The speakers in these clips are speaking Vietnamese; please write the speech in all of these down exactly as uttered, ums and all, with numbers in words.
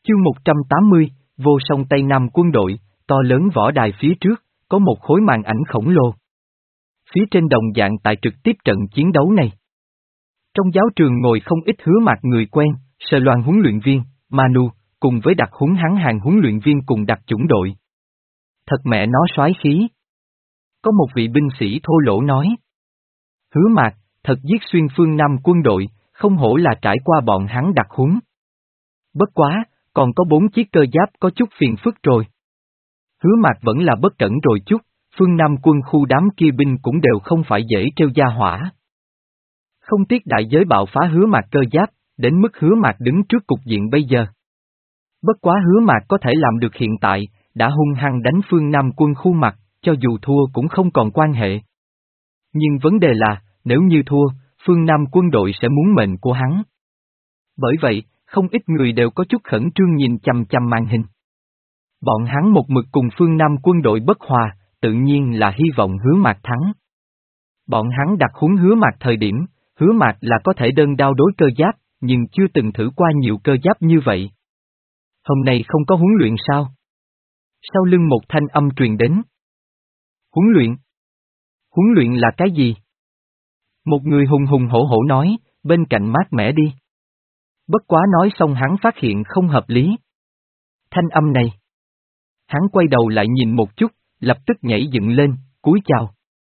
Chương một trăm tám mươi, vô song Tây Nam quân đội, to lớn võ đài phía trước, có một khối màn ảnh khổng lồ. Phía trên đồng dạng tại trực tiếp trận chiến đấu này. Trong giáo trường ngồi không ít hứa mặt người quen, Sơ Loan huấn luyện viên, Manu, cùng với đặc huấn hắn hàng huấn luyện viên cùng đặc chủng đội. Thật mẹ nó soái khí. Có một vị binh sĩ thô lỗ nói. Hứa Mạc, thật giết xuyên phương Nam quân đội, không hổ là trải qua bọn hắn đặc huấn. Bất quá, còn có bốn chiếc cơ giáp có chút phiền phức rồi. Hứa Mạc vẫn là bất cẩn rồi chút, phương Nam quân khu đám kia binh cũng đều không phải dễ trêu gia hỏa. Không tiếc đại giới bạo phá Hứa Mạc cơ giáp, đến mức Hứa Mạc đứng trước cục diện bây giờ. Bất quá Hứa Mạc có thể làm được hiện tại, đã hung hăng đánh phương Nam quân khu mặt, cho dù thua cũng không còn quan hệ. Nhưng vấn đề là, nếu như thua, phương Nam quân đội sẽ muốn mệnh của hắn. Bởi vậy, không ít người đều có chút khẩn trương nhìn chằm chằm màn hình. Bọn hắn một mực cùng phương Nam quân đội bất hòa, tự nhiên là hy vọng Hứa Mạc thắng. Bọn hắn đặt huấn Hứa Mạc thời điểm, Hứa Mạc là có thể đơn đao đối cơ giáp, nhưng chưa từng thử qua nhiều cơ giáp như vậy. Hôm nay không có huấn luyện sao? Sau lưng một thanh âm truyền đến. Huấn luyện? Huấn luyện là cái gì? Một người hùng hùng hổ hổ nói, bên cạnh mát mẻ đi. Bất quá nói xong hắn phát hiện không hợp lý. Thanh âm này. Hắn quay đầu lại nhìn một chút, lập tức nhảy dựng lên, cúi chào.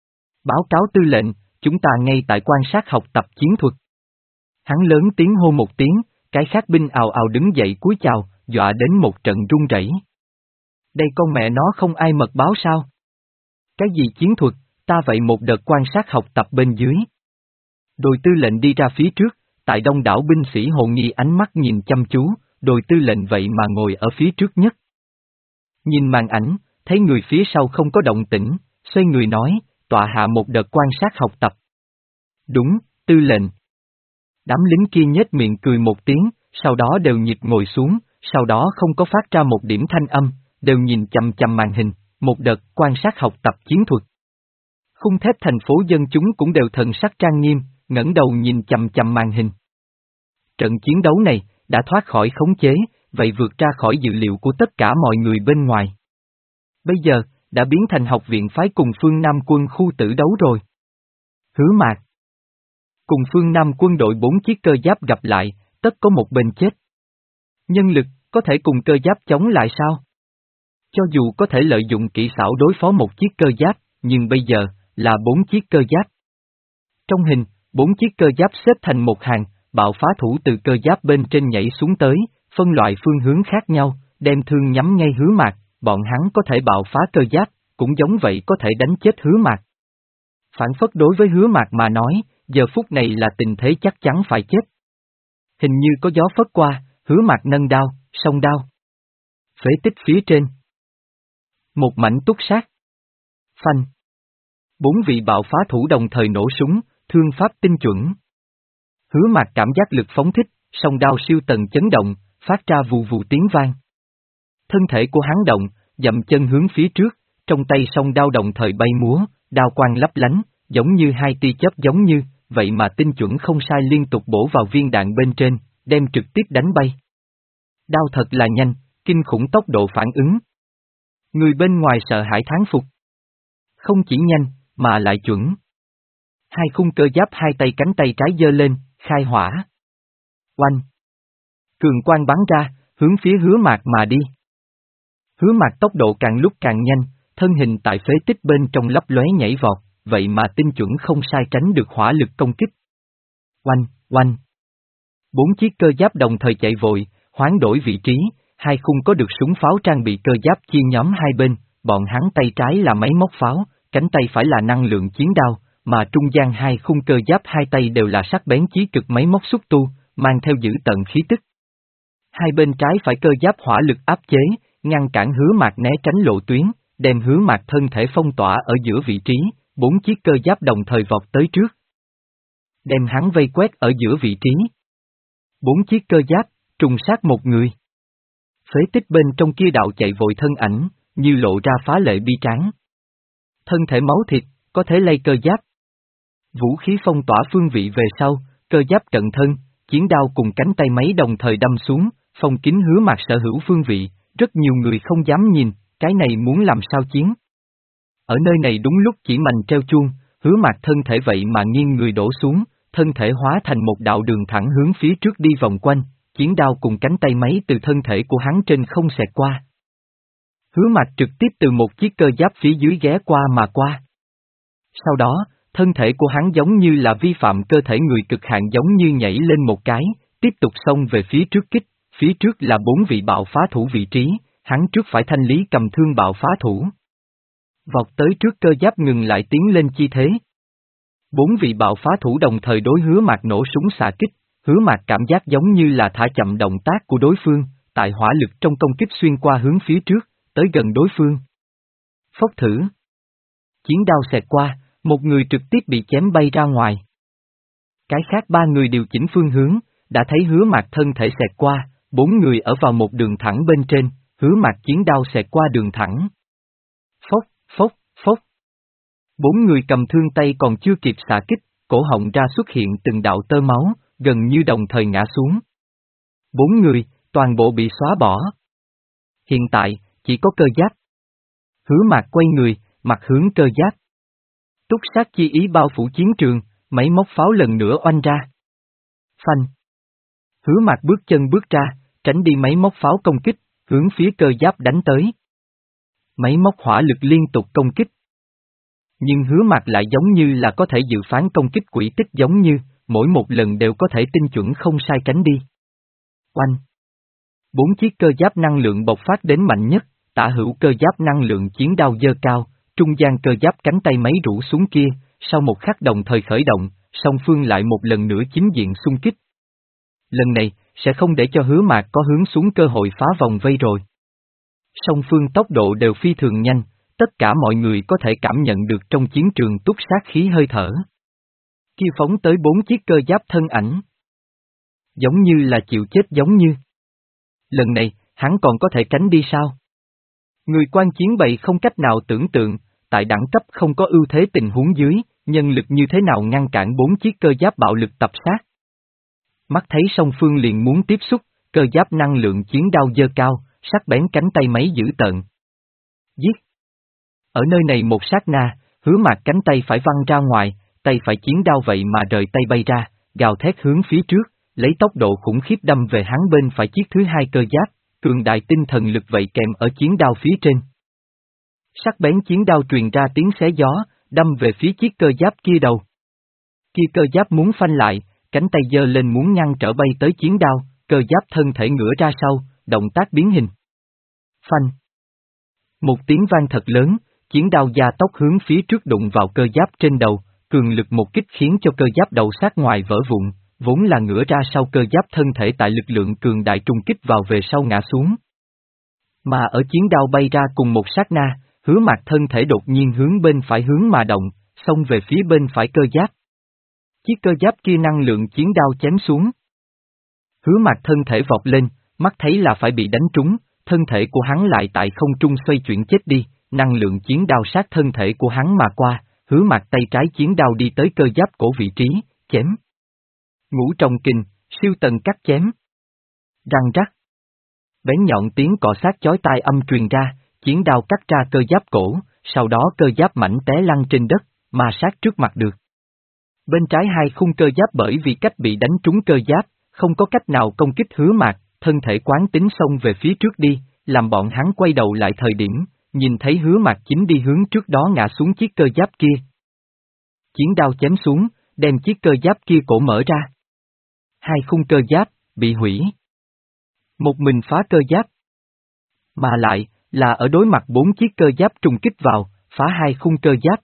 Báo cáo tư lệnh, chúng ta ngay tại quan sát học tập chiến thuật. Hắn lớn tiếng hô một tiếng, cái khác binh ào ào đứng dậy cúi chào, dọa đến một trận run rẩy. Đây con mẹ nó không ai mật báo sao? Cái gì chiến thuật, ta vậy một đợt quan sát học tập bên dưới. Đồi tư lệnh đi ra phía trước, tại đông đảo binh sĩ hồ nghi ánh mắt nhìn chăm chú, đồi tư lệnh vậy mà ngồi ở phía trước nhất. Nhìn màn ảnh, thấy người phía sau không có động tĩnh, xoay người nói, tọa hạ một đợt quan sát học tập. Đúng, tư lệnh. Đám lính kia nhếch miệng cười một tiếng, sau đó đều nhịp ngồi xuống, sau đó không có phát ra một điểm thanh âm, đều nhìn chằm chằm màn hình, một đợt quan sát học tập chiến thuật. Khung thép thành phố dân chúng cũng đều thần sắc trang nghiêm, ngẩng đầu nhìn chằm chằm màn hình. Trận chiến đấu này, đã thoát khỏi khống chế, vậy vượt ra khỏi dự liệu của tất cả mọi người bên ngoài. Bây giờ, đã biến thành học viện phái cùng phương Nam quân khu tử đấu rồi. Hứa Mạc. Cùng phương Nam quân đội bốn chiếc cơ giáp gặp lại, tất có một bên chết. Nhân lực, có thể cùng cơ giáp chống lại sao? Cho dù có thể lợi dụng kỹ xảo đối phó một chiếc cơ giáp, nhưng bây giờ, là bốn chiếc cơ giáp. Trong hình, bốn chiếc cơ giáp xếp thành một hàng, bạo phá thủ từ cơ giáp bên trên nhảy xuống tới, phân loại phương hướng khác nhau, đem thương nhắm ngay Hứa Mạc, bọn hắn có thể bạo phá cơ giáp, cũng giống vậy có thể đánh chết Hứa Mạc. Phản phất đối với Hứa Mạc mà nói, giờ phút này là tình thế chắc chắn phải chết. Hình như có gió phất qua, Hứa Mạc nâng đao, song đao. Phế tích phía trên. Một mảnh túc sát. Phanh. Bốn vị bạo phá thủ đồng thời nổ súng, thương pháp tinh chuẩn. Hứa Mạc cảm giác lực phóng thích, song đao siêu tần chấn động, phát ra vù vù tiếng vang. Thân thể của hắn động, dậm chân hướng phía trước, trong tay song đao đồng thời bay múa, đao quang lấp lánh, giống như hai tia chớp giống như, vậy mà tinh chuẩn không sai liên tục bổ vào viên đạn bên trên, đem trực tiếp đánh bay. Đao thật là nhanh, kinh khủng tốc độ phản ứng. Người bên ngoài sợ hãi thán phục. Không chỉ nhanh, mà lại chuẩn. Hai khung cơ giáp hai tay cánh tay trái giơ lên, khai hỏa. Oanh! Cường quang bắn ra, hướng phía Hứa Mạc mà đi. Hứa Mạc tốc độ càng lúc càng nhanh, thân hình tại phế tích bên trong lấp lóe nhảy vọt, vậy mà tinh chuẩn không sai tránh được hỏa lực công kích. Oanh, oanh! Bốn chiếc cơ giáp đồng thời chạy vội, hoán đổi vị trí, hai khung có được súng pháo trang bị cơ giáp chia nhóm hai bên, bọn hắn tay trái là máy móc pháo, cánh tay phải là năng lượng chiến đao, mà trung gian hai khung cơ giáp hai tay đều là sắc bén chí cực máy móc xúc tu, mang theo giữ tận khí tức. Hai bên trái phải cơ giáp hỏa lực áp chế, ngăn cản Hứa Mạc né tránh lộ tuyến, đem Hứa Mạc thân thể phong tỏa ở giữa vị trí, bốn chiếc cơ giáp đồng thời vọt tới trước. Đem hắn vây quét ở giữa vị trí. Bốn chiếc cơ giáp, trùng sát một người. Phế tích bên trong kia đạo chạy vội thân ảnh, như lộ ra phá lệ bi tráng. Thân thể máu thịt, có thể lay cơ giáp. Vũ khí phong tỏa phương vị về sau, cơ giáp cận thân, chiến đao cùng cánh tay máy đồng thời đâm xuống, phong kín Hứa Mạc sở hữu phương vị, rất nhiều người không dám nhìn, cái này muốn làm sao chiến. Ở nơi này đúng lúc chỉ mành treo chuông, Hứa Mạc thân thể vậy mà nghiêng người đổ xuống, thân thể hóa thành một đạo đường thẳng hướng phía trước đi vòng quanh, chiến đao cùng cánh tay máy từ thân thể của hắn trên không xẹt qua. Hứa Mạc trực tiếp từ một chiếc cơ giáp phía dưới ghé qua mà qua. Sau đó, thân thể của hắn giống như là vi phạm cơ thể người cực hạn giống như nhảy lên một cái, tiếp tục xông về phía trước kích, phía trước là bốn vị bạo phá thủ vị trí, hắn trước phải thanh lý cầm thương bạo phá thủ. Vọt tới trước cơ giáp ngừng lại tiến lên chi thế. Bốn vị bạo phá thủ đồng thời đối Hứa Mạc nổ súng xạ kích, Hứa Mạc cảm giác giống như là thả chậm động tác của đối phương, tại hỏa lực trong công kích xuyên qua hướng phía trước, tới gần đối phương. Phốc thử. Chiến đao xẹt qua, một người trực tiếp bị chém bay ra ngoài. Cái khác ba người điều chỉnh phương hướng, đã thấy Hứa Mạc thân thể xẹt qua, bốn người ở vào một đường thẳng bên trên, Hứa Mạc chiến đao xẹt qua đường thẳng. Phốc, phốc, phốc. Bốn người cầm thương tay còn chưa kịp xạ kích, cổ họng ra xuất hiện từng đạo tơ máu, gần như đồng thời ngã xuống. Bốn người, toàn bộ bị xóa bỏ. Hiện tại, chỉ có cơ giáp. Hứa Mạc quay người, mặt hướng cơ giáp. Túc sát chi ý bao phủ chiến trường, máy móc pháo lần nữa oanh ra. Phanh. Hứa Mạc bước chân bước ra, tránh đi máy móc pháo công kích, hướng phía cơ giáp đánh tới. Máy móc hỏa lực liên tục công kích. Nhưng Hứa Mạc lại giống như là có thể dự phán công kích quỹ tích giống như, mỗi một lần đều có thể tinh chuẩn không sai tránh đi. Oanh. Bốn chiếc cơ giáp năng lượng bộc phát đến mạnh nhất, tả hữu cơ giáp năng lượng chiến đao dơ cao, trung gian cơ giáp cánh tay máy rũ xuống kia, sau một khắc đồng thời khởi động, song phương lại một lần nữa chính diện xung kích. Lần này, sẽ không để cho Hứa Mạc có hướng xuống cơ hội phá vòng vây rồi. Song phương tốc độ đều phi thường nhanh, tất cả mọi người có thể cảm nhận được trong chiến trường túc sát khí hơi thở. Kia phóng tới bốn chiếc cơ giáp thân ảnh. Giống như là chịu chết giống như. Lần này, hắn còn có thể tránh đi sao? Người quan chiến bày không cách nào tưởng tượng, tại đẳng cấp không có ưu thế tình huống dưới, nhân lực như thế nào ngăn cản bốn chiếc cơ giáp bạo lực tập sát. Mắt thấy song phương liền muốn tiếp xúc, cơ giáp năng lượng chiến đao dơ cao, sắc bén cánh tay máy dữ tợn. Giết! Ở nơi này một sát na, Hứa Mạc cánh tay phải văng ra ngoài, tay phải chiến đao vậy mà rời tay bay ra, gào thét hướng phía trước, lấy tốc độ khủng khiếp đâm về hắn bên phải chiếc thứ hai cơ giáp, cường đại tinh thần lực vậy kèm ở chiến đao phía trên. Sắc bén chiến đao truyền ra tiếng xé gió, đâm về phía chiếc cơ giáp kia đầu. Kia cơ giáp muốn phanh lại, cánh tay giơ lên muốn ngăn trở bay tới chiến đao, cơ giáp thân thể ngửa ra sau, động tác biến hình. Phanh. Một tiếng vang thật lớn, chiến đao gia tốc hướng phía trước đụng vào cơ giáp trên đầu, cường lực một kích khiến cho cơ giáp đầu sát ngoài vỡ vụn, vốn là ngửa ra sau cơ giáp thân thể tại lực lượng cường đại trung kích vào về sau ngã xuống. Mà ở chiến đao bay ra cùng một sát na, Hứa Mạc thân thể đột nhiên hướng bên phải hướng mà động, xông về phía bên phải cơ giáp. Chiếc cơ giáp kia năng lượng chiến đao chém xuống. Hứa Mạc thân thể vọt lên, mắt thấy là phải bị đánh trúng, thân thể của hắn lại tại không trung xoay chuyển chết đi, năng lượng chiến đao sát thân thể của hắn mà qua, Hứa Mạc tay trái chiến đao đi tới cơ giáp cổ vị trí, chém. Ngũ trọng kình, siêu tần cắt chém. Răng rắc. Bén nhọn tiếng cọ sát chói tai âm truyền ra, chiến đao cắt ra cơ giáp cổ, sau đó cơ giáp mảnh té lăn trên đất, ma sát trước mặt được. Bên trái hai khung cơ giáp bởi vì cách bị đánh trúng cơ giáp, không có cách nào công kích Hứa Mạc, thân thể quán tính xông về phía trước đi, làm bọn hắn quay đầu lại thời điểm, nhìn thấy Hứa Mạc chính đi hướng trước đó ngã xuống chiếc cơ giáp kia. Chiến đao chém xuống, đem chiếc cơ giáp kia cổ mở ra. Hai khung cơ giáp, bị hủy. Một mình phá cơ giáp. Mà lại, là ở đối mặt bốn chiếc cơ giáp trùng kích vào, phá hai khung cơ giáp.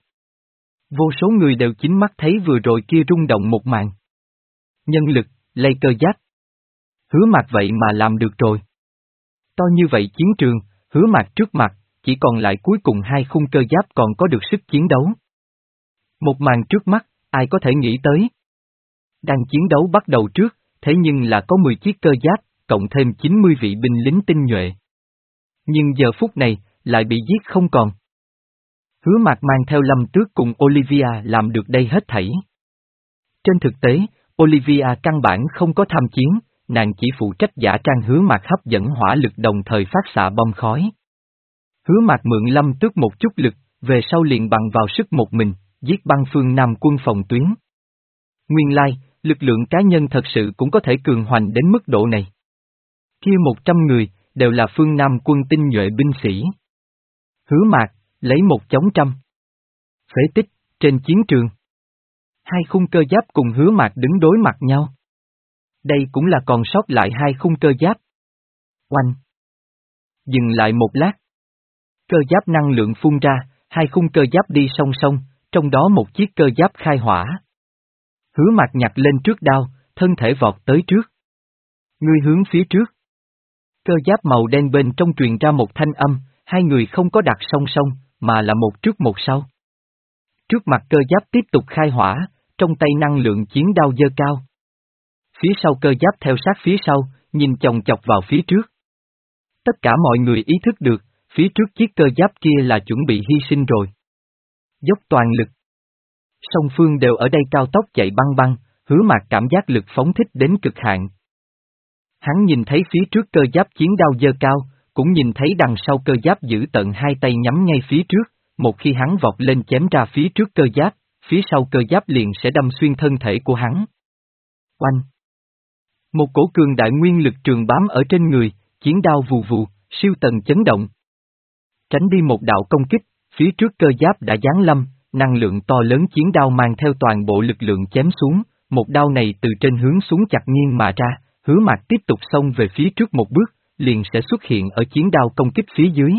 Vô số người đều chính mắt thấy vừa rồi kia rung động một màn. Nhân lực, lây cơ giáp. Hứa Mạc vậy mà làm được rồi. To như vậy chiến trường, Hứa Mạc trước mặt, chỉ còn lại cuối cùng hai khung cơ giáp còn có được sức chiến đấu. Một màn trước mắt, ai có thể nghĩ tới. Đang chiến đấu bắt đầu trước, thế nhưng là có mười chiếc cơ giáp, cộng thêm chín mươi vị binh lính tinh nhuệ. Nhưng giờ phút này, lại bị giết không còn. Hứa Mạc mang theo Lâm Tước cùng Olivia làm được đây hết thảy. Trên thực tế, Olivia căn bản không có tham chiến, nàng chỉ phụ trách giả trang Hứa Mạc hấp dẫn hỏa lực đồng thời phát xạ bom khói. Hứa Mạc mượn Lâm Tước một chút lực, về sau liền bằng vào sức một mình, giết băng phương Nam quân phòng tuyến. Nguyên lai, lực lượng cá nhân thật sự cũng có thể cường hoành đến mức độ này. Kia một trăm người, đều là phương Nam quân tinh nhuệ binh sĩ. Hứa Mạc, lấy một chống trăm. Phế tích, trên chiến trường. Hai khung cơ giáp cùng Hứa Mạc đứng đối mặt nhau. Đây cũng là còn sót lại hai khung cơ giáp. Oanh! Dừng lại một lát. Cơ giáp năng lượng phun ra, hai khung cơ giáp đi song song, trong đó một chiếc cơ giáp khai hỏa. Hứa Mạc nhặt lên trước đao, thân thể vọt tới trước. Ngươi hướng phía trước. Cơ giáp màu đen bên trong truyền ra một thanh âm, hai người không có đặt song song, mà là một trước một sau. Trước mặt cơ giáp tiếp tục khai hỏa, trong tay năng lượng chiến đao giơ cao. Phía sau cơ giáp theo sát phía sau, nhìn chòng chọc vào phía trước. Tất cả mọi người ý thức được, phía trước chiếc cơ giáp kia là chuẩn bị hy sinh rồi. Dốc toàn lực. Song phương đều ở đây cao tốc chạy băng băng, Hứa Mạc cảm giác lực phóng thích đến cực hạn. Hắn nhìn thấy phía trước cơ giáp chiến đao giơ cao, cũng nhìn thấy đằng sau cơ giáp giữ tận hai tay nhắm ngay phía trước, một khi hắn vọt lên chém ra phía trước cơ giáp, phía sau cơ giáp liền sẽ đâm xuyên thân thể của hắn. Oanh! Một cổ cường đại nguyên lực trường bám ở trên người, chiến đao vù vù, siêu tần chấn động. Tránh đi một đạo công kích, phía trước cơ giáp đã giáng lâm, năng lượng to lớn chiến đao mang theo toàn bộ lực lượng chém xuống, một đao này từ trên hướng xuống chặt nghiêng mà ra, Hứa Mạc tiếp tục xông về phía trước một bước, liền sẽ xuất hiện ở chiến đao công kích phía dưới.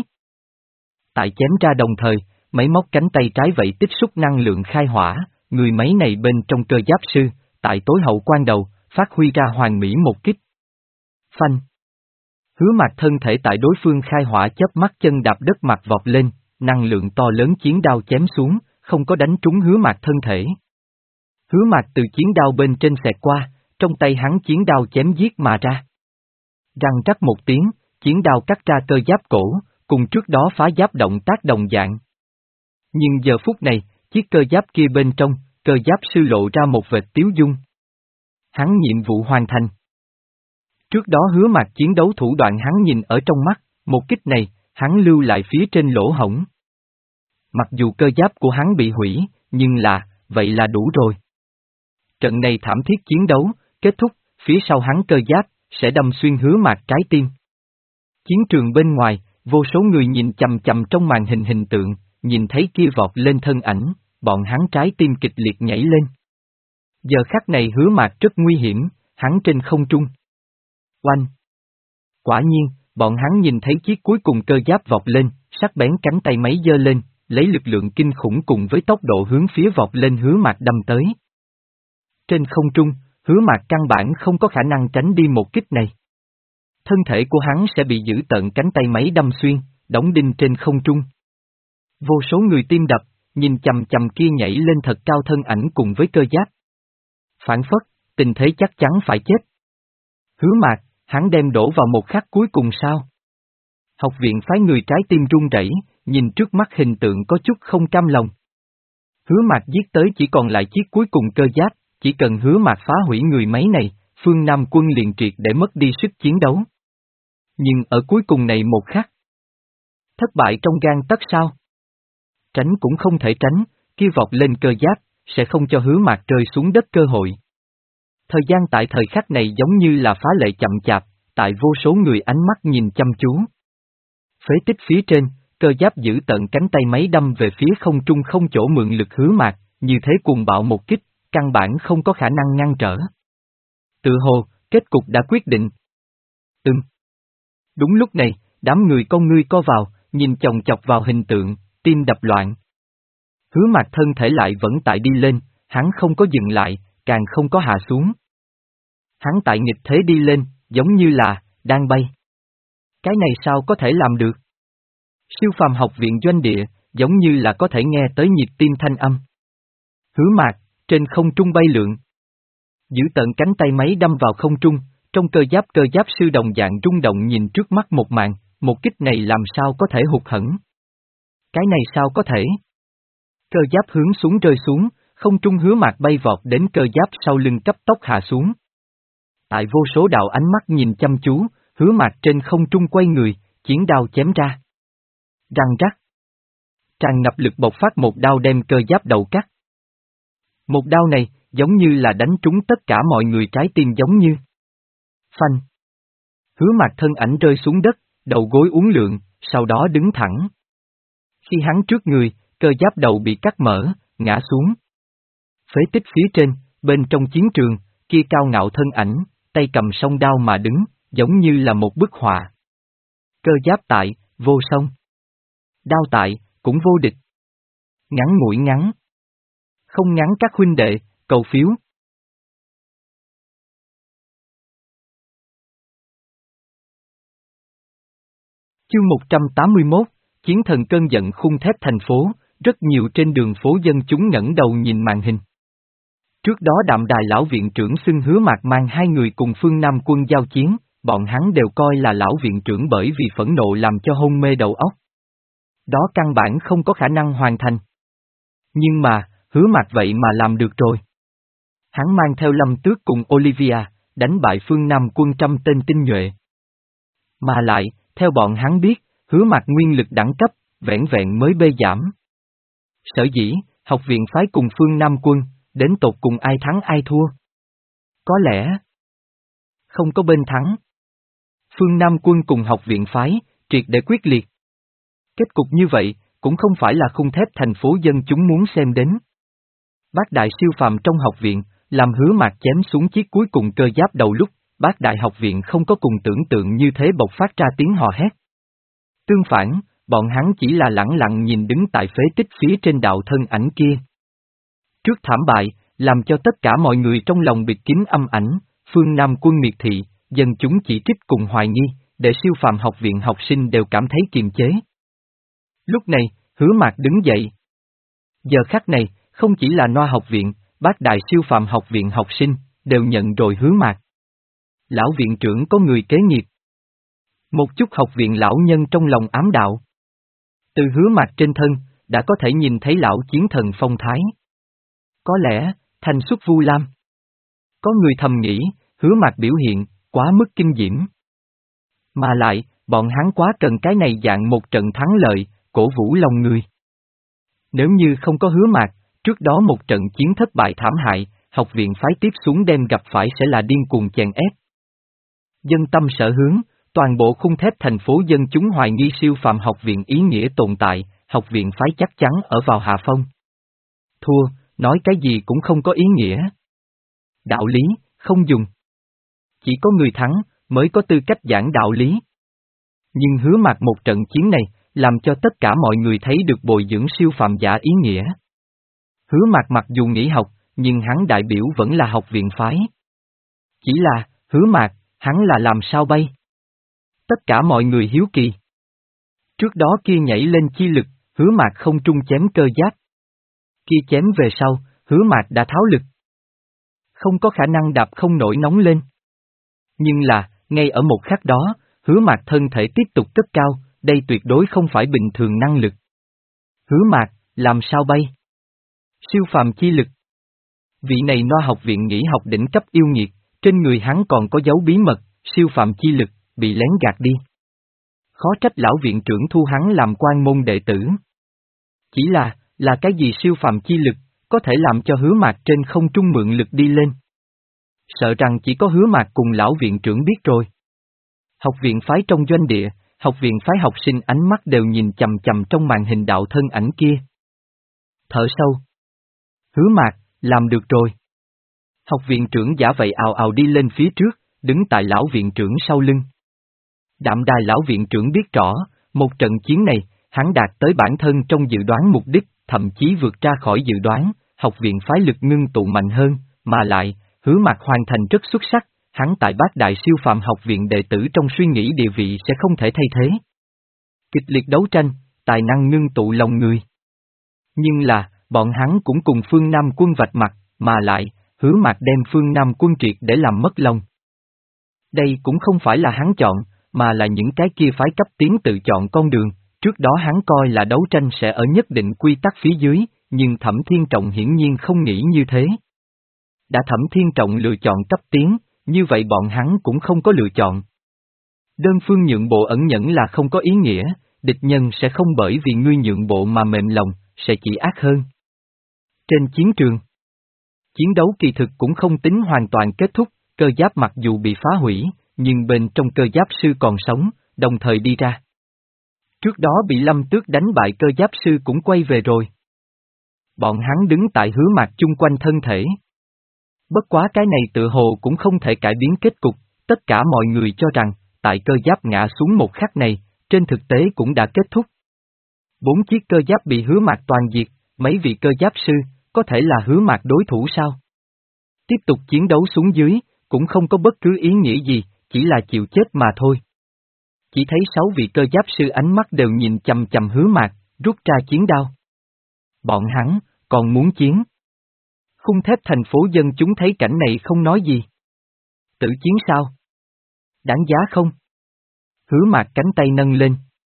Tại chém ra đồng thời, máy móc cánh tay trái vậy tích xúc năng lượng khai hỏa, người máy này bên trong cơ giáp sư, tại tối hậu quan đầu, phát huy ra hoàn mỹ một kích. Phanh. Hứa Mạc thân thể tại đối phương khai hỏa chớp mắt chân đạp đất mặt vọt lên, năng lượng to lớn chiến đao chém xuống, không có đánh trúng Hứa Mạc thân thể. Hứa Mạc từ chiến đao bên trên xẹt qua, trong tay hắn chiến đao chém giết mà ra. Răng rắc một tiếng, chiến đao cắt ra cơ giáp cổ, cùng trước đó phá giáp động tác đồng dạng. Nhưng giờ phút này, chiếc cơ giáp kia bên trong, cơ giáp sư lộ ra một vệt tiếu dung. Hắn nhiệm vụ hoàn thành. Trước đó Hứa Mạc chiến đấu thủ đoạn hắn nhìn ở trong mắt, một kích này, hắn lưu lại phía trên lỗ hổng. Mặc dù cơ giáp của hắn bị hủy, nhưng là, vậy là đủ rồi. Trận này thảm thiết chiến đấu, kết thúc, phía sau hắn cơ giáp, sẽ đâm xuyên Hứa Mạc trái tim. Chiến trường bên ngoài, vô số người nhìn chằm chằm trong màn hình hình tượng, nhìn thấy kia vọt lên thân ảnh, bọn hắn trái tim kịch liệt nhảy lên. Giờ khắc này Hứa Mạc rất nguy hiểm, hắn trên không trung. Oanh! Quả nhiên, bọn hắn nhìn thấy chiếc cuối cùng cơ giáp vọt lên, sắc bén cánh tay máy giơ lên, lấy lực lượng kinh khủng cùng với tốc độ hướng phía vọt lên Hứa Mạc đâm tới. Trên không trung, Hứa Mạc căn bản không có khả năng tránh đi một kích này. Thân thể của hắn sẽ bị giữ tận cánh tay máy đâm xuyên, đóng đinh trên không trung. Vô số người tim đập, nhìn chằm chằm kia nhảy lên thật cao thân ảnh cùng với cơ giáp. Phản phất, tình thế chắc chắn phải chết. Hứa Mạc, hắn đem đổ vào một khắc cuối cùng sao? Học viện phái người trái tim run rẩy, nhìn trước mắt hình tượng có chút không cam lòng. Hứa Mạc giết tới chỉ còn lại chiếc cuối cùng cơ giáp, chỉ cần Hứa Mạc phá hủy người máy này, phương Nam quân liền triệt để mất đi sức chiến đấu. Nhưng ở cuối cùng này một khắc, thất bại trong gang tấc sao? Tránh cũng không thể tránh, kia vọt lên cơ giáp, sẽ không cho Hứa Mạc rơi xuống đất cơ hội. Thời gian tại thời khắc này giống như là phá lệ chậm chạp, tại vô số người ánh mắt nhìn chăm chú. Phế tích phía trên, cơ giáp giữ tận cánh tay máy đâm về phía không trung không chỗ mượn lực Hứa Mạc, như thế cuồng bạo một kích, căn bản không có khả năng ngăn trở. Tự hồ, kết cục đã quyết định. Ừm. Đúng lúc này, đám người con ngươi co vào, nhìn chòng chọc vào hình tượng, tim đập loạn. Hứa Mạc thân thể lại vẫn tại đi lên, hắn không có dừng lại, càng không có hạ xuống. Hắn tại nghịch thế đi lên, giống như là, đang bay. Cái này sao có thể làm được? Siêu phàm học viện doanh địa, giống như là có thể nghe tới nhịp tim thanh âm. Hứa Mạc, trên không trung bay lượn. Giữ tận cánh tay máy đâm vào không trung, trong cơ giáp cơ giáp sư đồng dạng rung động nhìn trước mắt một màn, một kích này làm sao có thể hụt hẫng. Cái này sao có thể? Cơ giáp hướng xuống rơi xuống, không trung Hứa Mạc bay vọt đến cơ giáp sau lưng cấp tốc hạ xuống. Tại vô số đạo ánh mắt nhìn chăm chú, Hứa Mạc trên không trung quay người, chiến đao chém ra. Răng rắc. Tràn ngập lực bộc phát một đao đem cơ giáp đầu cắt. Một đao này, giống như là đánh trúng tất cả mọi người trái tim giống như. Phanh. Hứa Mạc thân ảnh rơi xuống đất, đầu gối uốn lượn, sau đó đứng thẳng. Khi hắn trước người, cơ giáp đầu bị cắt mở, ngã xuống. Phế tích phía trên, bên trong chiến trường, kia cao ngạo thân ảnh, tay cầm song đao mà đứng, giống như là một bức họa. Cơ giáp tại, vô song. Đao tại, cũng vô địch. Ngắn ngủi ngắn. Không ngắn các huynh đệ, cầu phiếu. Chương một trăm tám mươi mốt, Chiến thần cơn giận khung thép thành phố, rất nhiều trên đường phố dân chúng ngẩng đầu nhìn màn hình. Trước đó Đạm Đài lão viện trưởng xưng Hứa Mạc mang hai người cùng phương Nam quân giao chiến, bọn hắn đều coi là lão viện trưởng bởi vì phẫn nộ làm cho hôn mê đầu óc. Đó căn bản không có khả năng hoàn thành. Nhưng mà, Hứa Mạc vậy mà làm được rồi. Hắn mang theo Lâm Tước cùng Olivia, đánh bại phương Nam quân trăm tên tinh nhuệ. Mà lại, theo bọn hắn biết, Hứa Mạc nguyên lực đẳng cấp, vẻn vẹn mới bê giảm. Sở dĩ, học viện phái cùng phương Nam quân, đến tột cùng ai thắng ai thua? Có lẽ không có bên thắng. Phương Nam quân cùng học viện phái, triệt để quyết liệt. Kết cục như vậy, cũng không phải là khung thép thành phố dân chúng muốn xem đến. Bác đại siêu phàm trong học viện, làm Hứa Mạc chém xuống chiếc cuối cùng cơ giáp đầu lúc, bác đại học viện không có cùng tưởng tượng như thế bộc phát ra tiếng hò hét. Tương phản, bọn hắn chỉ là lẳng lặng nhìn đứng tại phế tích phía trên đạo thân ảnh kia. Trước thảm bại, làm cho tất cả mọi người trong lòng bịt kín âm ảnh, phương Nam quân miệt thị, dân chúng chỉ trích cùng hoài nghi, để siêu phàm học viện học sinh đều cảm thấy kiềm chế. Lúc này, Hứa Mạc đứng dậy. Giờ khắc này, không chỉ là Noa học viện, bác đại siêu phàm học viện học sinh, đều nhận rồi Hứa Mạc. Lão viện trưởng có người kế nghiệp. Một chút học viện lão nhân trong lòng ám đạo. Từ Hứa Mạc trên thân, đã có thể nhìn thấy lão chiến thần phong thái. Có lẽ, thành xuất Vu Lam. Có người thầm nghĩ, Hứa Mạc biểu hiện, quá mức kinh diễm. Mà lại, bọn hắn quá cần cái này dạng một trận thắng lợi, cổ vũ lòng người. Nếu như không có Hứa Mạc, trước đó một trận chiến thất bại thảm hại, học viện phái tiếp xuống đem gặp phải sẽ là điên cuồng chèn ép. Dân tâm sở hướng, toàn bộ khung thép thành phố dân chúng hoài nghi siêu phàm học viện ý nghĩa tồn tại, học viện phái chắc chắn ở vào hạ phong. Thua, nói cái gì cũng không có ý nghĩa. Đạo lý, không dùng. Chỉ có người thắng, mới có tư cách giảng đạo lý. Nhưng Hứa Mạc một trận chiến này, làm cho tất cả mọi người thấy được bồi dưỡng siêu phàm giả ý nghĩa. Hứa Mạc mặc dù nghỉ học, nhưng hắn đại biểu vẫn là học viện phái. Chỉ là, Hứa Mạc, hắn là làm sao bay? Tất cả mọi người hiếu kỳ. Trước đó kia nhảy lên chi lực, Hứa Mạc không trung chém cơ giáp. Kia chém về sau, Hứa Mạc đã tháo lực. Không có khả năng đạp không nổi nóng lên. Nhưng là, ngay ở một khắc đó, Hứa Mạc thân thể tiếp tục cất cao, đây tuyệt đối không phải bình thường năng lực. Hứa Mạc, làm sao bay? Siêu phàm chi lực. Vị này Noa học viện nghỉ học đỉnh cấp yêu nghiệt, trên người hắn còn có dấu bí mật, siêu phàm chi lực, bị lén gạt đi. Khó trách lão viện trưởng thu hắn làm quan môn đệ tử. Chỉ là, là cái gì siêu phàm chi lực, có thể làm cho Hứa Mạc trên không trung mượn lực đi lên. Sợ rằng chỉ có Hứa Mạc cùng lão viện trưởng biết rồi. Học viện phái trong doanh địa, học viện phái học sinh ánh mắt đều nhìn chầm chầm trong màn hình đạo thân ảnh kia. Thở sâu. Hứa Mạc, làm được rồi. Học viện trưởng giả vậy ào ào đi lên phía trước, đứng tại lão viện trưởng sau lưng. Đạm Đài lão viện trưởng biết rõ, một trận chiến này, hắn đạt tới bản thân trong dự đoán mục đích, thậm chí vượt ra khỏi dự đoán, học viện phái lực ngưng tụ mạnh hơn, mà lại, Hứa Mạc hoàn thành rất xuất sắc, hắn tại bát đại siêu phàm học viện đệ tử trong suy nghĩ địa vị sẽ không thể thay thế. Kịch liệt đấu tranh, tài năng ngưng tụ lòng người. Nhưng là, bọn hắn cũng cùng phương Nam quân vạch mặt, mà lại, Hứa Mạc đem phương Nam quân triệt để làm mất lòng. Đây cũng không phải là hắn chọn, mà là những cái kia phái cấp tiến tự chọn con đường, trước đó hắn coi là đấu tranh sẽ ở nhất định quy tắc phía dưới, nhưng Thẩm Thiên Trọng hiển nhiên không nghĩ như thế. Đã Thẩm Thiên Trọng lựa chọn cấp tiến, như vậy bọn hắn cũng không có lựa chọn. Đơn phương nhượng bộ ẩn nhẫn là không có ý nghĩa, địch nhân sẽ không bởi vì ngươi nhượng bộ mà mềm lòng, sẽ chỉ ác hơn. Trên chiến trường, chiến đấu kỳ thực cũng không tính hoàn toàn kết thúc, cơ giáp mặc dù bị phá hủy, nhưng bên trong cơ giáp sư còn sống, đồng thời đi ra. Trước đó bị Lâm Tước đánh bại cơ giáp sư cũng quay về rồi. Bọn hắn đứng tại Hứa Mạc chung quanh thân thể. Bất quá cái này tự hồ cũng không thể cải biến kết cục, tất cả mọi người cho rằng, tại cơ giáp ngã xuống một khắc này, trên thực tế cũng đã kết thúc. Bốn chiếc cơ giáp bị Hứa Mạc toàn diệt, mấy vị cơ giáp sư, có thể là Hứa Mạc đối thủ sao? Tiếp tục chiến đấu xuống dưới, cũng không có bất cứ ý nghĩa gì, chỉ là chịu chết mà thôi. Chỉ thấy sáu vị cơ giáp sư ánh mắt đều nhìn chằm chằm Hứa Mạc, rút ra chiến đao. Bọn hắn, còn muốn chiến. Khung thép thành phố dân chúng thấy cảnh này không nói gì. Tử chiến sao? Đáng giá không? Hứa Mạc cánh tay nâng lên.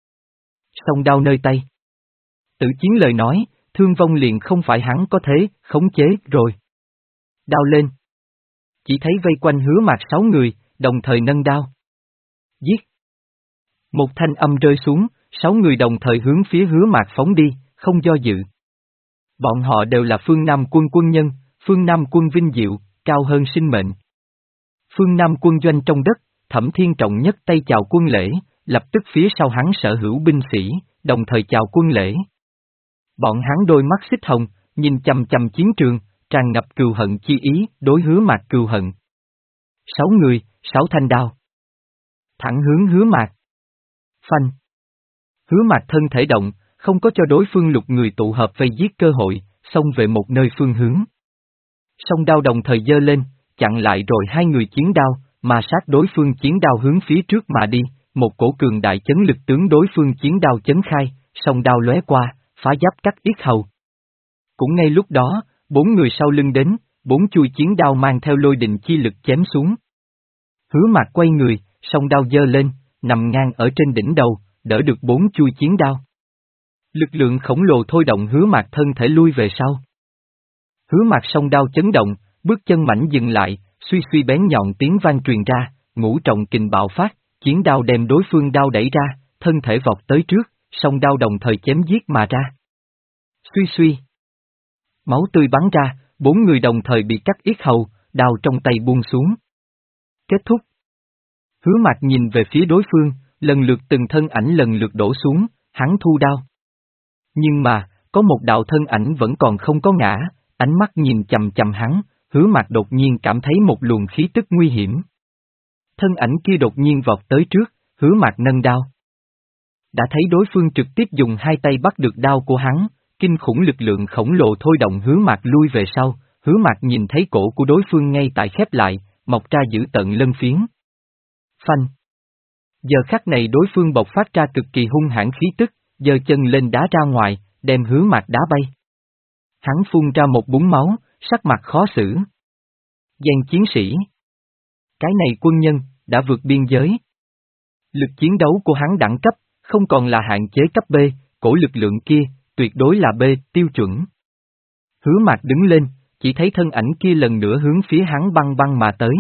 Song đao nơi tay. Tử chiến lời nói, thương vong liền không phải hắn có thế, khống chế rồi. Đao lên. Chỉ thấy vây quanh Hứa Mạc sáu người, đồng thời nâng đao. Giết. Một thanh âm rơi xuống, sáu người đồng thời hướng phía Hứa Mạc phóng đi, không do dự. Bọn họ đều là phương Nam quân quân nhân, phương Nam quân vinh diệu, cao hơn sinh mệnh. Phương Nam quân doanh trong đất, Thẩm Thiên Trọng nhất tay chào quân lễ, lập tức phía sau hắn sở hữu binh sĩ, đồng thời chào quân lễ. Bọn hắn đôi mắt xích hồng, nhìn chằm chằm chiến trường, tràn ngập cừu hận chi ý, đối Hứa Mạc cừu hận. Sáu người, sáu thanh đao. Thẳng hướng Hứa Mạc. Phanh. Hứa Mạc thân thể động, không có cho đối phương lục người tụ hợp vây giết cơ hội, xông về một nơi phương hướng. Song đao đồng thời giơ lên, chặn lại rồi hai người chiến đao, mà sát đối phương chiến đao hướng phía trước mà đi, một cổ cường đại chấn lực tướng đối phương chiến đao chấn khai, song đao lóe qua, phá giáp cắt yết hầu. Cũng ngay lúc đó, bốn người sau lưng đến, bốn chui chiến đao mang theo lôi đình chi lực chém xuống. Hứa Mạc quay người, song đao giơ lên, nằm ngang ở trên đỉnh đầu, đỡ được bốn chui chiến đao. Lực lượng khổng lồ thôi động Hứa Mạc thân thể lui về sau. Hứa Mạc song đao chấn động, bước chân mảnh dừng lại, suy suy bén nhọn tiếng vang truyền ra, ngũ trọng kình bạo phát, chiến đao đem đối phương đao đẩy ra, thân thể vọt tới trước, song đao đồng thời chém giết mà ra. Suy suy. Máu tươi bắn ra, bốn người đồng thời bị cắt yết hầu, đao trong tay buông xuống. Kết thúc. Hứa Mạc nhìn về phía đối phương, lần lượt từng thân ảnh lần lượt đổ xuống, hắn thu đao. Nhưng mà, có một đạo thân ảnh vẫn còn không có ngã, ánh mắt nhìn chằm chằm hắn, Hứa Mạc đột nhiên cảm thấy một luồng khí tức nguy hiểm. Thân ảnh kia đột nhiên vọt tới trước, Hứa Mạc nâng đao. Đã thấy đối phương trực tiếp dùng hai tay bắt được đao của hắn, kinh khủng lực lượng khổng lồ thôi động Hứa Mạc lui về sau, Hứa Mạc nhìn thấy cổ của đối phương ngay tại khép lại, mọc ra giữ tận lân phiến. Phanh. Giờ khắc này đối phương bộc phát ra cực kỳ hung hãn khí tức, giơ chân lên đá ra ngoài, đem Hứa Mạc đá bay. Hắn phun ra một búng máu, sắc mặt khó xử. Danh chiến sĩ. Cái này quân nhân, đã vượt biên giới. Lực chiến đấu của hắn đẳng cấp, không còn là hạn chế cấp B, cổ lực lượng kia, tuyệt đối là B, tiêu chuẩn. Hứa Mạc đứng lên, chỉ thấy thân ảnh kia lần nữa hướng phía hắn băng băng mà tới.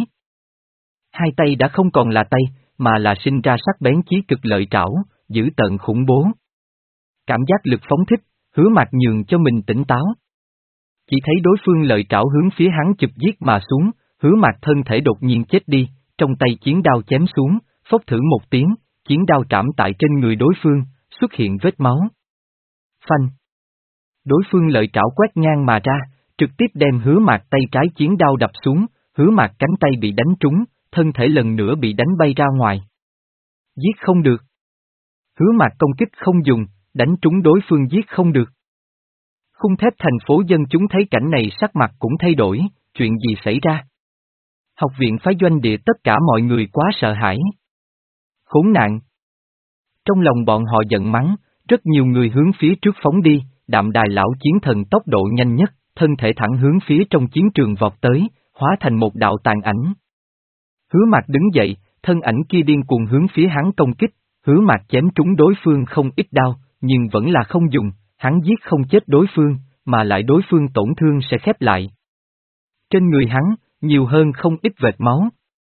Hai tay đã không còn là tay, mà là sinh ra sắc bén chí cực lợi trảo, dữ tợn khủng bố. Cảm giác lực phóng thích, Hứa Mạc nhường cho mình tỉnh táo. Chỉ thấy đối phương lợi trảo hướng phía hắn chụp giết mà xuống, Hứa Mạc thân thể đột nhiên chết đi, trong tay chiến đao chém xuống, phốc thử một tiếng, chiến đao trảm tại trên người đối phương, xuất hiện vết máu. Phanh. Đối phương lợi trảo quét ngang mà ra, trực tiếp đem Hứa Mạc tay trái chiến đao đập xuống, Hứa Mạc cánh tay bị đánh trúng, thân thể lần nữa bị đánh bay ra ngoài. Giết không được. Hứa Mạc công kích không dùng, đánh trúng đối phương giết không được. Khung thép thành phố dân chúng thấy cảnh này sắc mặt cũng thay đổi, chuyện gì xảy ra? Học viện phái doanh địa tất cả mọi người quá sợ hãi. Khốn nạn. Trong lòng bọn họ giận mắng, rất nhiều người hướng phía trước phóng đi, Đạm Đài lão chiến thần tốc độ nhanh nhất, thân thể thẳng hướng phía trong chiến trường vọt tới, hóa thành một đạo tàn ảnh. Hứa Mạc đứng dậy, thân ảnh kia điên cuồng hướng phía hắn công kích, Hứa Mạc chém trúng đối phương không ít đao, nhưng vẫn là không dùng, hắn giết không chết đối phương, mà lại đối phương tổn thương sẽ khép lại. Trên người hắn, nhiều hơn không ít vệt máu.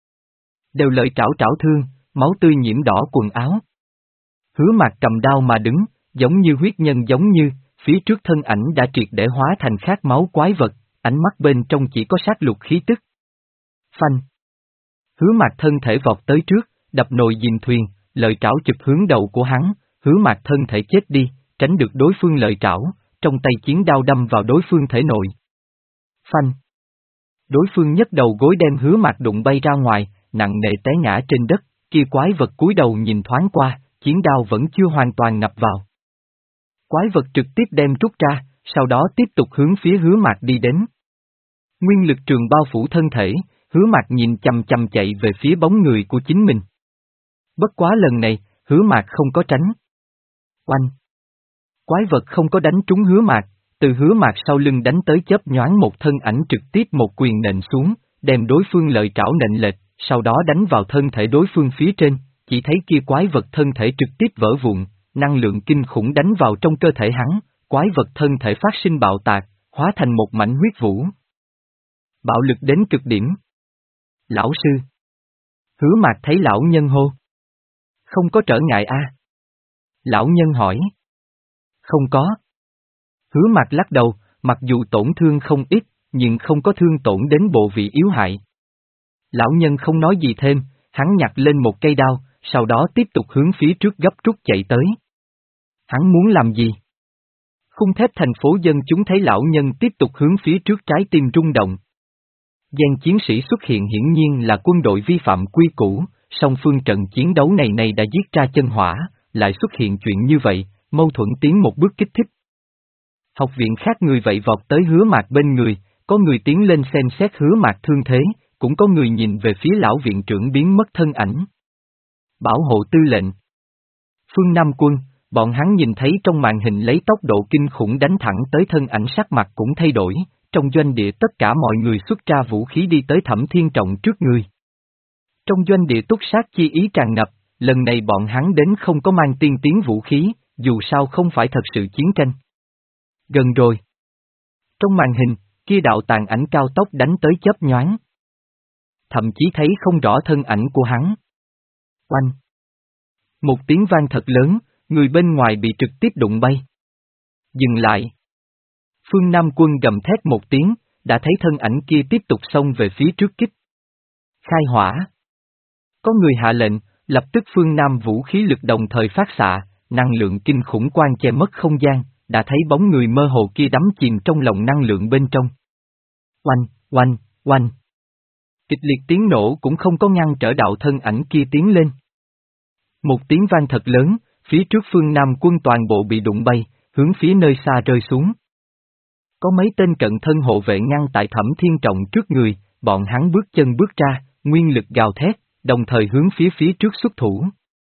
Đều lợi trảo trảo thương, máu tươi nhiễm đỏ quần áo. Hứa Mạc cầm đao mà đứng, giống như huyết nhân giống như, phía trước thân ảnh đã triệt để hóa thành khát máu quái vật, ánh mắt bên trong chỉ có sát lục khí tức. Phanh. Hứa Mạc thân thể vọt tới trước, đập nồi dìm thuyền, lợi trảo chụp hướng đầu của hắn, Hứa Mạc thân thể chết đi, tránh được đối phương lợi trảo, trong tay chiến đao đâm vào đối phương thể nội. Phanh. Đối phương nhấc đầu gối đem Hứa Mạc đụng bay ra ngoài, nặng nề té ngã trên đất, kia quái vật cúi đầu nhìn thoáng qua, chiến đao vẫn chưa hoàn toàn ngập vào. Quái vật trực tiếp đem rút ra, sau đó tiếp tục hướng phía Hứa Mạc đi đến. Nguyên lực trường bao phủ thân thể, Hứa Mạc nhìn chằm chằm chạy về phía bóng người của chính mình. Bất quá lần này, Hứa Mạc không có tránh. Oanh! Quái vật không có đánh trúng Hứa Mạc, từ Hứa Mạc sau lưng đánh tới chớp nhoáng một thân ảnh trực tiếp một quyền nện xuống, đem đối phương lợi trảo nện lệch, sau đó đánh vào thân thể đối phương phía trên, chỉ thấy kia quái vật thân thể trực tiếp vỡ vụn, năng lượng kinh khủng đánh vào trong cơ thể hắn, quái vật thân thể phát sinh bạo tạc, hóa thành một mảnh huyết vũ. Bạo lực đến cực điểm. Lão sư. Hứa Mạc thấy lão nhân hô. Không có trở ngại a? Lão nhân hỏi. Không có. Hứa Mạc lắc đầu, mặc dù tổn thương không ít, nhưng không có thương tổn đến bộ vị yếu hại. Lão nhân không nói gì thêm, hắn nhặt lên một cây đao, sau đó tiếp tục hướng phía trước gấp rút chạy tới. Hắn muốn làm gì? Khung thép thành phố dân chúng thấy lão nhân tiếp tục hướng phía trước, trái tim rung động. Gian chiến sĩ xuất hiện hiển nhiên là quân đội vi phạm quy củ, song phương trận chiến đấu này này đã giết ra chân hỏa, lại xuất hiện chuyện như vậy, mâu thuẫn tiến một bước kích thích. Học viện khác người vậy vọt tới Hứa Mạc bên người, có người tiến lên xem xét Hứa Mạc thương thế, cũng có người nhìn về phía lão viện trưởng biến mất thân ảnh. Bảo hộ tư lệnh. Phương Nam quân, bọn hắn nhìn thấy trong màn hình lấy tốc độ kinh khủng đánh thẳng tới thân ảnh, sắc mặt cũng thay đổi, trong doanh địa tất cả mọi người xuất ra vũ khí đi tới Thẩm Thiên Trọng trước người. Trong doanh địa túc sát chi ý tràn ngập, lần này bọn hắn đến không có mang tiên tiến vũ khí, dù sao không phải thật sự chiến tranh. Gần rồi. Trong màn hình, kia đạo tàn ảnh cao tốc đánh tới chớp nhoáng. Thậm chí thấy không rõ thân ảnh của hắn. Oanh! Một tiếng vang thật lớn, người bên ngoài bị trực tiếp đụng bay. Dừng lại. Phương Nam quân gầm thét một tiếng, đã thấy thân ảnh kia tiếp tục xông về phía trước kích. Khai hỏa. Có người hạ lệnh, lập tức Phương Nam vũ khí lực đồng thời phát xạ, năng lượng kinh khủng quang che mất không gian, đã thấy bóng người mơ hồ kia đắm chìm trong lòng năng lượng bên trong. Oanh, oanh, oanh. Kịch liệt tiếng nổ cũng không có ngăn trở đạo thân ảnh kia tiến lên. Một tiếng vang thật lớn, phía trước Phương Nam quân toàn bộ bị đụng bay, hướng phía nơi xa rơi xuống. Có mấy tên cận thân hộ vệ ngăn tại Thẩm Thiên Trọng trước người, bọn hắn bước chân bước ra, nguyên lực gào thét, đồng thời hướng phía phía trước xuất thủ.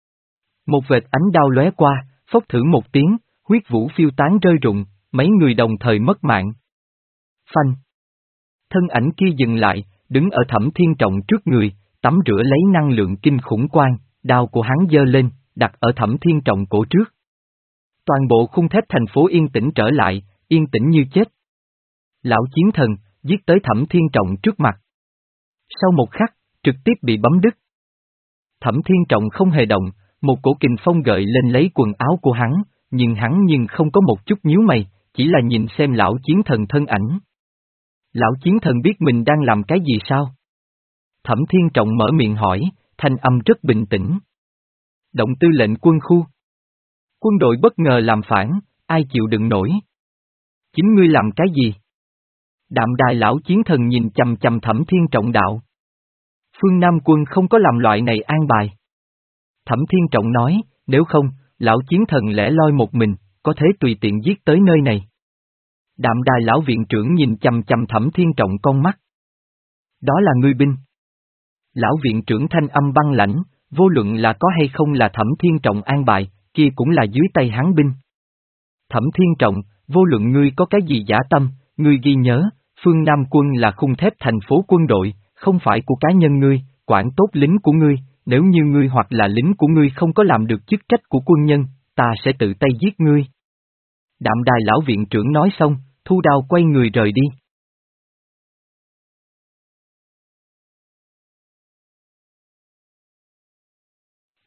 Một vệt ánh đao lóe qua, phốc thử một tiếng, huyết vũ phiêu tán rơi rụng, mấy người đồng thời mất mạng. Phanh. Thân ảnh kia dừng lại, đứng ở Thẩm Thiên Trọng trước người, tắm rửa lấy năng lượng kinh khủng quang, đao của hắn giơ lên, đặt ở Thẩm Thiên Trọng cổ trước. Toàn bộ khung thép thành phố yên tĩnh trở lại, yên tĩnh như chết. Lão chiến thần, giết tới Thẩm Thiên Trọng trước mặt. Sau một khắc, trực tiếp bị bấm đứt. Thẩm Thiên Trọng không hề động, một cổ kình phong gợi lên lấy quần áo của hắn, nhưng hắn nhưng không có một chút nhíu mày, chỉ là nhìn xem lão chiến thần thân ảnh. Lão chiến thần biết mình đang làm cái gì sao? Thẩm Thiên Trọng mở miệng hỏi, thanh âm rất bình tĩnh. Động tư lệnh quân khu. Quân đội bất ngờ làm phản, ai chịu đựng nổi? Chính ngươi làm cái gì? Đạm đài lão chiến thần nhìn chằm chằm Thẩm Thiên Trọng đạo. Phương Nam quân không có làm loại này an bài. Thẩm Thiên Trọng nói, nếu không, lão chiến thần lẻ loi một mình, có thể tùy tiện giết tới nơi này. Đạm đài lão viện trưởng nhìn chằm chằm Thẩm Thiên Trọng con mắt. Đó là ngươi binh. Lão viện trưởng thanh âm băng lãnh, vô luận là có hay không là Thẩm Thiên Trọng an bài, kia cũng là dưới tay hắn binh. Thẩm Thiên Trọng, vô luận ngươi có cái gì giả tâm, ngươi ghi nhớ, Phương Nam quân là khung thép thành phố quân đội, không phải của cá nhân ngươi, quản tốt lính của ngươi, nếu như ngươi hoặc là lính của ngươi không có làm được chức trách của quân nhân, ta sẽ tự tay giết ngươi. Đạm đài lão viện trưởng nói xong, thu đao quay người rời đi.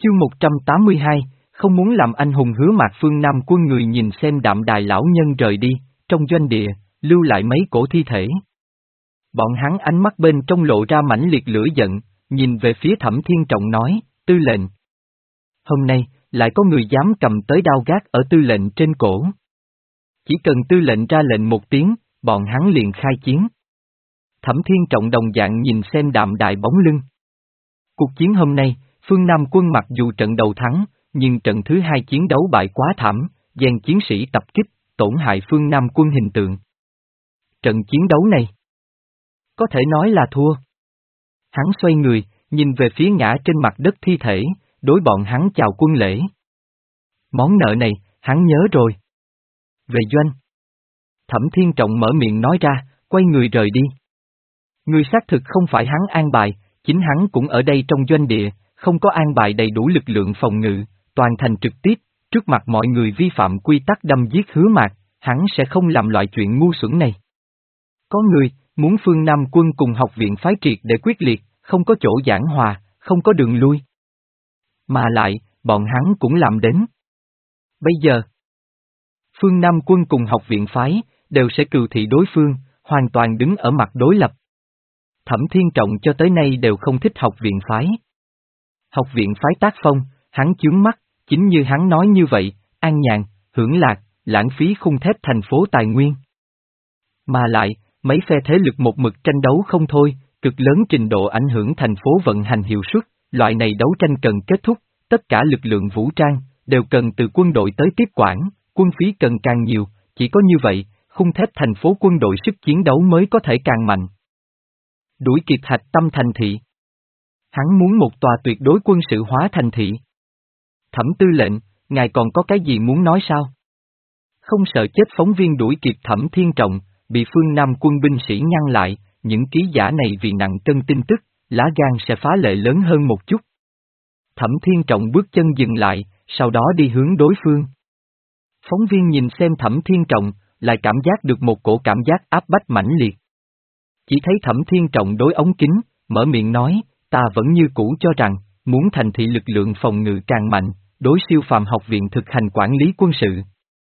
Chương một trăm tám mươi hai, không muốn làm anh hùng Hứa Mạc. Phương Nam Quân người nhìn xem Đạm Đài lão nhân rời đi, trong doanh địa, lưu lại mấy cổ thi thể. Bọn hắn ánh mắt bên trong lộ ra mãnh liệt lửa giận, nhìn về phía Thẩm Thiên Trọng nói, tư lệnh. Hôm nay, lại có người dám cầm tới đao gác ở tư lệnh trên cổ. Chỉ cần tư lệnh ra lệnh một tiếng, bọn hắn liền khai chiến. Thẩm Thiên Trọng đồng dạng nhìn xem Đạm Đài bóng lưng. Cuộc chiến hôm nay, Phương Nam Quân mặc dù trận đầu thắng, nhưng trận thứ hai chiến đấu bại quá thảm, gian chiến sĩ tập kích, tổn hại Phương Nam Quân hình tượng. Trận chiến đấu này, có thể nói là thua. Hắn xoay người, nhìn về phía ngã trên mặt đất thi thể, đối bọn hắn chào quân lễ. Món nợ này, hắn nhớ rồi. Về doanh. Thẩm Thiên Trọng mở miệng nói ra, quay người rời đi. Người xác thực không phải hắn an bài, chính hắn cũng ở đây trong doanh địa, không có an bài đầy đủ lực lượng phòng ngự, toàn thành trực tiếp, trước mặt mọi người vi phạm quy tắc đâm giết Hứa Mạc, hắn sẽ không làm loại chuyện ngu xuẩn này. Có người, muốn Phương Nam Quân cùng học viện phái triệt để quyết liệt, không có chỗ giảng hòa, không có đường lui. Mà lại, bọn hắn cũng làm đến. Bây giờ, Phương Nam Quân cùng học viện phái, đều sẽ cừu thị đối phương, hoàn toàn đứng ở mặt đối lập. Thẩm Thiên Trọng cho tới nay đều không thích học viện phái. Học viện phái tác phong, hắn chướng mắt, chính như hắn nói như vậy, an nhàn, hưởng lạc, lãng phí khung thép thành phố tài nguyên. Mà lại, mấy phe thế lực một mực tranh đấu không thôi, cực lớn trình độ ảnh hưởng thành phố vận hành hiệu suất, loại này đấu tranh cần kết thúc, tất cả lực lượng vũ trang, đều cần từ quân đội tới tiếp quản, quân phí cần càng nhiều, chỉ có như vậy, khung thép thành phố quân đội sức chiến đấu mới có thể càng mạnh. Đuổi kịp hạch tâm thành thị. Hắn muốn một tòa tuyệt đối quân sự hóa thành thị. Thẩm tư lệnh, ngài còn có cái gì muốn nói sao? Không sợ chết phóng viên đuổi kịp Thẩm Thiên Trọng, bị Phương Nam Quân binh sĩ ngăn lại, những ký giả này vì nặng cân tin tức, lá gan sẽ phá lệ lớn hơn một chút. Thẩm Thiên Trọng bước chân dừng lại, sau đó đi hướng đối phương. Phóng viên nhìn xem Thẩm Thiên Trọng, lại cảm giác được một cổ cảm giác áp bách mãnh liệt. Chỉ thấy Thẩm Thiên Trọng đối ống kính, mở miệng nói, ta vẫn như cũ cho rằng, muốn thành thị lực lượng phòng ngự càng mạnh, đối siêu phàm học viện thực hành quản lý quân sự.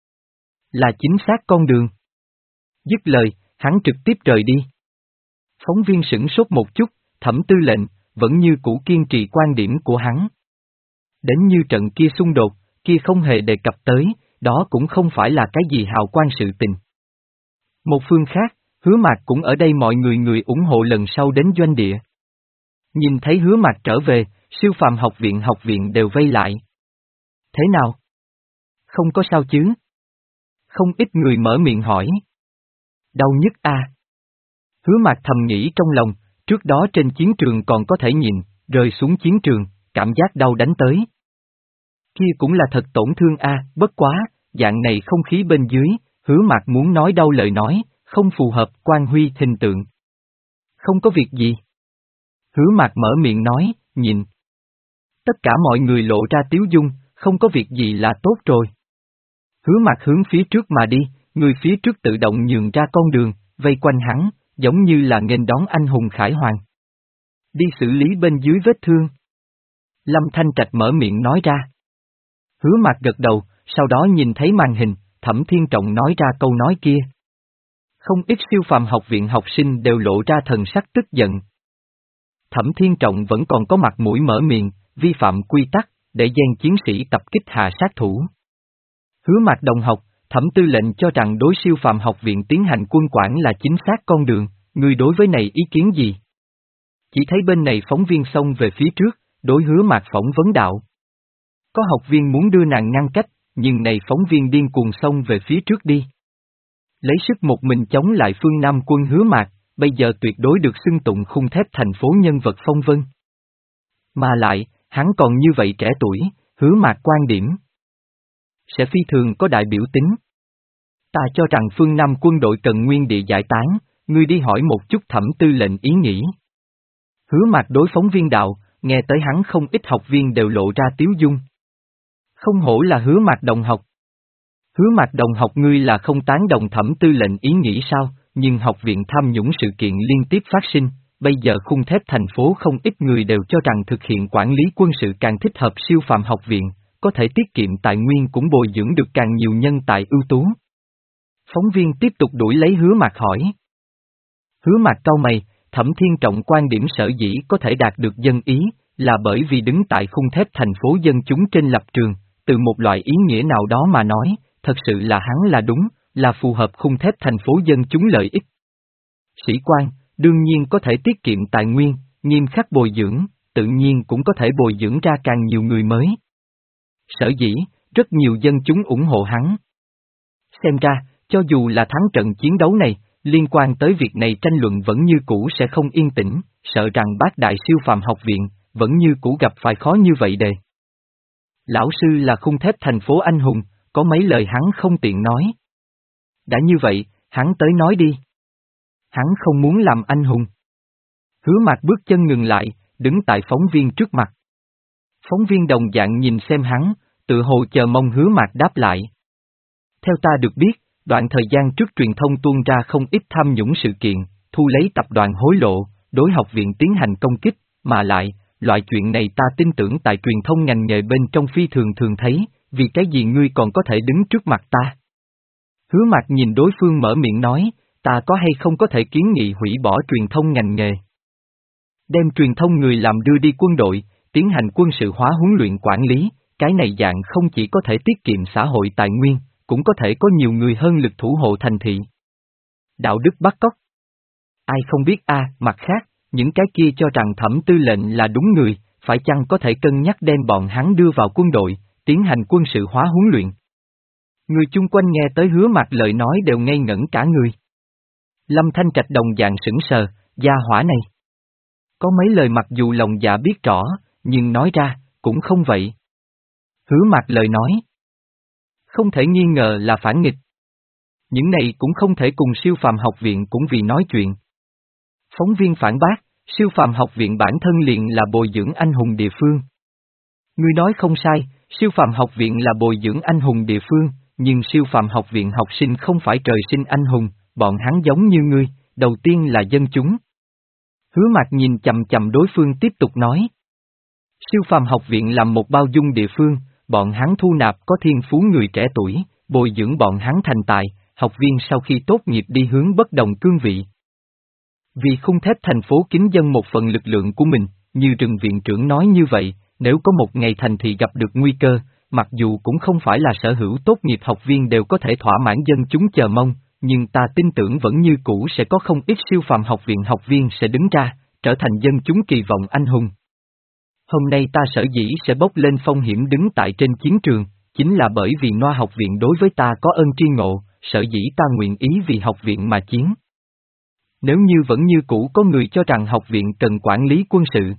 Là chính xác con đường. Dứt lời, hắn trực tiếp rời đi. Phóng viên sửng sốt một chút, Thẩm tư lệnh, vẫn như cũ kiên trì quan điểm của hắn. Đến như trận kia xung đột, kia không hề đề cập tới, đó cũng không phải là cái gì hào quang sự tình. Một phương khác, Hứa Mạc cũng ở đây, mọi người người ủng hộ lần sau đến doanh địa. Nhìn thấy Hứa Mạc trở về, siêu phàm học viện học viện đều vây lại. Thế nào? Không có sao chứ? Không ít người mở miệng hỏi. Đau nhức a. À? Hứa Mạc thầm nghĩ trong lòng, trước đó trên chiến trường còn có thể nhìn, rơi xuống chiến trường, cảm giác đau đánh tới. Kia cũng là thật tổn thương a, à, bất quá, dạng này không khí bên dưới, Hứa Mạc muốn nói đau lời nói, không phù hợp Quan Huy hình tượng. Không có việc gì. Hứa Mạc mở miệng nói, nhìn. Tất cả mọi người lộ ra tiếu dung, không có việc gì là tốt rồi. Hứa Mạc hướng phía trước mà đi, người phía trước tự động nhường ra con đường, vây quanh hắn, giống như là nghênh đón anh hùng khải hoàng. Đi xử lý bên dưới vết thương. Lâm Thanh Trạch mở miệng nói ra. Hứa Mạc gật đầu, sau đó nhìn thấy màn hình, Thẩm Thiên Trọng nói ra câu nói kia. Không ít siêu phàm học viện học sinh đều lộ ra thần sắc tức giận. Thẩm Thiên Trọng vẫn còn có mặt mũi mở miệng, vi phạm quy tắc, để gian chiến sĩ tập kích hạ sát thủ. Hứa Mạc đồng học, Thẩm tư lệnh cho rằng đối siêu phàm học viện tiến hành quân quản là chính xác con đường, người đối với này ý kiến gì? Chỉ thấy bên này phóng viên xông về phía trước, đối Hứa Mạc phỏng vấn đạo. Có học viên muốn đưa nàng ngăn cách, nhưng này phóng viên điên cuồng xông về phía trước đi. Lấy sức một mình chống lại Phương Nam Quân Hứa Mạc, bây giờ tuyệt đối được xưng tụng khung thép thành phố nhân vật phong vân. Mà lại, hắn còn như vậy trẻ tuổi, Hứa Mạc quan điểm sẽ phi thường có đại biểu tính. Ta cho rằng Phương Nam quân đội cần nguyên địa giải tán, ngươi đi hỏi một chút Thẩm tư lệnh ý nghĩ. Hứa Mạc đối phóng viên đạo, nghe tới hắn không ít học viên đều lộ ra tiếu dung. Không hổ là Hứa Mạc đồng học. Hứa Mạc đồng học, ngươi là không tán đồng Thẩm tư lệnh ý nghĩ sao, nhưng học viện tham nhũng sự kiện liên tiếp phát sinh, bây giờ khung thép thành phố không ít người đều cho rằng thực hiện quản lý quân sự càng thích hợp siêu phàm học viện, có thể tiết kiệm tài nguyên cũng bồi dưỡng được càng nhiều nhân tài ưu tú. Phóng viên tiếp tục đuổi lấy Hứa Mạc hỏi. Hứa Mạc cau mày, Thẩm Thiên Trọng quan điểm sở dĩ có thể đạt được dân ý, là bởi vì đứng tại khung thép thành phố dân chúng trên lập trường, từ một loại ý nghĩa nào đó mà nói, thật sự là hắn là đúng, là phù hợp khung thép thành phố dân chúng lợi ích. Sĩ quan, đương nhiên có thể tiết kiệm tài nguyên, nghiêm khắc bồi dưỡng, tự nhiên cũng có thể bồi dưỡng ra càng nhiều người mới. Sở dĩ, rất nhiều dân chúng ủng hộ hắn. Xem ra, cho dù là thắng trận chiến đấu này, liên quan tới việc này tranh luận vẫn như cũ sẽ không yên tĩnh, sợ rằng Bác Đại siêu phàm học viện, vẫn như cũ gặp phải khó như vậy đề. Lão sư là khung thép thành phố anh hùng, có mấy lời hắn không tiện nói. Đã như vậy, hắn tới nói đi. Hắn không muốn làm anh hùng. Hứa Mạc bước chân ngừng lại, đứng tại phóng viên trước mặt. Phóng viên đồng dạng nhìn xem hắn, tự hồ chờ mong Hứa Mạc đáp lại. Theo ta được biết, đoạn thời gian trước truyền thông tuôn ra không ít tham nhũng sự kiện, thu lấy tập đoàn hối lộ, đối học viện tiến hành công kích, mà lại, loại chuyện này ta tin tưởng tại truyền thông ngành nghề bên trong phi thường thường thấy, vì cái gì ngươi còn có thể đứng trước mặt ta? Hứa Mạc nhìn đối phương mở miệng nói, ta có hay không có thể kiến nghị hủy bỏ truyền thông ngành nghề? Đem truyền thông người làm đưa đi quân đội, tiến hành quân sự hóa huấn luyện quản lý, cái này dạng không chỉ có thể tiết kiệm xã hội tài nguyên, cũng có thể có nhiều người hơn lực thủ hộ thành thị. Đạo đức bắt cóc. Ai không biết a, mặt khác, những cái kia cho rằng Thẩm tư lệnh là đúng người, phải chăng có thể cân nhắc đem bọn hắn đưa vào quân đội, tiến hành quân sự hóa huấn luyện. Người chung quanh nghe tới Hứa Mạc lời nói đều ngây ngẩn cả người. Lâm Thanh Trạch đồng dạng sững sờ, gia hỏa này. Có mấy lời mặc dù lòng dạ biết rõ, nhưng nói ra, cũng không vậy. Hứa Mạc lời nói. Không thể nghi ngờ là phản nghịch. Những này cũng không thể cùng siêu phàm học viện cũng vì nói chuyện. Phóng viên phản bác, siêu phàm học viện bản thân liền là bồi dưỡng anh hùng địa phương. Ngươi nói không sai, siêu phàm học viện là bồi dưỡng anh hùng địa phương, nhưng siêu phàm học viện học sinh không phải trời sinh anh hùng, bọn hắn giống như ngươi, đầu tiên là dân chúng. Hứa Mạc nhìn chầm chầm đối phương tiếp tục nói. Siêu phàm học viện làm một bao dung địa phương, bọn hắn thu nạp có thiên phú người trẻ tuổi, bồi dưỡng bọn hắn thành tài, học viên sau khi tốt nghiệp đi hướng bất đồng cương vị. Vì khung thép thành phố kính dân một phần lực lượng của mình, như rừng viện trưởng nói như vậy, nếu có một ngày thành thị gặp được nguy cơ, mặc dù cũng không phải là sở hữu tốt nghiệp học viên đều có thể thỏa mãn dân chúng chờ mong, nhưng ta tin tưởng vẫn như cũ sẽ có không ít siêu phàm học viện học viên sẽ đứng ra, trở thành dân chúng kỳ vọng anh hùng. Hôm nay ta sở dĩ sẽ bốc lên phong hiểm đứng tại trên chiến trường, chính là bởi vì Noa học viện đối với ta có ơn tri ngộ, sở dĩ ta nguyện ý vì học viện mà chiến. Nếu như vẫn như cũ có người cho rằng học viện cần quản lý quân sự.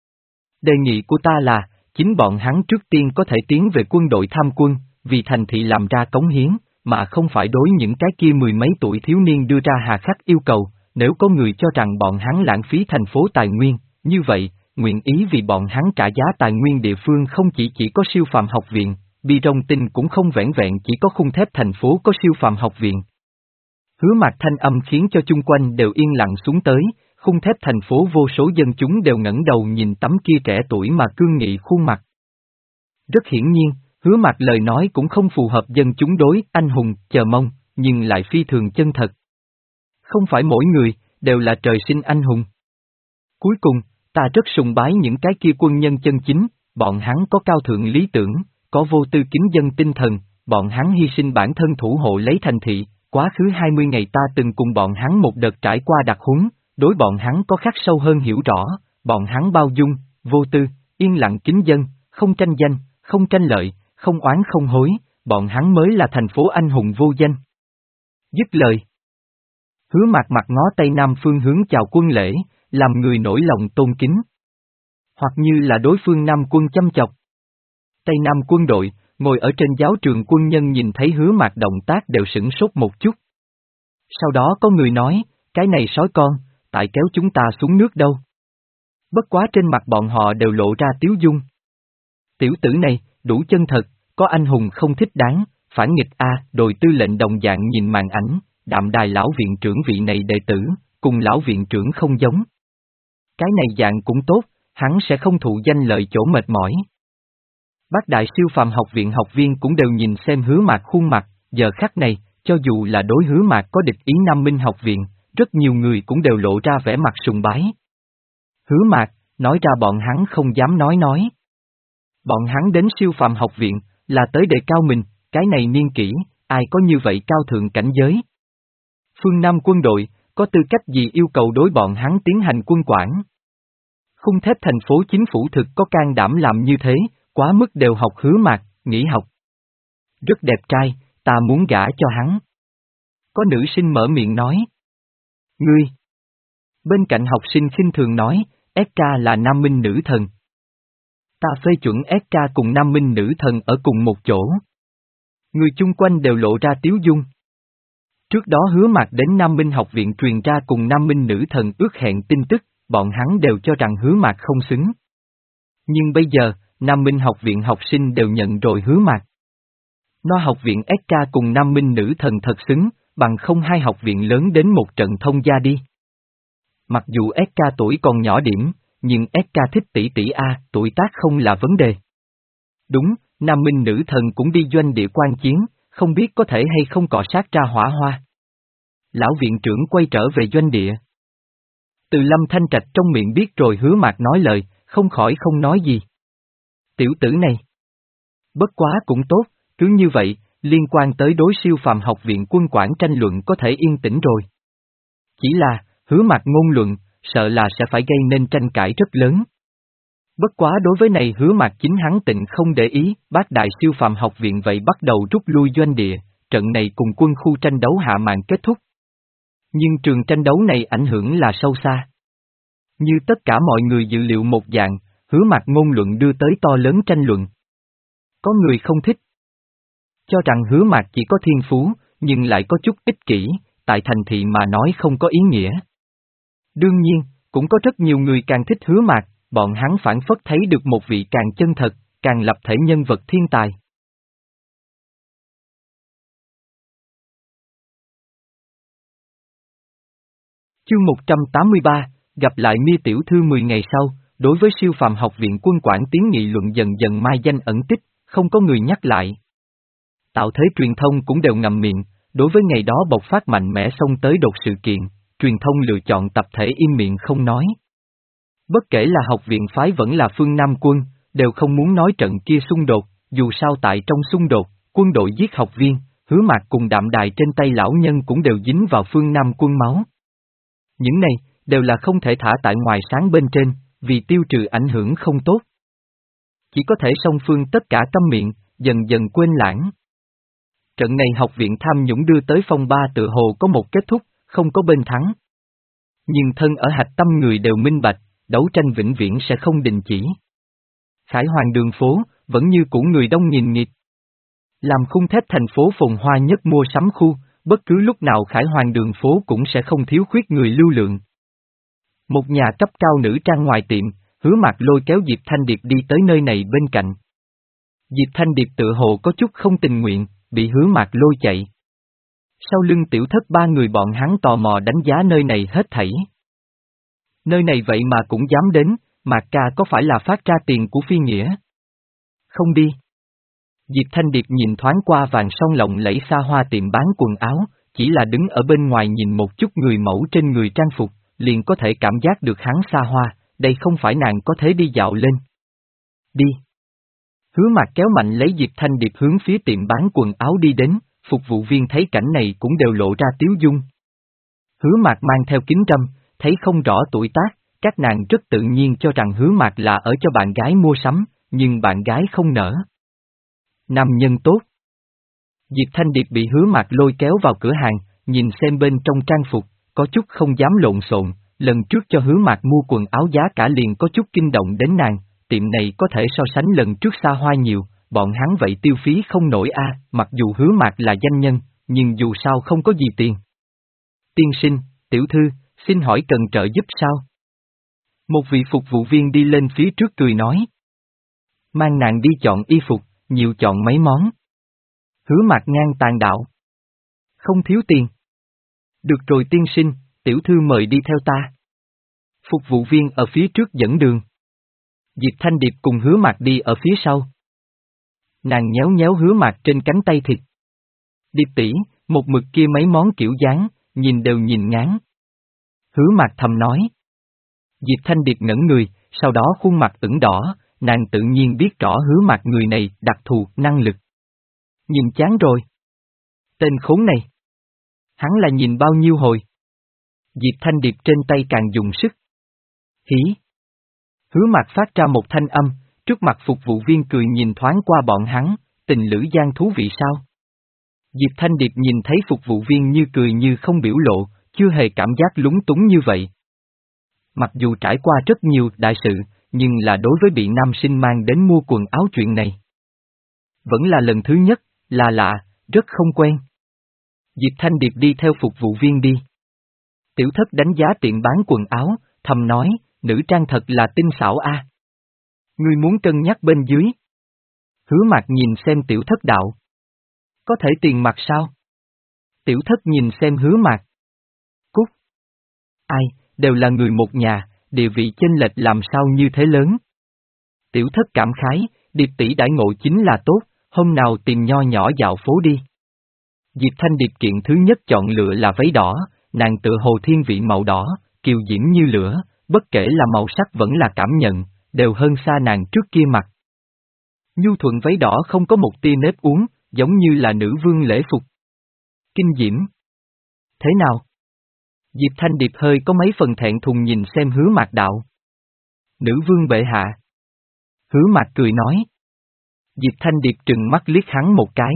Đề nghị của ta là, chính bọn hắn trước tiên có thể tiến về quân đội tham quân, vì thành thị làm ra cống hiến, mà không phải đối những cái kia mười mấy tuổi thiếu niên đưa ra hà khắc yêu cầu, nếu có người cho rằng bọn hắn lãng phí thành phố tài nguyên, như vậy, nguyện ý vì bọn hắn trả giá tài nguyên địa phương không chỉ chỉ có siêu phàm học viện, Bi Rong Tinh cũng không vẻn vẹn chỉ có khung thép thành phố có siêu phàm học viện. Hứa Mạc thanh âm khiến cho chung quanh đều yên lặng xuống tới, khung thép thành phố vô số dân chúng đều ngẩng đầu nhìn tấm kia trẻ tuổi mà cương nghị khuôn mặt. Rất hiển nhiên, Hứa Mạc lời nói cũng không phù hợp dân chúng đối anh hùng, chờ mong, nhưng lại phi thường chân thật. Không phải mỗi người, đều là trời sinh anh hùng. Cuối cùng, ta rất sùng bái những cái kia quân nhân chân chính, bọn hắn có cao thượng lý tưởng, có vô tư kính dân tinh thần, bọn hắn hy sinh bản thân thủ hộ lấy thành thị, quá khứ hai mươi ngày ta từng cùng bọn hắn một đợt trải qua đặc huấn, đối bọn hắn có khắc sâu hơn hiểu rõ, bọn hắn bao dung, vô tư, yên lặng kính dân, không tranh danh, không tranh lợi, không oán không hối, bọn hắn mới là thành phố anh hùng vô danh. Dứt lời. Hứa Mạc mặt ngó Tây Nam phương hướng chào quân lễ, làm người nổi lòng tôn kính. Hoặc như là đối phương Nam quân chăm chọc. Tây Nam quân đội, ngồi ở trên giáo trường quân nhân nhìn thấy Hứa Mạc động tác đều sửng sốt một chút. Sau đó có người nói, cái này sói con, tại kéo chúng ta xuống nước đâu. Bất quá trên mặt bọn họ đều lộ ra tiếu dung. Tiểu tử này, đủ chân thật, có anh hùng không thích đáng, phản nghịch a, đồi tư lệnh đồng dạng nhìn màn ảnh, đạm đài lão viện trưởng vị này đệ tử, cùng lão viện trưởng không giống. Cái này dạng cũng tốt, hắn sẽ không thụ danh lợi chỗ mệt mỏi. Bác đại siêu phàm học viện học viên cũng đều nhìn xem Hứa Mạc khuôn mặt, giờ khắc này, cho dù là đối Hứa Mạc có địch ý Nam Minh học viện, rất nhiều người cũng đều lộ ra vẻ mặt sùng bái. Hứa Mạc, nói ra bọn hắn không dám nói nói. Bọn hắn đến siêu phàm học viện, là tới đề cao mình, cái này niên kỷ, ai có như vậy cao thượng cảnh giới. Phương Nam quân đội, có tư cách gì yêu cầu đối bọn hắn tiến hành quân quản? Khung thép thành phố chính phủ thực có can đảm làm như thế, quá mức đều học Hứa Mạc, nghỉ học. Rất đẹp trai, ta muốn gả cho hắn. Có nữ sinh mở miệng nói. Ngươi. Bên cạnh học sinh khinh thường nói, ét ca là Nam Minh nữ thần. Ta phê chuẩn ét ca cùng Nam Minh nữ thần ở cùng một chỗ. Người chung quanh đều lộ ra tiếu dung. Trước đó Hứa Mạc đến Nam Minh học viện truyền ra cùng Nam Minh nữ thần ước hẹn tin tức, bọn hắn đều cho rằng Hứa Mạc không xứng. Nhưng bây giờ, Nam Minh học viện học sinh đều nhận rồi Hứa Mạc. Nó học viện ét ca cùng Nam Minh nữ thần thật xứng, bằng không hai học viện lớn đến một trận thông gia đi. Mặc dù ét ca tuổi còn nhỏ điểm, nhưng ét ca thích tỷ tỷ A, tuổi tác không là vấn đề. Đúng, Nam Minh nữ thần cũng đi doanh địa quan chiến, không biết có thể hay không cọ sát ra hỏa hoa. Lão viện trưởng quay trở về doanh địa. Từ Lâm Thanh Trạch trong miệng biết rồi Hứa Mạc nói lời, không khỏi không nói gì. Tiểu tử này. Bất quá cũng tốt, cứ như vậy, liên quan tới đối siêu phàm học viện quân quản tranh luận có thể yên tĩnh rồi. Chỉ là, Hứa Mạc ngôn luận, sợ là sẽ phải gây nên tranh cãi rất lớn. Bất quá đối với này Hứa Mạc chính hắn tịnh không để ý, bác đại siêu phàm học viện vậy bắt đầu rút lui doanh địa, trận này cùng quân khu tranh đấu hạ màn kết thúc. Nhưng trường tranh đấu này ảnh hưởng là sâu xa. Như tất cả mọi người dự liệu một dạng, Hứa Mạc ngôn luận đưa tới to lớn tranh luận. Có người không thích. Cho rằng Hứa Mạc chỉ có thiên phú, nhưng lại có chút ích kỷ, tại thành thị mà nói không có ý nghĩa. Đương nhiên, cũng có rất nhiều người càng thích Hứa Mạc, bọn hắn phản phất thấy được một vị càng chân thật, càng lập thể nhân vật thiên tài. Chương một trăm tám mươi ba, gặp lại Mia tiểu thư mười ngày sau, đối với siêu phàm học viện quân quản tiến nghị luận dần dần mai danh ẩn tích, không có người nhắc lại. Tạo thế truyền thông cũng đều ngậm miệng, đối với ngày đó bộc phát mạnh mẽ xông tới đột sự kiện, truyền thông lựa chọn tập thể im miệng không nói. Bất kể là học viện phái vẫn là phương Nam quân, đều không muốn nói trận kia xung đột, dù sao tại trong xung đột, quân đội giết học viên, Hứa Mạc cùng đạm đài trên tay lão nhân cũng đều dính vào phương Nam quân máu. Những này, đều là không thể thả tại ngoài sáng bên trên, vì tiêu trừ ảnh hưởng không tốt. Chỉ có thể song phương tất cả câm miệng, dần dần quên lãng. Trận này học viện tham nhũng đưa tới phong ba tự hồ có một kết thúc, không có bên thắng. Nhưng thân ở hạch tâm người đều minh bạch, đấu tranh vĩnh viễn sẽ không đình chỉ. Khải Hoàng đường phố, vẫn như cũ người đông nghìn nghịt. Làm khung thép thành phố phồn hoa nhất mua sắm khu, bất cứ lúc nào Khải Hoàng đường phố cũng sẽ không thiếu khuyết người lưu lượng. Một nhà cấp cao nữ trang ngoài tiệm, Hứa Mạc lôi kéo Diệp Thanh Điệp đi tới nơi này bên cạnh. Diệp Thanh Điệp tự hồ có chút không tình nguyện, bị Hứa Mạc lôi chạy. Sau lưng tiểu thất ba người bọn hắn tò mò đánh giá nơi này hết thảy. Nơi này vậy mà cũng dám đến, Mạc ca có phải là phát ra tiền của phi nghĩa? Không đi. Diệp Thanh Điệp nhìn thoáng qua vàng son lộng lẫy xa hoa tiệm bán quần áo, chỉ là đứng ở bên ngoài nhìn một chút người mẫu trên người trang phục, liền có thể cảm giác được hắn xa hoa, đây không phải nàng có thể đi dạo lên. Đi. Hứa Mạc kéo mạnh lấy Diệp Thanh Điệp hướng phía tiệm bán quần áo đi đến, phục vụ viên thấy cảnh này cũng đều lộ ra tiếu dung. Hứa Mạc mang theo kính râm, thấy không rõ tuổi tác, các nàng rất tự nhiên cho rằng Hứa Mạc là ở cho bạn gái mua sắm, nhưng bạn gái không nỡ. Nam nhân tốt. Diệp Thanh Điệp bị Hứa Mạc lôi kéo vào cửa hàng, nhìn xem bên trong trang phục, có chút không dám lộn xộn, lần trước cho Hứa Mạc mua quần áo giá cả liền có chút kinh động đến nàng, tiệm này có thể so sánh lần trước xa hoa nhiều, bọn hắn vậy tiêu phí không nổi a. Mặc dù Hứa Mạc là danh nhân, nhưng dù sao không có gì tiền. Tiên sinh, tiểu thư, xin hỏi cần trợ giúp sao? Một vị phục vụ viên đi lên phía trước cười nói. Mang nàng đi chọn y phục, nhiều chọn mấy món. Hứa Mạc ngang tàn đạo. Không thiếu tiền. Được rồi tiên sinh, tiểu thư mời đi theo ta. Phục vụ viên ở phía trước dẫn đường. Diệp Thanh Điệp cùng Hứa Mạc đi ở phía sau. Nàng nhéo nhéo Hứa Mạc trên cánh tay thịt. Điệp tỷ, một mực kia mấy món kiểu dáng, nhìn đều nhìn ngán. Hứa Mạc thầm nói. Diệp Thanh Điệp ngẩn người, sau đó khuôn mặt ửng đỏ, nàng tự nhiên biết rõ Hứa Mạc người này đặc thù, năng lực. Nhìn chán rồi. Tên khốn này. Hắn là nhìn bao nhiêu hồi. Diệp Thanh Điệp trên tay càng dùng sức. Hí. Hứa Mạc phát ra một thanh âm, trước mặt phục vụ viên cười nhìn thoáng qua bọn hắn, tình lữ gian thú vị sao? Diệp Thanh Điệp nhìn thấy phục vụ viên như cười như không biểu lộ, chưa hề cảm giác lúng túng như vậy. Mặc dù trải qua rất nhiều đại sự, nhưng là đối với bị nam sinh mang đến mua quần áo chuyện này. Vẫn là lần thứ nhất, là lạ, rất không quen. Diệp Thanh Điệp đi theo phục vụ viên đi. Tiểu thất đánh giá tiệm bán quần áo, thầm nói, nữ trang thật là tinh xảo a. Ngươi muốn cân nhắc bên dưới. Hứa Mạc nhìn xem tiểu thất đạo. Có thể tiền mặt sao? Tiểu thất nhìn xem Hứa Mạc. Cút. Ai, đều là người một nhà, địa vị chênh lệch làm sao như thế lớn. Tiểu thất cảm khái, Điệp tỷ đãi ngộ chính là tốt, hôm nào tìm nho nhỏ dạo phố đi. Diệp Thanh Điệp kiện thứ nhất chọn lựa là váy đỏ, nàng tựa hồ thiên vị màu đỏ, kiều diễm như lửa, bất kể là màu sắc vẫn là cảm nhận, đều hơn xa nàng trước kia mặc. Nhu thuận váy đỏ không có một tia nếp uốn, giống như là nữ vương lễ phục. Kinh diễm. Thế nào? Diệp Thanh Điệp hơi có mấy phần thẹn thùng nhìn xem Hứa Mạc đạo. Nữ vương bệ hạ. Hứa Mạc cười nói. Diệp Thanh Điệp trừng mắt liếc hắn một cái.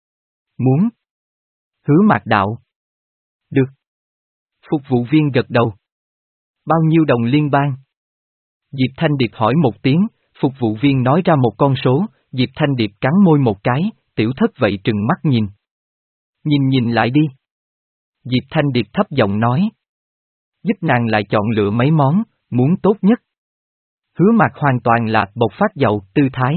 Muốn. Hứa Mạc đạo. Được. Phục vụ viên gật đầu. Bao nhiêu đồng liên bang? Diệp Thanh Điệp hỏi một tiếng, phục vụ viên nói ra một con số, Diệp Thanh Điệp cắn môi một cái, tiểu thất vậy trừng mắt nhìn. Nhìn nhìn lại đi. Diệp Thanh Điệp thấp giọng nói. Giúp nàng lại chọn lựa mấy món, muốn tốt nhất. Hứa Mạc hoàn toàn là bộc phát giàu, tư thái.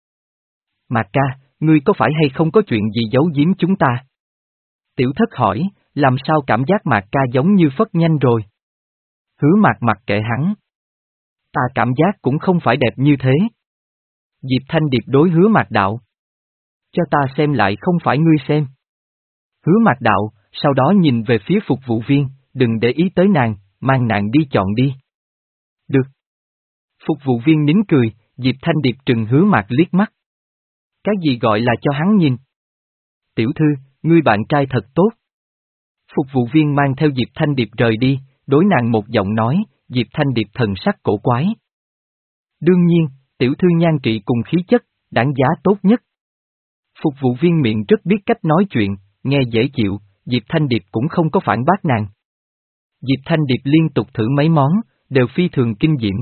Mạc ca, ngươi có phải hay không có chuyện gì giấu giếm chúng ta? Tiểu thất hỏi, làm sao cảm giác Mạc ca giống như phất nhanh rồi? Hứa Mạc mặc kệ hắn. Ta cảm giác cũng không phải đẹp như thế. Diệp Thanh Điệp đối Hứa Mạc đạo. Cho ta xem lại không phải ngươi xem. Hứa Mạc đạo, sau đó nhìn về phía phục vụ viên, đừng để ý tới nàng, mang nàng đi chọn đi. Được. Phục vụ viên nín cười, Diệp Thanh Điệp trừng Hứa Mạc liếc mắt. Cái gì gọi là cho hắn nhìn? Tiểu thư, ngươi bạn trai thật tốt. Phục vụ viên mang theo Diệp Thanh Điệp rời đi, đối nàng một giọng nói, Diệp Thanh Điệp thần sắc cổ quái. Đương nhiên, tiểu thư nhan trị cùng khí chất, đáng giá tốt nhất. Phục vụ viên miệng rất biết cách nói chuyện, nghe dễ chịu, Diệp Thanh Điệp cũng không có phản bác nàng. Diệp Thanh Điệp liên tục thử mấy món, đều phi thường kinh diễm.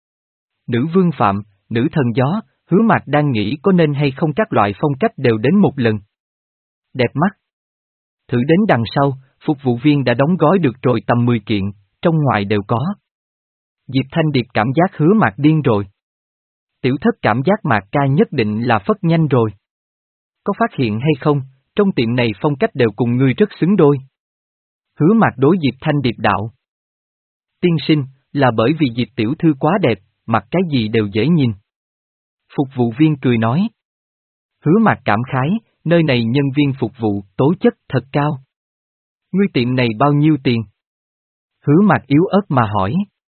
Nữ vương phạm, nữ thần gió, Hứa Mạc đang nghĩ có nên hay không các loại phong cách đều đến một lần. Đẹp mắt. Thử đến đằng sau, phục vụ viên đã đóng gói được rồi tầm mười kiện, trong ngoài đều có. Diệp Thanh Điệp cảm giác Hứa Mạc điên rồi. Tiểu thất cảm giác Mạc ca nhất định là phất nhanh rồi. Có phát hiện hay không, trong tiệm này phong cách đều cùng ngươi rất xứng đôi. Hứa Mạc đối Diệp Thanh Điệp đạo. Tiên sinh, là bởi vì Diệp tiểu thư quá đẹp, mặc cái gì đều dễ nhìn. Phục vụ viên cười nói. Hứa Mạc cảm khái, nơi này nhân viên phục vụ, tố chất thật cao. Ngươi tiệm này bao nhiêu tiền? Hứa Mạc yếu ớt mà hỏi.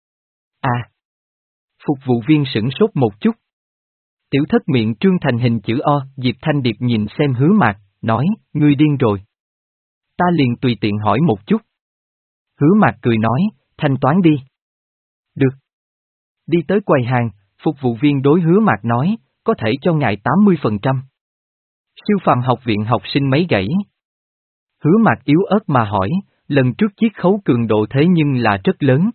À. Phục vụ viên sửng sốt một chút. Tiểu thất miệng trương thành hình chữ O, Diệp Thanh Điệp nhìn xem Hứa Mạc, nói, ngươi điên rồi. Ta liền tùy tiện hỏi một chút. Hứa Mạc cười nói, thanh toán đi. Được. Đi tới quầy hàng, phục vụ viên đối Hứa Mạc nói, có thể cho ngài tám mươi phần trăm. Siêu phàm học viện học sinh mấy gãy. Hứa Mạc yếu ớt mà hỏi, lần trước chiết khấu cường độ thế nhưng là rất lớn.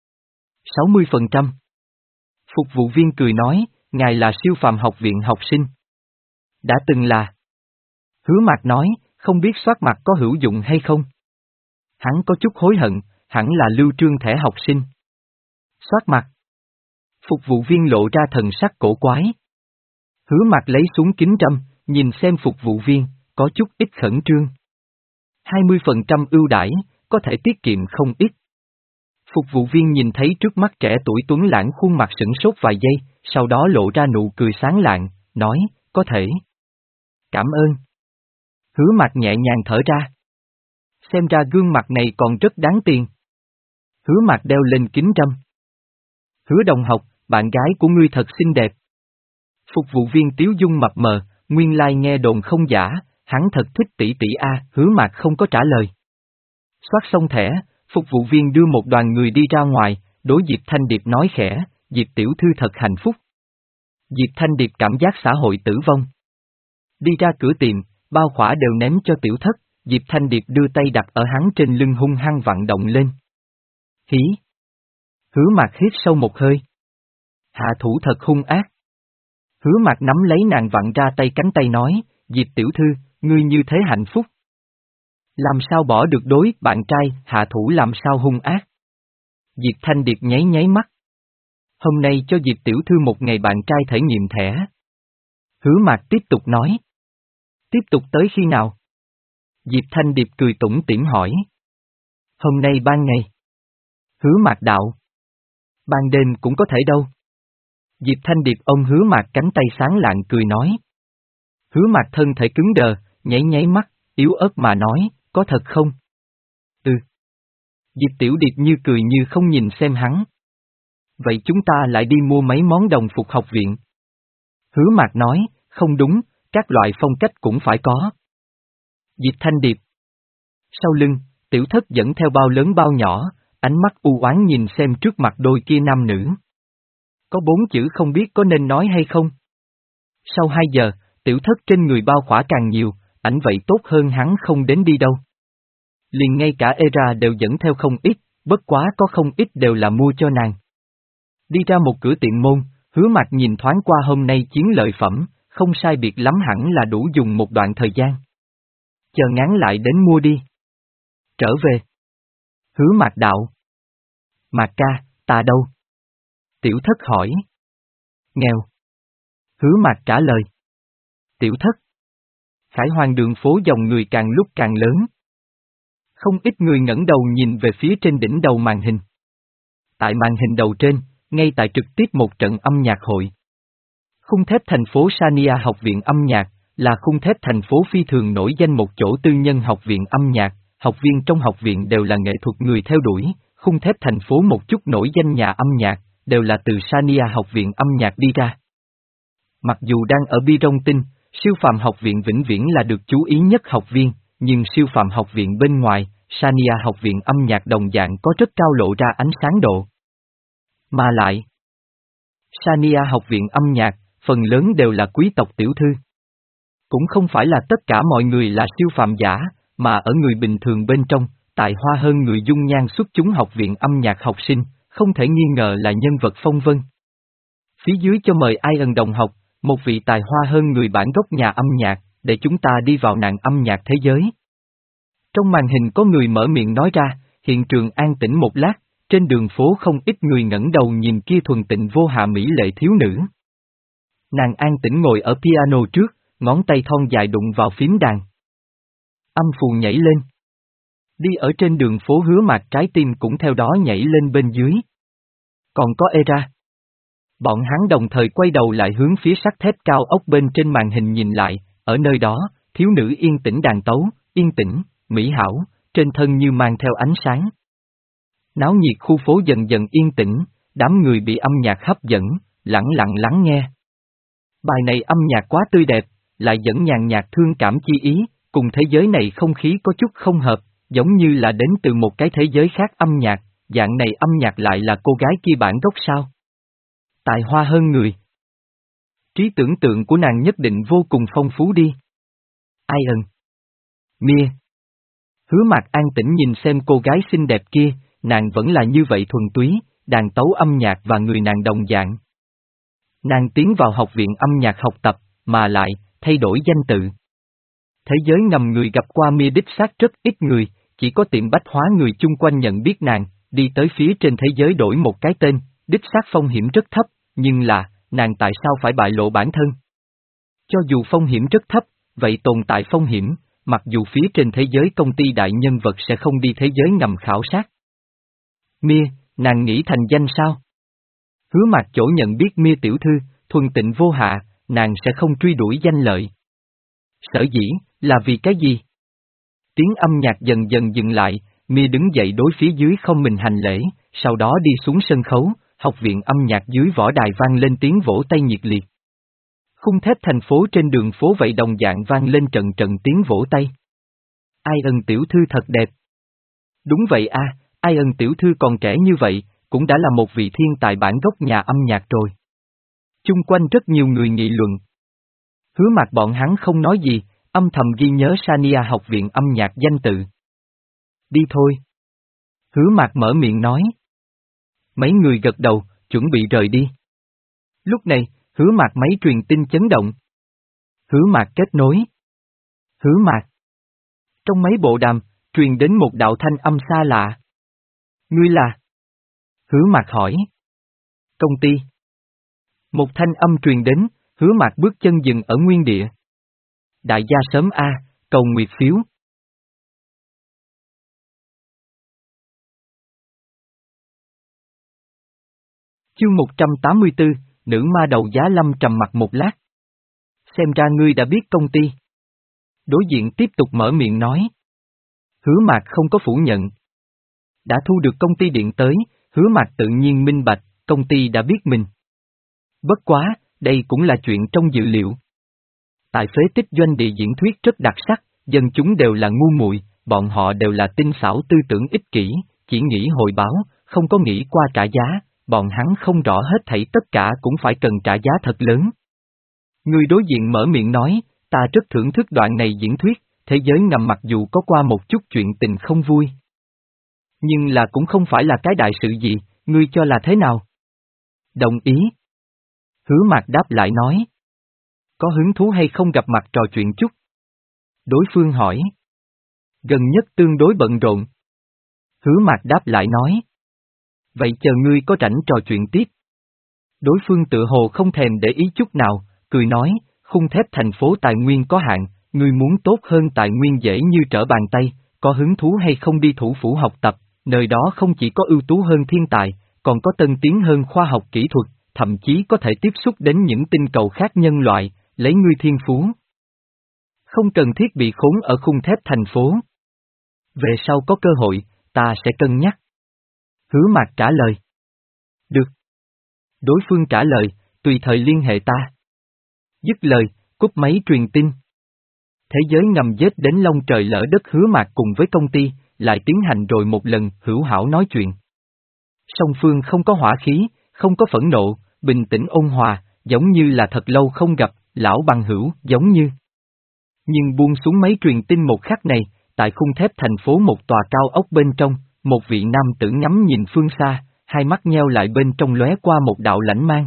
sáu mươi phần trăm. Phục vụ viên cười nói, ngài là siêu phàm học viện học sinh. Đã từng là. Hứa Mạc nói, không biết soát mặt có hữu dụng hay không. Hắn có chút hối hận, hẳn là lưu trương thẻ học sinh. Soát mặt. Phục vụ viên lộ ra thần sắc cổ quái. Hứa Mạc lấy xuống kính râm, nhìn xem phục vụ viên, có chút ít khẩn trương. hai mươi phần trăm ưu đãi, có thể tiết kiệm không ít. Phục vụ viên nhìn thấy trước mắt trẻ tuổi tuấn lãng khuôn mặt sửng sốt vài giây, sau đó lộ ra nụ cười sáng lạng, nói, có thể. Cảm ơn. Hứa Mạc nhẹ nhàng thở ra. Xem ra gương mặt này còn rất đáng tiền. Hứa Mạc đeo lên kính râm. Hứa đồng học, bạn gái của ngươi thật xinh đẹp. Phục vụ viên tiếu dung mập mờ, nguyên lai nghe đồn không giả, hắn thật thích tỷ tỷ a. Hứa Mạc không có trả lời. Soát xong thẻ, phục vụ viên đưa một đoàn người đi ra ngoài, đối Diệp Thanh Điệp nói khẽ, Diệp tiểu thư thật hạnh phúc. Diệp Thanh Điệp cảm giác xã hội tử vong. Đi ra cửa tiệm, bao khỏa đều ném cho tiểu thất, Diệp Thanh Điệp đưa tay đặt ở hắn trên lưng hung hăng vặn động lên. Hí! Hứa Mạc hít sâu một hơi. Hạ thủ thật hung ác. Hứa Mạc nắm lấy nàng vặn ra tay cánh tay nói, Diệp tiểu thư, ngươi như thế hạnh phúc. Làm sao bỏ được đối bạn trai, hạ thủ làm sao hung ác. Diệp Thanh Điệp nháy nháy mắt. Hôm nay cho Diệp tiểu thư một ngày bạn trai thể nghiệm thẻ. Hứa Mạc tiếp tục nói. Tiếp tục tới khi nào? Diệp Thanh Điệp cười tủm tỉm hỏi. Hôm nay ban ngày. Hứa Mạc đạo. Ban đêm cũng có thể đâu. Diệp Thanh Điệp ôm Hứa Mạc cánh tay sáng lạng cười nói. Hứa Mạc thân thể cứng đờ, nháy nháy mắt, yếu ớt mà nói, có thật không? Ừ. Diệp Tiểu Điệp như cười như không nhìn xem hắn. Vậy chúng ta lại đi mua mấy món đồng phục học viện. Hứa Mạc nói, không đúng, các loại phong cách cũng phải có. Diệp Thanh Điệp. Sau lưng, tiểu thất dẫn theo bao lớn bao nhỏ, ánh mắt u oán nhìn xem trước mặt đôi kia nam nữ. Có bốn chữ không biết có nên nói hay không. Sau hai giờ, tiểu thất trên người bao khỏa càng nhiều, ảnh vậy tốt hơn hắn không đến đi đâu. Liền ngay cả Era đều dẫn theo không ít, bất quá có không ít đều là mua cho nàng. Đi ra một cửa tiệm môn, Hứa Mạc nhìn thoáng qua hôm nay chiến lợi phẩm, không sai biệt lắm hẳn là đủ dùng một đoạn thời gian. Chờ ngắn lại đến mua đi. Trở về. Hứa Mạc đạo. Mạc ca, ta đâu? Tiểu thất hỏi. Nghèo. Hứa Mạc trả lời. Tiểu thất. Khải Hoàn đường phố dòng người càng lúc càng lớn. Không ít người ngẩng đầu nhìn về phía trên đỉnh đầu màn hình. Tại màn hình đầu trên, ngay tại trực tiếp một trận âm nhạc hội. Khung thép thành phố Sania học viện âm nhạc, là khung thép thành phố phi thường nổi danh một chỗ tư nhân học viện âm nhạc, học viên trong học viện đều là nghệ thuật người theo đuổi, khung thép thành phố một chút nổi danh nhà âm nhạc, đều là từ Sania học viện âm nhạc đi ra. Mặc dù đang ở Bi Rông Tinh, siêu phàm học viện vĩnh viễn là được chú ý nhất học viên, nhưng siêu phàm học viện bên ngoài, Sania học viện âm nhạc đồng dạng có rất cao lộ ra ánh sáng độ. Mà lại, Sania học viện âm nhạc, phần lớn đều là quý tộc tiểu thư. Cũng không phải là tất cả mọi người là siêu phàm giả, mà ở người bình thường bên trong, tài hoa hơn người dung nhan xuất chúng học viện âm nhạc học sinh, không thể nghi ngờ là nhân vật phong vân. Phía dưới cho mời ai ân đồng học, một vị tài hoa hơn người bản gốc nhà âm nhạc, để chúng ta đi vào nạn âm nhạc thế giới. Trong màn hình có người mở miệng nói ra, hiện trường an tĩnh một lát, trên đường phố không ít người ngẩng đầu nhìn kia thuần tịnh vô hạ mỹ lệ thiếu nữ. Nàng an tĩnh ngồi ở piano trước, ngón tay thon dài đụng vào phím đàn. Âm phù nhảy lên. Đi ở trên đường phố Hứa Mạc trái tim cũng theo đó nhảy lên bên dưới. Còn có Era. Bọn hắn đồng thời quay đầu lại hướng phía sắt thép cao ốc bên trên màn hình nhìn lại, ở nơi đó, thiếu nữ yên tĩnh đàn tấu, yên tĩnh, mỹ hảo, trên thân như mang theo ánh sáng. Náo nhiệt khu phố dần dần yên tĩnh, đám người bị âm nhạc hấp dẫn, lặng lặng lắng nghe. Bài này âm nhạc quá tươi đẹp, lại dẫn nhàn nhạt thương cảm chi ý, cùng thế giới này không khí có chút không hợp, giống như là đến từ một cái thế giới khác âm nhạc, dạng này âm nhạc lại là cô gái kia bản gốc sao? Tài hoa hơn người. Trí tưởng tượng của nàng nhất định vô cùng phong phú đi. Ai ân? Mia. Hứa Mạc an tĩnh nhìn xem cô gái xinh đẹp kia, nàng vẫn là như vậy thuần túy, đàn tấu âm nhạc và người nàng đồng dạng. Nàng tiến vào học viện âm nhạc học tập, mà lại, thay đổi danh tự. Thế giới ngầm người gặp qua Mia đích xác rất ít người, chỉ có tiệm bách hóa người chung quanh nhận biết nàng, đi tới phía trên thế giới đổi một cái tên, đích xác phong hiểm rất thấp, nhưng là, nàng tại sao phải bại lộ bản thân? Cho dù phong hiểm rất thấp, vậy tồn tại phong hiểm, mặc dù phía trên thế giới công ty đại nhân vật sẽ không đi thế giới ngầm khảo sát. Mia, nàng nghĩ thành danh sao? Hứa Mạc chỗ nhận biết Mia tiểu thư, thuần tịnh vô hạ, nàng sẽ không truy đuổi danh lợi. Sở dĩ, là vì cái gì? Tiếng âm nhạc dần dần dừng lại, Mia đứng dậy đối phía dưới không mình hành lễ, sau đó đi xuống sân khấu, học viện âm nhạc dưới võ đài vang lên tiếng vỗ tay nhiệt liệt. Khung thép thành phố trên đường phố vậy đồng dạng vang lên trận trận tiếng vỗ tay. Ai ân tiểu thư thật đẹp. Đúng vậy a, Ai ân tiểu thư còn trẻ như vậy, cũng đã là một vị thiên tài bản gốc nhà âm nhạc rồi. Chung quanh rất nhiều người nghị luận. Hứa Mạc bọn hắn không nói gì, âm thầm ghi nhớ Sania học viện âm nhạc danh tự. Đi thôi. Hứa Mạc mở miệng nói. Mấy người gật đầu, chuẩn bị rời đi. Lúc này, Hứa Mạc máy truyền tin chấn động. Hứa Mạc kết nối. Hứa Mạc. Trong mấy bộ đàm, truyền đến một đạo thanh âm xa lạ. Ngươi là? Hứa Mạc hỏi. Công ty. Một thanh âm truyền đến, Hứa Mạc bước chân dừng ở nguyên địa. Đại gia sớm a, cầu nguyệt phiếu. Chương một trăm tám mươi tư, nữ ma đầu giá lâm trầm mặt một lát. Xem ra ngươi đã biết công ty. Đối diện tiếp tục mở miệng nói. Hứa Mạc không có phủ nhận. Đã thu được công ty điện tới, Hứa Mạc tự nhiên minh bạch, công ty đã biết mình. Bất quá, đây cũng là chuyện trong dự liệu. Tại phế tích doanh địa diễn thuyết rất đặc sắc, dân chúng đều là ngu muội, bọn họ đều là tinh xảo tư tưởng ích kỷ, chỉ nghĩ hồi báo, không có nghĩ qua trả giá, bọn hắn không rõ hết thảy tất cả cũng phải cần trả giá thật lớn. Người đối diện mở miệng nói, ta rất thưởng thức đoạn này diễn thuyết, thế giới ngầm mặc dù có qua một chút chuyện tình không vui. Nhưng là cũng không phải là cái đại sự gì, ngươi cho là thế nào? Đồng ý. Hứa Mạc đáp lại nói. Có hứng thú hay không gặp mặt trò chuyện chút? Đối phương hỏi. Gần nhất tương đối bận rộn. Hứa Mạc đáp lại nói. Vậy chờ ngươi có rảnh trò chuyện tiếp. Đối phương tự hồ không thèm để ý chút nào, cười nói, khung thép thành phố tài nguyên có hạn, ngươi muốn tốt hơn tài nguyên dễ như trở bàn tay, có hứng thú hay không đi thủ phủ học tập, nơi đó không chỉ có ưu tú hơn thiên tài, còn có tân tiến hơn khoa học kỹ thuật, thậm chí có thể tiếp xúc đến những tinh cầu khác nhân loại, lấy ngươi thiên phú. Không cần thiết bị khốn ở khung thép thành phố. Về sau có cơ hội, ta sẽ cân nhắc. Hứa Mạc trả lời. Được. Đối phương trả lời, tùy thời liên hệ ta. Dứt lời, cúp máy truyền tin. Thế giới ngầm dết đến long trời lỡ đất. Hứa Mạc cùng với công ty, lại tiến hành rồi một lần hữu hảo nói chuyện. Song phương không có hỏa khí, không có phẫn nộ, bình tĩnh ôn hòa, giống như là thật lâu không gặp, lão bằng hữu, giống như. Nhưng buông xuống máy truyền tin một khắc này, tại khung thép thành phố một tòa cao ốc bên trong, một vị nam tử ngắm nhìn phương xa, hai mắt nheo lại bên trong lóe qua một đạo lãnh mang.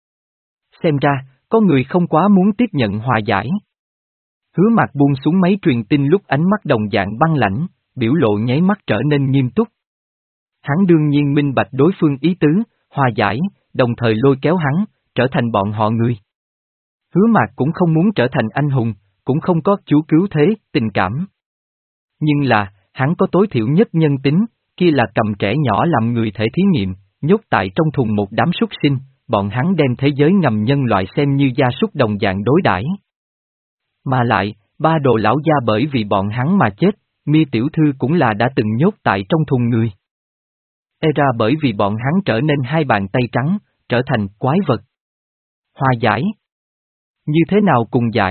Xem ra, có người không quá muốn tiếp nhận hòa giải. Hứa Mạc buông xuống máy truyền tin lúc ánh mắt đồng dạng băng lãnh, biểu lộ nháy mắt trở nên nghiêm túc. Hắn đương nhiên minh bạch đối phương ý tứ, hòa giải, đồng thời lôi kéo hắn, trở thành bọn họ người. Hứa Mạc cũng không muốn trở thành anh hùng, cũng không có chúa cứu thế, tình cảm. Nhưng là, hắn có tối thiểu nhất nhân tính, kia là cầm trẻ nhỏ làm người thể thí nghiệm, nhốt tại trong thùng một đám súc sinh, bọn hắn đem thế giới ngầm nhân loại xem như gia súc đồng dạng đối đãi. Mà lại, ba đồ lão gia bởi vì bọn hắn mà chết, Mia tiểu thư cũng là đã từng nhốt tại trong thùng người. Era bởi vì bọn hắn trở nên hai bàn tay trắng, trở thành quái vật. Hòa giải. Như thế nào cùng giải?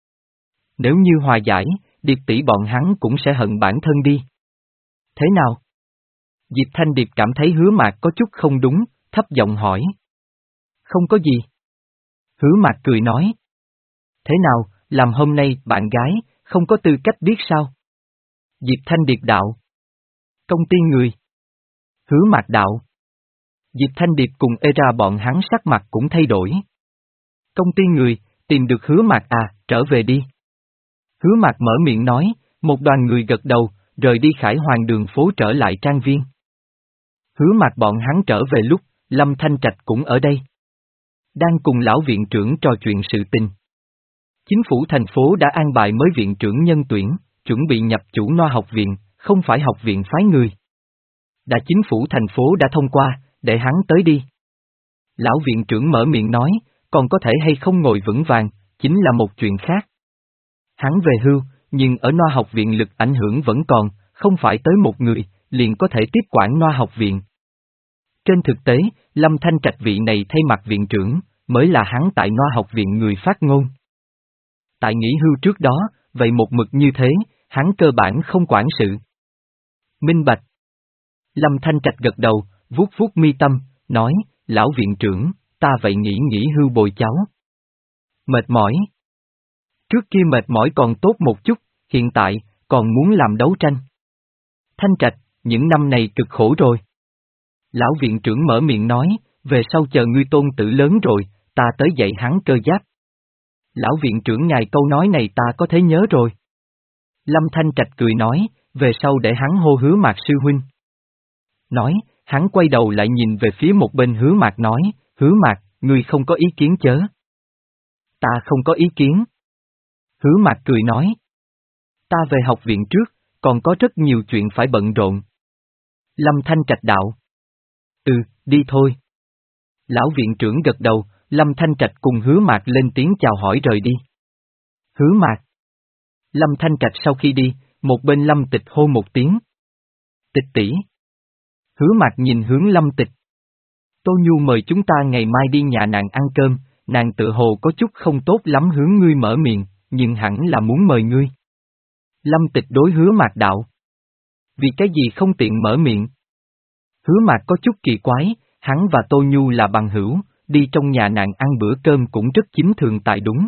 Nếu như hòa giải, Điệp tỷ bọn hắn cũng sẽ hận bản thân đi. Thế nào? Diệp Thanh Điệp cảm thấy Hứa Mạc có chút không đúng, thấp giọng hỏi. Không có gì. Hứa Mạc cười nói. Thế nào, làm hôm nay bạn gái, không có tư cách biết sao? Diệp Thanh Điệp đạo. Công ty người. Hứa Mạc đạo. Diệp Thanh Điệp cùng Era bọn hắn sắc mặt cũng thay đổi. Công ty người, tìm được Hứa Mạc à, trở về đi. Hứa Mạc mở miệng nói, một đoàn người gật đầu, rời đi Khải Hoàng đường phố trở lại trang viên. Hứa Mạc bọn hắn trở về lúc, Lâm Thanh Trạch cũng ở đây. Đang cùng lão viện trưởng trò chuyện sự tình. Chính phủ thành phố đã an bài mới viện trưởng nhân tuyển, chuẩn bị nhập chủ Noa học viện, không phải học viện phái người. Đã chính phủ thành phố đã thông qua, để hắn tới đi. Lão viện trưởng mở miệng nói, còn có thể hay không ngồi vững vàng, chính là một chuyện khác. Hắn về hưu, nhưng ở Noa học viện lực ảnh hưởng vẫn còn, không phải tới một người, liền có thể tiếp quản Noa học viện. Trên thực tế, Lâm Thanh Trạch vị này thay mặt viện trưởng, mới là hắn tại Noa học viện người phát ngôn. Tại nghỉ hưu trước đó, vậy một mực như thế, hắn cơ bản không quản sự. Minh bạch. Lâm Thanh Trạch gật đầu, vuốt vuốt mi tâm, nói, lão viện trưởng, ta vậy nghĩ nghỉ hưu bồi cháu. Mệt mỏi. Trước kia mệt mỏi còn tốt một chút, hiện tại, còn muốn làm đấu tranh. Thanh Trạch, những năm này cực khổ rồi. Lão viện trưởng mở miệng nói, về sau chờ ngươi tôn tử lớn rồi, ta tới dạy hắn cơ giáp. Lão viện trưởng ngài câu nói này ta có thể nhớ rồi. Lâm Thanh Trạch cười nói, về sau để hắn hô Hứa Mạc sư huynh. Nói, hắn quay đầu lại nhìn về phía một bên Hứa Mạc nói, Hứa Mạc, ngươi không có ý kiến chớ. Ta không có ý kiến. Hứa Mạc cười nói. Ta về học viện trước, còn có rất nhiều chuyện phải bận rộn. Lâm Thanh Trạch đạo. Ừ, đi thôi. Lão viện trưởng gật đầu, Lâm Thanh Trạch cùng Hứa Mạc lên tiếng chào hỏi rời đi. Hứa Mạc. Lâm Thanh Trạch sau khi đi, một bên Lâm Tịch hô một tiếng. Tịch tỷ. Hứa Mạc nhìn hướng Lâm Tịch. Tô Nhu mời chúng ta ngày mai đi nhà nàng ăn cơm, nàng tự hồ có chút không tốt lắm hướng ngươi mở miệng, nhưng hẳn là muốn mời ngươi. Lâm Tịch đối Hứa Mạc đạo. Vì cái gì không tiện mở miệng? Hứa Mạc có chút kỳ quái, hắn và Tô Nhu là bằng hữu, đi trong nhà nàng ăn bữa cơm cũng rất chính thường tại đúng.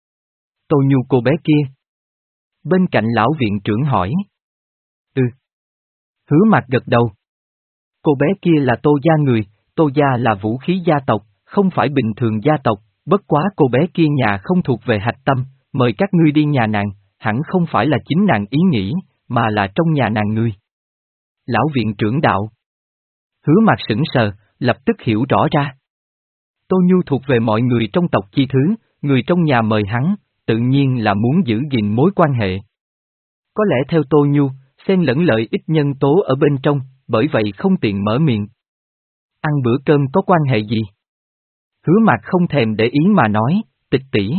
Tô Nhu cô bé kia. Bên cạnh lão viện trưởng hỏi. Ừ. Hứa Mạc gật đầu. Cô bé kia là Tô gia người, Tô gia là vũ khí gia tộc, không phải bình thường gia tộc, bất quá cô bé kia nhà không thuộc về Hạch Tâm, mời các ngươi đi nhà nàng, hẳn không phải là chính nàng ý nghĩ, mà là trong nhà nàng ngươi. Lão viện trưởng đạo. Hứa Mạc sững sờ, lập tức hiểu rõ ra. Tô Nhu thuộc về mọi người trong tộc chi thứ, người trong nhà mời hắn, tự nhiên là muốn giữ gìn mối quan hệ. Có lẽ theo Tô Nhu, xen lẫn lợi ích nhân tố ở bên trong, bởi vậy không tiện mở miệng. Ăn bữa cơm có quan hệ gì? Hứa Mạc không thèm để ý mà nói, Tịch tỷ.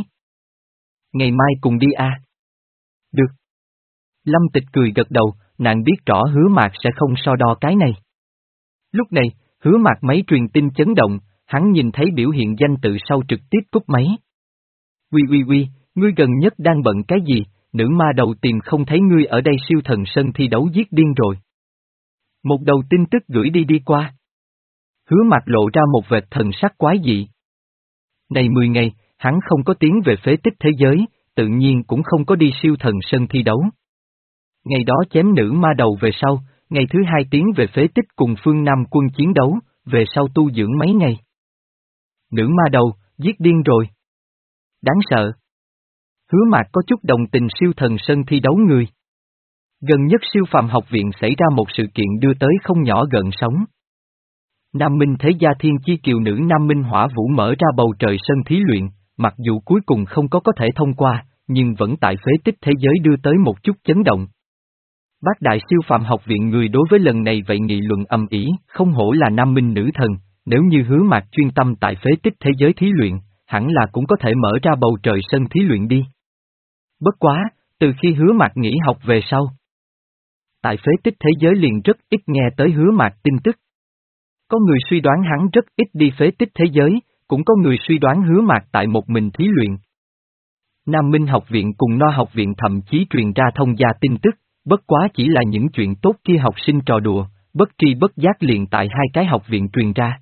Ngày mai cùng đi a. Được. Lâm Tịch cười gật đầu, nàng biết rõ Hứa Mạc sẽ không so đo cái này. Lúc này, Hứa Mạc máy truyền tin chấn động, hắn nhìn thấy biểu hiện danh tự sau trực tiếp cúp máy. Quy quy quy, ngươi gần nhất đang bận cái gì, nữ ma đầu tìm không thấy ngươi ở đây siêu thần sân thi đấu giết điên rồi. Một đầu tin tức gửi đi đi qua. Hứa Mạc lộ ra một vệt thần sắc quái dị. Này mười ngày, hắn không có tiến về phế tích thế giới, tự nhiên cũng không có đi siêu thần sân thi đấu. Ngày đó chém nữ ma đầu về sau, ngày thứ hai tiến về phế tích cùng phương Nam quân chiến đấu, về sau tu dưỡng mấy ngày. Nữ ma đầu, giết điên rồi. Đáng sợ. Hứa Mạc có chút đồng tình siêu thần sân thi đấu người. Gần nhất siêu phàm học viện xảy ra một sự kiện đưa tới không nhỏ gợn sóng. Nam Minh Thế Gia Thiên Chi Kiều nữ Nam Minh Hỏa Vũ mở ra bầu trời sân thí luyện, mặc dù cuối cùng không có có thể thông qua, nhưng vẫn tại phế tích thế giới đưa tới một chút chấn động. Bác đại siêu phàm học viện người đối với lần này vậy nghị luận âm ỉ, không hổ là Nam Minh nữ thần, nếu như Hứa Mạc chuyên tâm tại phế tích thế giới thí luyện, hẳn là cũng có thể mở ra bầu trời sân thí luyện đi. Bất quá, từ khi Hứa Mạc nghỉ học về sau, tại phế tích thế giới liền rất ít nghe tới Hứa Mạc tin tức. Có người suy đoán hắn rất ít đi phế tích thế giới, cũng có người suy đoán Hứa Mạc tại một mình thí luyện. Nam Minh học viện cùng Noa học viện thậm chí truyền ra thông gia tin tức, bất quá chỉ là những chuyện tốt kia học sinh trò đùa, bất tri bất giác liền tại hai cái học viện truyền ra.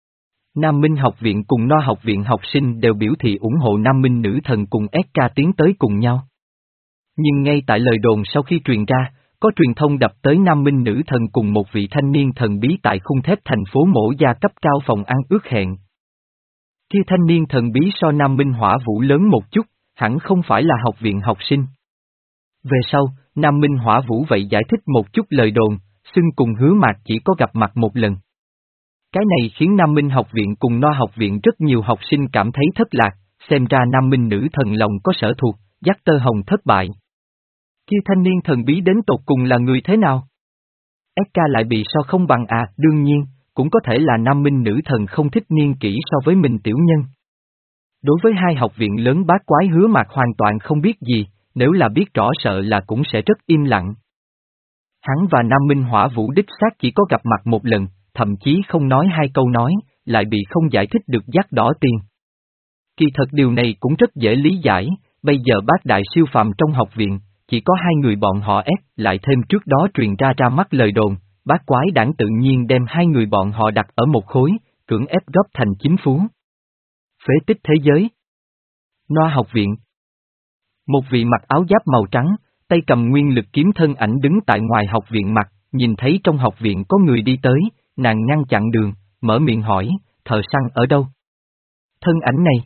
Nam Minh học viện cùng Noa học viện học sinh đều biểu thị ủng hộ Nam Minh nữ thần cùng ét ca tiến tới cùng nhau. Nhưng ngay tại lời đồn sau khi truyền ra, có truyền thông đập tới Nam Minh nữ thần cùng một vị thanh niên thần bí tại khung thép thành phố Mổ Gia cấp cao phòng ăn ước hẹn. Kia thanh niên thần bí so Nam Minh Hỏa Vũ lớn một chút, hẳn không phải là học viện học sinh. Về sau, Nam Minh Hỏa Vũ vậy giải thích một chút lời đồn, xưng cùng Hứa Mạc chỉ có gặp mặt một lần. Cái này khiến Nam Minh học viện cùng Noa học viện rất nhiều học sinh cảm thấy thất lạc, xem ra Nam Minh nữ thần lòng có sở thuộc, dắt tơ hồng thất bại. Kia thanh niên thần bí đến tột cùng là người thế nào? ét ca lại bị so không bằng à, đương nhiên, cũng có thể là nam minh nữ thần không thích niên kỷ so với mình tiểu nhân. Đối với hai học viện lớn bát quái Hứa Mạc hoàn toàn không biết gì, nếu là biết rõ sợ là cũng sẽ rất im lặng. Hắn và Nam Minh Hỏa Vũ đích xác chỉ có gặp mặt một lần, thậm chí không nói hai câu nói, lại bị không giải thích được dắt đỏ tiền. Kỳ thật điều này cũng rất dễ lý giải, bây giờ bát đại siêu phàm trong học viện, chỉ có hai người bọn họ ép, lại thêm trước đó truyền ra ra mắt lời đồn, bát quái đảng tự nhiên đem hai người bọn họ đặt ở một khối, cưỡng ép góp thành chính phú. Phế tích thế giới. Noa học viện. Một vị mặc áo giáp màu trắng, tay cầm nguyên lực kiếm thân ảnh đứng tại ngoài học viện mặt, nhìn thấy trong học viện có người đi tới, nàng ngăn chặn đường, mở miệng hỏi, thợ săn ở đâu? Thân ảnh này.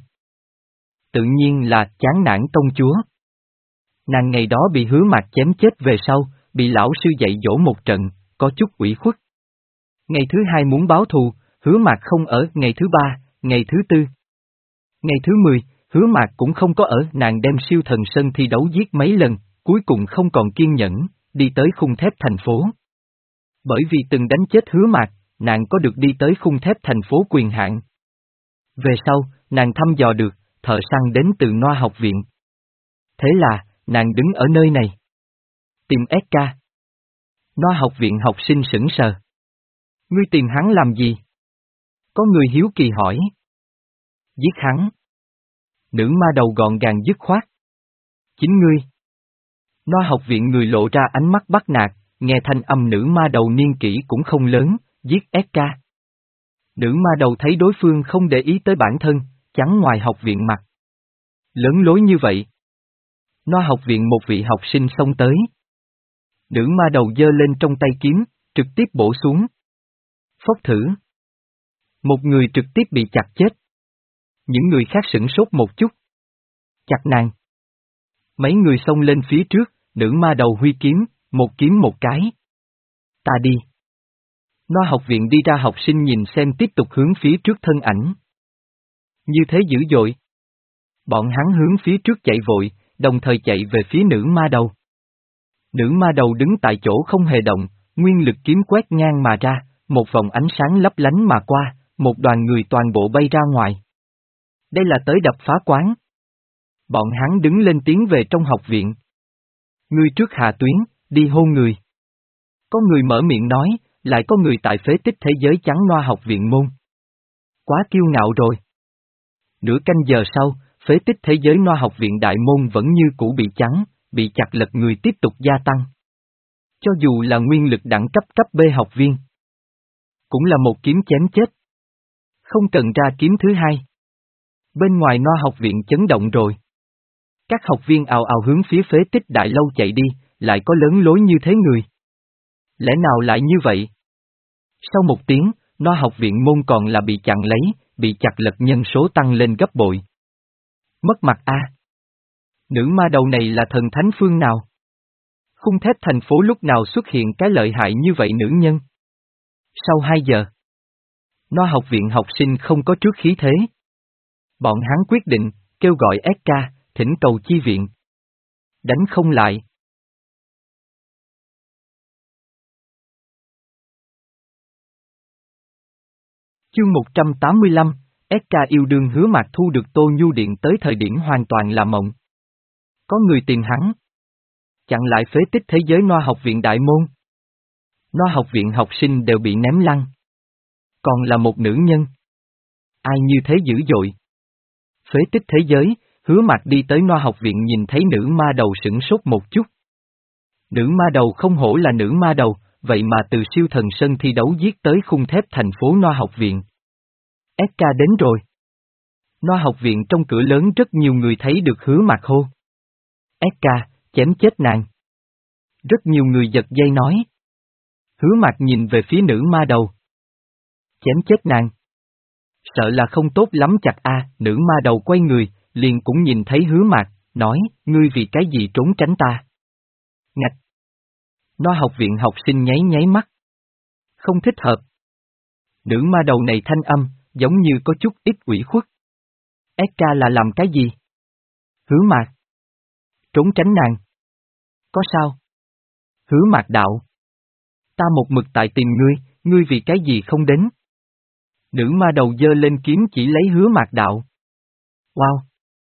Tự nhiên là Chán Nản công chúa. Nàng ngày đó bị Hứa Mạc chém chết về sau, bị lão sư dạy dỗ một trận, có chút ủy khuất. Ngày thứ hai muốn báo thù, Hứa Mạc không ở, ngày thứ ba, ngày thứ tư. Ngày thứ mười, Hứa Mạc cũng không có ở, nàng đem siêu thần sân thi đấu giết mấy lần, cuối cùng không còn kiên nhẫn, đi tới khung thép thành phố. Bởi vì từng đánh chết Hứa Mạc, nàng có được đi tới khung thép thành phố quyền hạn. Về sau, nàng thăm dò được, thợ săn đến từ Noa học viện. Thế là, nàng đứng ở nơi này. Tìm ét ca. Noa học viện học sinh sững sờ. Ngươi tìm hắn làm gì? Có người hiếu kỳ hỏi. Giết hắn. Nữ ma đầu gọn gàng dứt khoát. Chính ngươi. Noa học viện người lộ ra ánh mắt bắt nạt, nghe thanh âm nữ ma đầu niên kỷ cũng không lớn, giết ét ca. Nữ ma đầu thấy đối phương không để ý tới bản thân, chắn ngoài học viện mặt. Lớn lối như vậy. Noa học viện một vị học sinh xông tới. Nữ ma đầu giơ lên trong tay kiếm, trực tiếp bổ xuống. Phốc thử. Một người trực tiếp bị chặt chết. Những người khác sửng sốt một chút. Chặt nàng. Mấy người xông lên phía trước, nữ ma đầu huy kiếm, một kiếm một cái. Ta đi. Noa học viện đi ra học sinh nhìn xem tiếp tục hướng phía trước thân ảnh. Như thế dữ dội. Bọn hắn hướng phía trước chạy vội, đồng thời chạy về phía nữ ma đầu. Nữ ma đầu đứng tại chỗ không hề động, nguyên lực kiếm quét ngang mà ra, một vòng ánh sáng lấp lánh mà qua, một đoàn người toàn bộ bay ra ngoài. Đây là tới đập phá quán. Bọn hắn đứng lên tiến về trong học viện. Ngươi trước hạ tuyến, đi hôn người. Có người mở miệng nói, lại có người tại phế tích thế giới trắng Noa học viện môn. Quá kiêu ngạo rồi. Nửa canh giờ sau, phế tích thế giới Noa học viện đại môn vẫn như cũ bị trắng, bị chặt lật người tiếp tục gia tăng. Cho dù là nguyên lực đẳng cấp cấp B học viên, cũng là một kiếm chém chết. Không cần ra kiếm thứ hai. Bên ngoài Noa học viện chấn động rồi. Các học viên ào ào hướng phía phế tích đại lâu chạy đi, lại có lớn lối như thế người. Lẽ nào lại như vậy? Sau một tiếng, Noa học viện môn còn là bị chặn lấy, bị chặt lật nhân số tăng lên gấp bội. Mất mặt a. Nữ ma đầu này là thần thánh phương nào? Khung thép thành phố lúc nào xuất hiện cái lợi hại như vậy nữ nhân? Sau hai giờ, Noa học viện học sinh không có trước khí thế. Bọn hắn quyết định, kêu gọi ét ca, thỉnh cầu chi viện. Đánh không lại. Chương một trăm tám mươi lăm, ét ca yêu đương Hứa Mạc thu được Tô Nhu Điện tới thời điểm hoàn toàn là mộng. Có người tìm hắn. Chặn lại phế tích thế giới Noa học viện đại môn. Noa học viện học sinh đều bị ném lăn. Còn là một nữ nhân. Ai như thế dữ dội. Phế tích thế giới, Hứa Mạc đi tới Noa học viện nhìn thấy nữ ma đầu sửng sốt một chút. Nữ ma đầu không hổ là nữ ma đầu, vậy mà từ siêu thần sân thi đấu giết tới khung thép thành phố Noa học viện. ét ca đến rồi. Noa học viện trong cửa lớn rất nhiều người thấy được Hứa Mạc hô. ét ca, chém chết nàng. Rất nhiều người giật dây nói. Hứa Mạc nhìn về phía nữ ma đầu. Chém chết nàng. Sợ là không tốt lắm chặt a. Nữ ma đầu quay người, liền cũng nhìn thấy Hứa Mạc, nói, ngươi vì cái gì trốn tránh ta? Ngạch. Noa học viện học sinh nháy nháy mắt. Không thích hợp. Nữ ma đầu này thanh âm, giống như có chút ít ủy khuất. ét ca là làm cái gì? Hứa Mạc. Trốn tránh nàng. Có sao? Hứa Mạc đạo. Ta một mực tại tìm ngươi, ngươi vì cái gì không đến? Nữ ma đầu giơ lên kiếm chỉ lấy Hứa Mạc Đạo. Wow!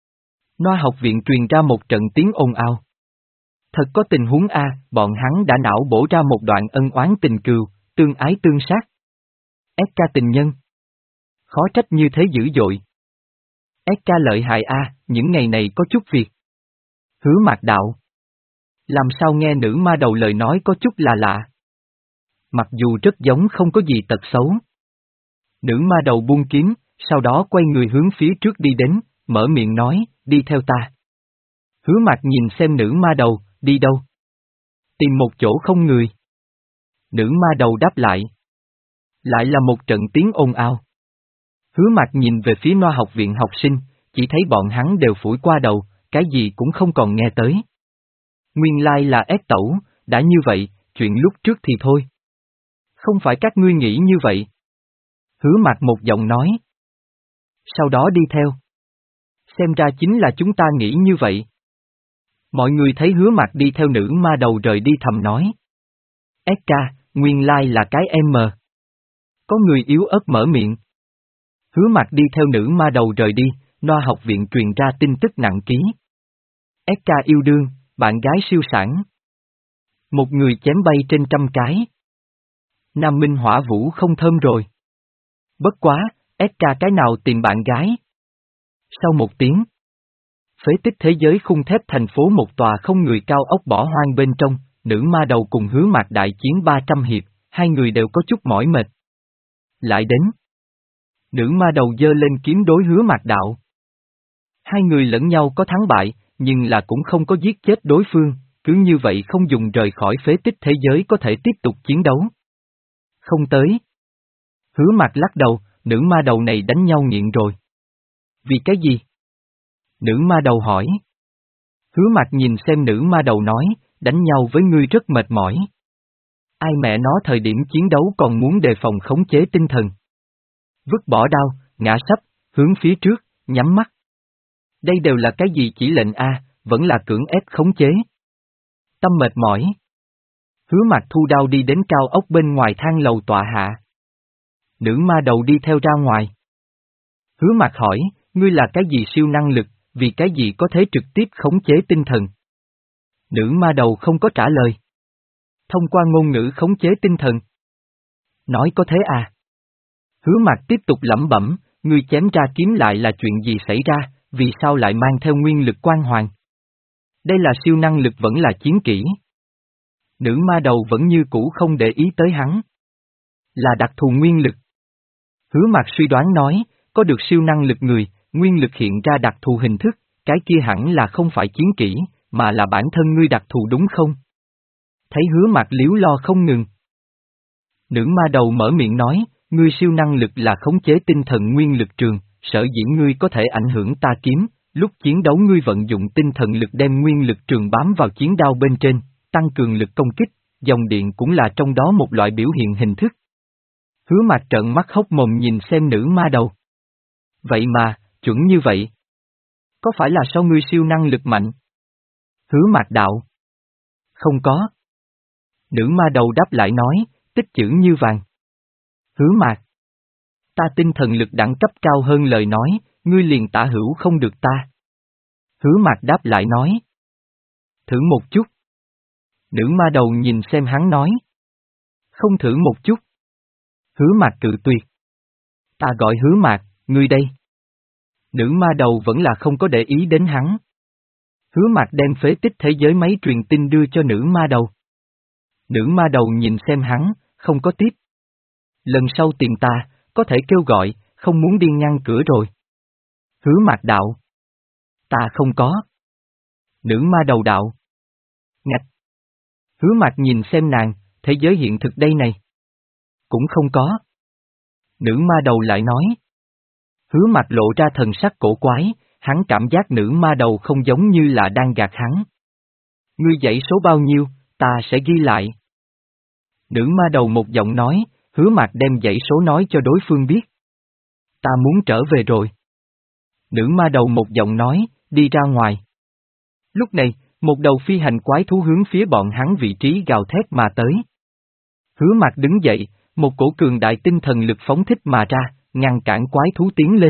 Noa học viện truyền ra một trận tiếng ồn ào. Thật có tình huống a, bọn hắn đã não bổ ra một đoạn ân oán tình cừu, tương ái tương sát. ét ca tình nhân. Khó trách như thế dữ dội. ét ca lợi hại a, những ngày này có chút việc. Hứa Mạc Đạo. Làm sao nghe nữ ma đầu lời nói có chút là lạ. Mặc dù rất giống không có gì tật xấu. Nữ ma đầu buông kiếm, sau đó quay người hướng phía trước đi đến, mở miệng nói, đi theo ta. Hứa Mạc nhìn xem nữ ma đầu, đi đâu? Tìm một chỗ không người. Nữ ma đầu đáp lại. Lại là một trận tiếng ồn ào. Hứa Mạc nhìn về phía Noa học viện học sinh, chỉ thấy bọn hắn đều phủi qua đầu, cái gì cũng không còn nghe tới. Nguyên lai là ép tẩu, đã như vậy, chuyện lúc trước thì thôi. Không phải các ngươi nghĩ như vậy. Hứa Mạc một giọng nói. Sau đó đi theo. Xem ra chính là chúng ta nghĩ như vậy. Mọi người thấy Hứa Mạc đi theo nữ ma đầu rời đi thầm nói. ét ca, nguyên lai là cái em mờ. Có người yếu ớt mở miệng. Hứa Mạc đi theo nữ ma đầu rời đi, Noa học viện truyền ra tin tức nặng ký. ét ca yêu đương, bạn gái siêu sản. Một người chém bay trên trăm cái. Nam Minh Hỏa Vũ không thơm rồi. Bất quá, ét ca cái nào tìm bạn gái? Sau một tiếng. Phế tích thế giới khung thép thành phố một tòa không người cao ốc bỏ hoang bên trong, nữ ma đầu cùng Hứa Mạc đại chiến ba trăm hiệp, hai người đều có chút mỏi mệt. Lại đến. Nữ ma đầu giơ lên kiếm đối Hứa Mạc Đạo. Hai người lẫn nhau có thắng bại, nhưng là cũng không có giết chết đối phương, cứ như vậy không dùng rời khỏi phế tích thế giới có thể tiếp tục chiến đấu. Không tới. Hứa Mạc lắc đầu, nữ ma đầu này đánh nhau nghiện rồi. Vì cái gì? Nữ ma đầu hỏi. Hứa Mạc nhìn xem nữ ma đầu nói, đánh nhau với ngươi rất mệt mỏi. Ai mẹ nó thời điểm chiến đấu còn muốn đề phòng khống chế tinh thần. Vứt bỏ đao, ngã sấp, hướng phía trước, nhắm mắt. Đây đều là cái gì chỉ lệnh A, vẫn là cưỡng ép khống chế. Tâm mệt mỏi. Hứa Mạc thu đao đi đến cao ốc bên ngoài thang lầu tọa hạ. Nữ ma đầu đi theo ra ngoài. Hứa Mạc hỏi, ngươi là cái gì siêu năng lực, vì cái gì có thể trực tiếp khống chế tinh thần? Nữ ma đầu không có trả lời. Thông qua ngôn ngữ khống chế tinh thần. Nói có thế à? Hứa Mạc tiếp tục lẩm bẩm, ngươi chém ra kiếm lại là chuyện gì xảy ra, vì sao lại mang theo nguyên lực quan hoàng? Đây là siêu năng lực vẫn là chiến kỹ. Nữ ma đầu vẫn như cũ không để ý tới hắn. Là đặc thù nguyên lực. Hứa Mạc suy đoán nói, có được siêu năng lực người, nguyên lực hiện ra đặc thù hình thức, cái kia hẳn là không phải chiến kỹ, mà là bản thân ngươi đặc thù đúng không? Thấy Hứa Mạc liếu lo không ngừng. Nữ ma đầu mở miệng nói, ngươi siêu năng lực là khống chế tinh thần nguyên lực trường, sở dĩ ngươi có thể ảnh hưởng ta kiếm, lúc chiến đấu ngươi vận dụng tinh thần lực đem nguyên lực trường bám vào chiến đao bên trên, tăng cường lực công kích, dòng điện cũng là trong đó một loại biểu hiện hình thức. Hứa Mạc trợn mắt hốc mồm nhìn xem nữ ma đầu. Vậy mà, chuẩn như vậy. Có phải là sao ngươi siêu năng lực mạnh? Hứa Mạc đạo. Không có. Nữ ma đầu đáp lại nói, tích chữ như vàng. Hứa Mạc. Ta tinh thần lực đẳng cấp cao hơn lời nói, ngươi liền tả hữu không được ta. Hứa Mạc đáp lại nói. Thử một chút. Nữ ma đầu nhìn xem hắn nói. Không thử một chút. Hứa Mạc cự tuyệt. Ta gọi Hứa Mạc, ngươi đây. Nữ ma đầu vẫn là không có để ý đến hắn. Hứa Mạc đem phế tích thế giới máy truyền tin đưa cho nữ ma đầu. Nữ ma đầu nhìn xem hắn, không có tiếp. Lần sau tìm ta, có thể kêu gọi, không muốn đi ngăn cửa rồi. Hứa Mạc đạo. Ta không có. Nữ ma đầu đạo. Ngạch. Hứa Mạc nhìn xem nàng, thế giới hiện thực đây này. Cũng không có. Nữ ma đầu lại nói. Hứa Mạc lộ ra thần sắc cổ quái, hắn cảm giác nữ ma đầu không giống như là đang gạt hắn. Ngươi dãy số bao nhiêu, ta sẽ ghi lại. Nữ ma đầu một giọng nói, Hứa Mạc đem dãy số nói cho đối phương biết. Ta muốn trở về rồi. Nữ ma đầu một giọng nói, đi ra ngoài. Lúc này, một đầu phi hành quái thú hướng phía bọn hắn vị trí gào thét mà tới. Hứa Mạc đứng dậy, một cổ cường đại tinh thần lực phóng thích mà ra, ngăn cản quái thú tiến lên.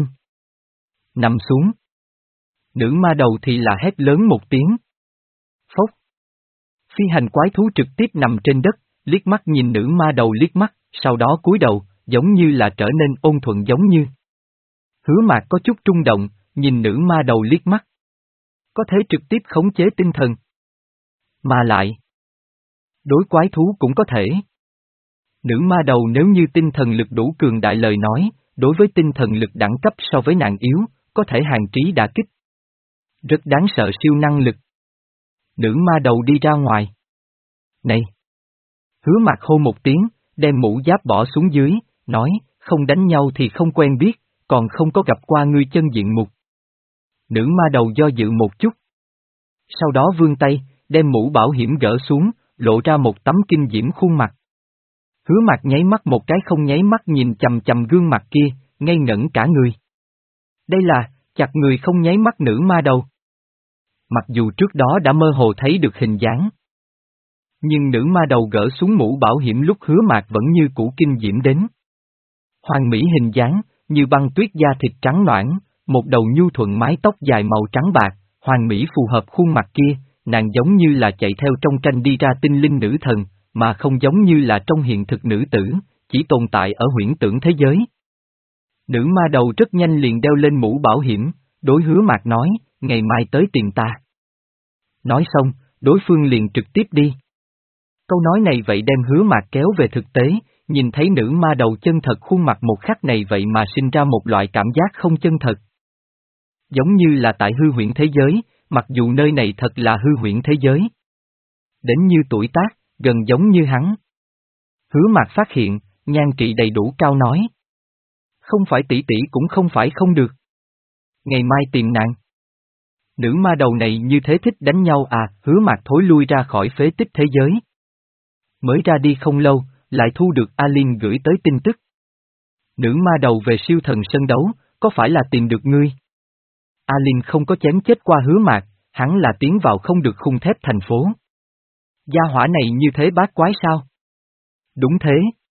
Nằm xuống. Nữ ma đầu thì là hét lớn một tiếng. Phốc. Phi hành quái thú trực tiếp nằm trên đất, liếc mắt nhìn nữ ma đầu liếc mắt, sau đó cúi đầu, giống như là trở nên ôn thuận giống như. Hứa Mạc có chút trung động, nhìn nữ ma đầu liếc mắt. Có thể trực tiếp khống chế tinh thần. Mà lại. Đối quái thú cũng có thể. Nữ ma đầu nếu như tinh thần lực đủ cường đại lời nói, đối với tinh thần lực đẳng cấp so với nàng yếu, có thể hàng trí đả kích. Rất đáng sợ siêu năng lực. Nữ ma đầu đi ra ngoài. Này! Hứa Mạc hô một tiếng, đem mũ giáp bỏ xuống dưới, nói, không đánh nhau thì không quen biết, còn không có gặp qua ngươi chân diện mục. Nữ ma đầu do dự một chút. Sau đó vươn tay, đem mũ bảo hiểm gỡ xuống, lộ ra một tấm kinh diễm khuôn mặt. Hứa Mạc nháy mắt một cái không nháy mắt nhìn chằm chằm gương mặt kia, ngây ngẩn cả người. Đây là, chặt người không nháy mắt nữ ma đầu. Mặc dù trước đó đã mơ hồ thấy được hình dáng. Nhưng nữ ma đầu gỡ xuống mũ bảo hiểm lúc Hứa Mạc vẫn như cũ kinh diễm đến. Hoàn mỹ hình dáng, như băng tuyết da thịt trắng ноãn, một đầu nhu thuận mái tóc dài màu trắng bạc, hoàn mỹ phù hợp khuôn mặt kia, nàng giống như là chạy theo trong tranh đi ra tinh linh nữ thần, mà không giống như là trong hiện thực nữ tử, chỉ tồn tại ở huyễn tưởng thế giới. Nữ ma đầu rất nhanh liền đeo lên mũ bảo hiểm, đối Hứa Mạc nói, ngày mai tới tìm ta. Nói xong, đối phương liền trực tiếp đi. Câu nói này vậy đem Hứa Mạc kéo về thực tế, nhìn thấy nữ ma đầu chân thật khuôn mặt một khắc này vậy mà sinh ra một loại cảm giác không chân thật. Giống như là tại hư huyễn thế giới, mặc dù nơi này thật là hư huyễn thế giới. Đến như tuổi tác, gần giống như hắn. Hứa Mạc phát hiện, nhan trị đầy đủ cao nói. Không phải tỷ tỷ cũng không phải không được. Ngày mai tìm nàng. Nữ ma đầu này như thế thích đánh nhau à, Hứa Mạc thối lui ra khỏi phế tích thế giới. Mới ra đi không lâu, lại thu được Alin gửi tới tin tức. Nữ ma đầu về siêu thần sân đấu, có phải là tìm được ngươi? Alin không có chém chết qua Hứa Mạc, hắn là tiến vào không được khung thép thành phố. Gia hỏa này như thế bát quái sao? Đúng thế.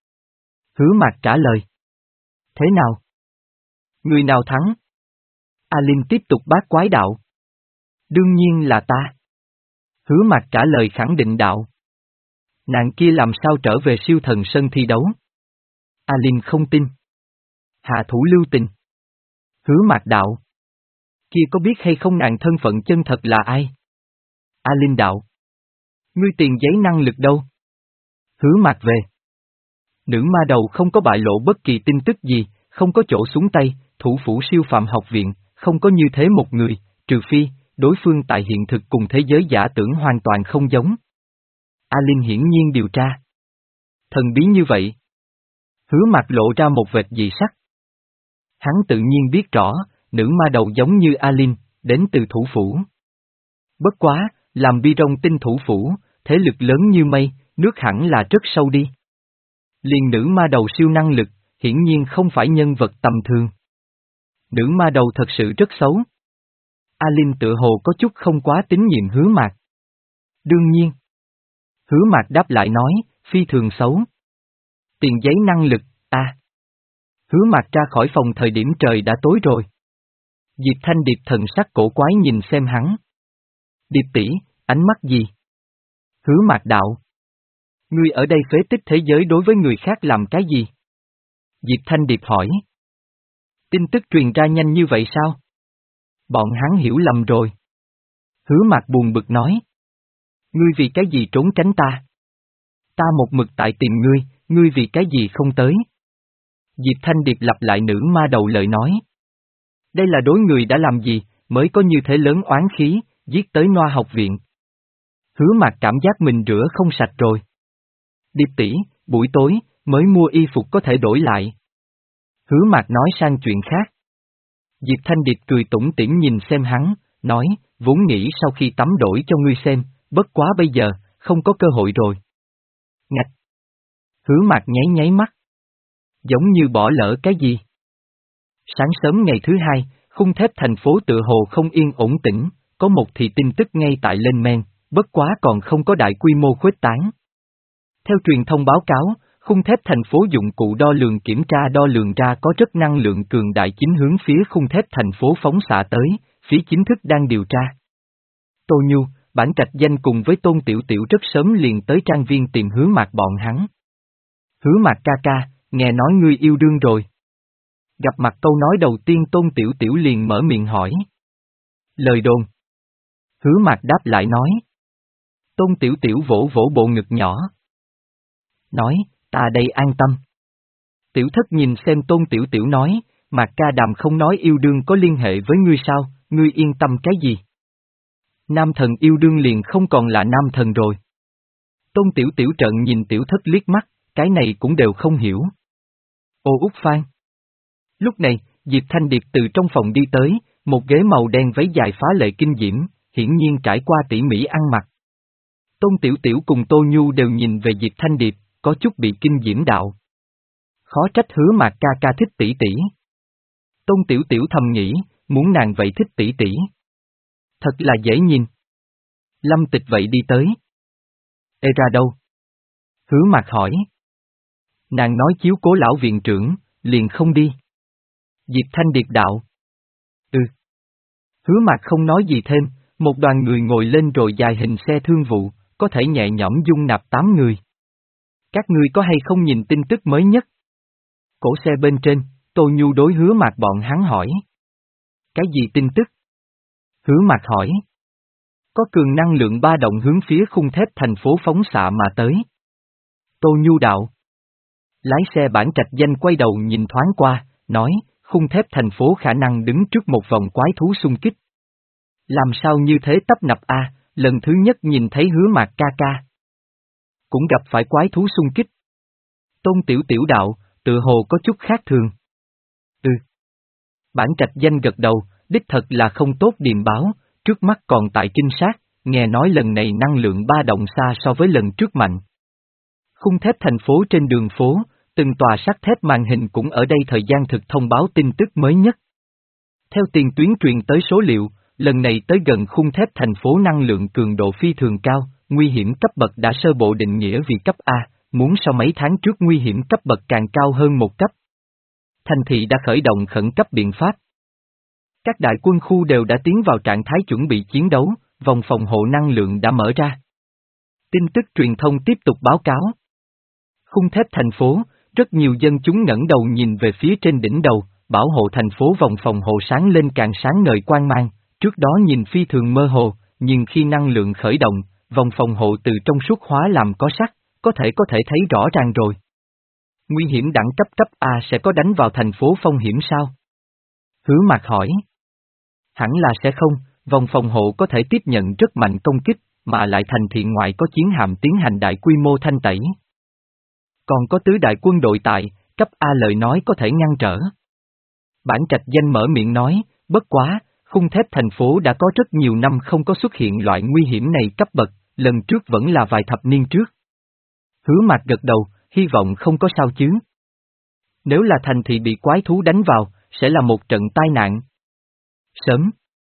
Hứa Mạc trả lời. Thế nào? Người nào thắng? Alin tiếp tục bát quái đạo. Đương nhiên là ta. Hứa Mạc trả lời khẳng định đạo. Nàng kia làm sao trở về siêu thần sân thi đấu? Alin không tin. Hạ thủ lưu tình. Hứa Mạc đạo. Kia có biết hay không nàng thân phận chân thật là ai? Alin đạo. Ngươi tiền giấy năng lực đâu? Hứa Mạc về. Nữ ma đầu không có bại lộ bất kỳ tin tức gì, không có chỗ xuống tay, thủ phủ siêu phạm học viện, không có như thế một người, trừ phi, đối phương tại hiện thực cùng thế giới giả tưởng hoàn toàn không giống. Alin hiển nhiên điều tra. Thần bí như vậy. Hứa Mạc lộ ra một vệt dị sắc. Hắn tự nhiên biết rõ, nữ ma đầu giống như Alin, đến từ thủ phủ. Bất quá, làm bi rong tinh thủ phủ, thế lực lớn như mây, nước hẳn là rất sâu đi. Liền nữ ma đầu siêu năng lực, hiển nhiên không phải nhân vật tầm thường. Nữ ma đầu thật sự rất xấu. Alin tự hồ có chút không quá tín nhiệm Hứa Mạc. Đương nhiên. Hứa Mạc đáp lại nói, phi thường xấu. Tiền giấy năng lực, à. Hứa Mạc ra khỏi phòng thời điểm trời đã tối rồi. Diệp Thanh Điệp thần sắc cổ quái nhìn xem hắn. Điệp tỷ, ánh mắt gì? Hứa Mạc đạo. Ngươi ở đây phế tích thế giới đối với người khác làm cái gì? Diệp Thanh Điệp hỏi. Tin tức truyền ra nhanh như vậy sao? Bọn hắn hiểu lầm rồi. Hứa Mạc buồn bực nói. Ngươi vì cái gì trốn tránh ta? Ta một mực tại tìm ngươi, ngươi vì cái gì không tới? Diệp Thanh Điệp lặp lại nữ ma đầu lời nói. Đây là đối người đã làm gì, mới có như thế lớn oán khí, giết tới Noa học viện. Hứa Mạc cảm giác mình rửa không sạch rồi. Điệp tỷ, buổi tối, mới mua y phục có thể đổi lại. Hứa Mạc nói sang chuyện khác. Diệp Thanh Điệp cười tủm tỉm nhìn xem hắn, nói, vốn nghĩ sau khi tắm đổi cho ngươi xem, bất quá bây giờ, không có cơ hội rồi. Ngạch! Hứa Mạc nháy nháy mắt. Giống như bỏ lỡ cái gì? Sáng sớm ngày thứ hai, khung thép thành phố tựa hồ không yên ổn tĩnh, có một thì tin tức ngay tại lên men, bất quá còn không có đại quy mô khuếch tán. Theo truyền thông báo cáo, Khung thép thành phố dụng cụ đo lường kiểm tra đo lường ra có rất năng lượng cường đại chính hướng phía khung thép thành phố phóng xạ tới, phía chính thức đang điều tra. Tô Nhu, Bản Trạch Danh cùng với Tôn Tiểu Tiểu rất sớm liền tới trang viên tìm Hứa Mạc bọn hắn. Hứa Mạc ca ca, nghe nói ngươi yêu đương rồi. Gặp mặt câu nói đầu tiên Tôn Tiểu Tiểu liền mở miệng hỏi. Lời đồn. Hứa Mạc đáp lại nói. Tôn Tiểu Tiểu vỗ vỗ bộ ngực nhỏ. Nói, ta đây an tâm. Tiểu thất nhìn xem Tôn Tiểu Tiểu nói, Mạc ca đàm không nói yêu đương có liên hệ với ngươi sao, ngươi yên tâm cái gì? Nam thần yêu đương liền không còn là nam thần rồi. Tôn Tiểu Tiểu trợn nhìn Tiểu thất liếc mắt, cái này cũng đều không hiểu. Ô Út Phan. Lúc này, Diệp Thanh Điệp từ trong phòng đi tới, một ghế màu đen váy dài phá lệ kinh diễm, hiển nhiên trải qua tỉ mỉ ăn mặc. Tôn Tiểu Tiểu cùng Tô Nhu đều nhìn về Diệp Thanh Điệp, có chút bị kinh diễm đạo. Khó trách Hứa Mạc ca ca thích tỷ tỷ. Tôn Tiểu Tiểu thầm nghĩ, muốn nàng vậy thích tỷ tỷ. Thật là dễ nhìn. Lâm Tịch vậy đi tới. Ê ra đâu? Hứa Mạc hỏi. Nàng nói chiếu cố lão viện trưởng, liền không đi. Diệp Thanh Điệp đạo. Ừ. Hứa Mạc không nói gì thêm, một đoàn người ngồi lên rồi dài hình xe thương vụ, có thể nhẹ nhõm dung nạp tám người. Các ngươi có hay không nhìn tin tức mới nhất? Cổ xe bên trên, Tô Nhu đối Hứa Mạc bọn hắn hỏi. Cái gì tin tức? Hứa Mạc hỏi. Có cường năng lượng ba động hướng phía khung thép thành phố phóng xạ mà tới. Tô Nhu đạo. Lái xe Bản Trạch Danh quay đầu nhìn thoáng qua, nói, khung thép thành phố khả năng đứng trước một vòng quái thú xung kích. Làm sao như thế tấp nập a, lần thứ nhất nhìn thấy Hứa Mạc ca ca. Cũng gặp phải quái thú xung kích. Tôn Tiểu Tiểu đạo, tự hồ có chút khác thường. Ừ. Bản Trạch Danh gật đầu, đích thật là không tốt điềm báo, trước mắt còn tại kinh sát, nghe nói lần này năng lượng ba động xa so với lần trước mạnh. Khung thép thành phố trên đường phố, từng tòa sắt thép màn hình cũng ở đây thời gian thực thông báo tin tức mới nhất. Theo tiền tuyến truyền tới số liệu, lần này tới gần khung thép thành phố năng lượng cường độ phi thường cao, nguy hiểm cấp bậc đã sơ bộ định nghĩa vì cấp A, muốn sau mấy tháng trước nguy hiểm cấp bậc càng cao hơn một cấp. Thành thị đã khởi động khẩn cấp biện pháp. Các đại quân khu đều đã tiến vào trạng thái chuẩn bị chiến đấu, vòng phòng hộ năng lượng đã mở ra. Tin tức truyền thông tiếp tục báo cáo. Khung thép thành phố, rất nhiều dân chúng ngẩng đầu nhìn về phía trên đỉnh đầu, bảo hộ thành phố vòng phòng hộ sáng lên càng sáng ngời quang mang, trước đó nhìn phi thường mơ hồ, nhưng khi năng lượng khởi động, vòng phòng hộ từ trong suốt hóa làm có sắc, có thể có thể thấy rõ ràng rồi. Nguy hiểm đẳng cấp cấp A sẽ có đánh vào thành phố phong hiểm sao? Hứa Mạc hỏi. Hẳn là sẽ không, vòng phòng hộ có thể tiếp nhận rất mạnh công kích, mà lại thành thị ngoại có chiến hạm tiến hành đại quy mô thanh tẩy. Còn có tứ đại quân đội tại, cấp A lời nói có thể ngăn trở. Bản Trạch Danh mở miệng nói, bất quá, khung thép thành phố đã có rất nhiều năm không có xuất hiện loại nguy hiểm này cấp bậc, lần trước vẫn là vài thập niên trước. Hứa Mạc gật đầu, hy vọng không có sao chứ. Nếu là thành thị bị quái thú đánh vào, sẽ là một trận tai nạn. Sớm.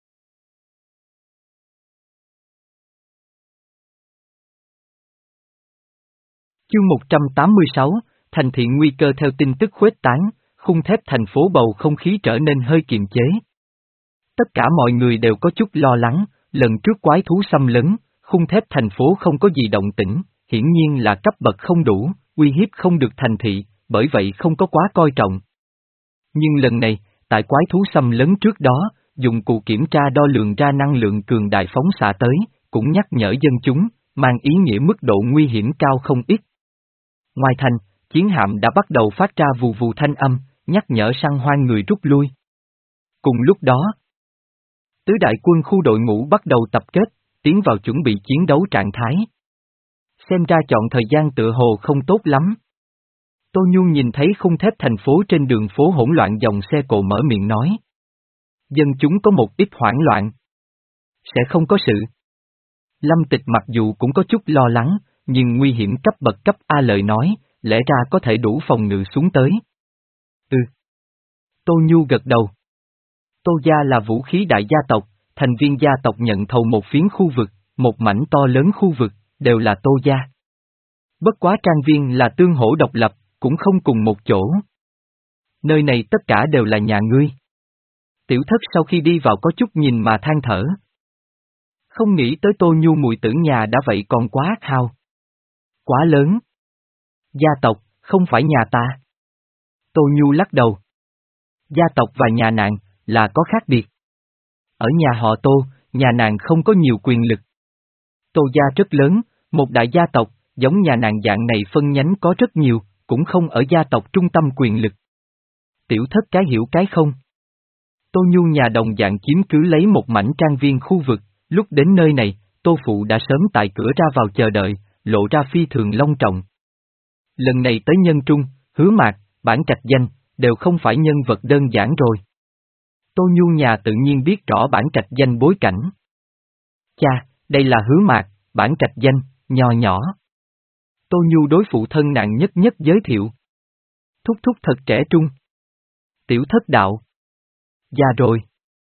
Chương một trăm tám mươi sáu, thành thị nguy cơ theo tin tức khuếch tán, khung thép thành phố bầu không khí trở nên hơi kiềm chế. Tất cả mọi người đều có chút lo lắng, lần trước quái thú xâm lấn, khung thép thành phố không có gì động tĩnh, hiển nhiên là cấp bậc không đủ, uy hiếp không được thành thị, bởi vậy không có quá coi trọng. Nhưng lần này, tại quái thú xâm lấn trước đó, dụng cụ kiểm tra đo lường ra năng lượng cường đại phóng xạ tới, cũng nhắc nhở dân chúng, mang ý nghĩa mức độ nguy hiểm cao không ít. Ngoài thành, chiến hạm đã bắt đầu phát ra vù vù thanh âm, nhắc nhở săn hoang người rút lui. Cùng lúc đó, tứ đại quân khu đội ngũ bắt đầu tập kết, tiến vào chuẩn bị chiến đấu trạng thái. Xem ra chọn thời gian tựa hồ không tốt lắm. Tô Nhu nhìn thấy khung thép thành phố trên đường phố hỗn loạn dòng xe cộ mở miệng nói. Dân chúng có một ít hoảng loạn. Sẽ không có sự. Lâm Tịch mặc dù cũng có chút lo lắng, nhưng nguy hiểm cấp bậc cấp A lời nói, lẽ ra có thể đủ phòng ngự xuống tới. Ừ. Tô Nhu gật đầu. Tô gia là vũ khí đại gia tộc, thành viên gia tộc nhận thầu một phiến khu vực, một mảnh to lớn khu vực, đều là Tô gia. Bất quá trang viên là tương hỗ độc lập, cũng không cùng một chỗ. Nơi này tất cả đều là nhà ngươi. Tiểu thất sau khi đi vào có chút nhìn mà than thở. Không nghĩ tới Tô Nhu mùi tử nhà đã vậy còn quá hao. Quá lớn. Gia tộc, không phải nhà ta. Tô Nhu lắc đầu. Gia tộc và nhà nàng, là có khác biệt. Ở nhà họ Tô, nhà nàng không có nhiều quyền lực. Tô gia rất lớn, một đại gia tộc, giống nhà nàng dạng này phân nhánh có rất nhiều, cũng không ở gia tộc trung tâm quyền lực. Tiểu thất cái hiểu cái không. Tô Nhu nhà đồng dạng chiếm cứ lấy một mảnh trang viên khu vực, lúc đến nơi này, Tô Phụ đã sớm tại cửa ra vào chờ đợi, lộ ra phi thường long trọng. Lần này tới nhân trung, Hứa Mạc, Bản Trạch Danh, đều không phải nhân vật đơn giản rồi. Tô Nhu nhà tự nhiên biết rõ Bản Trạch Danh bối cảnh. Cha, đây là Hứa Mạc, Bản Trạch Danh, nho nhỏ. Tô Nhu đối phụ thân nặng nhất nhất giới thiệu. Thúc thúc thật trẻ trung. Tiểu thất đạo. Già rồi.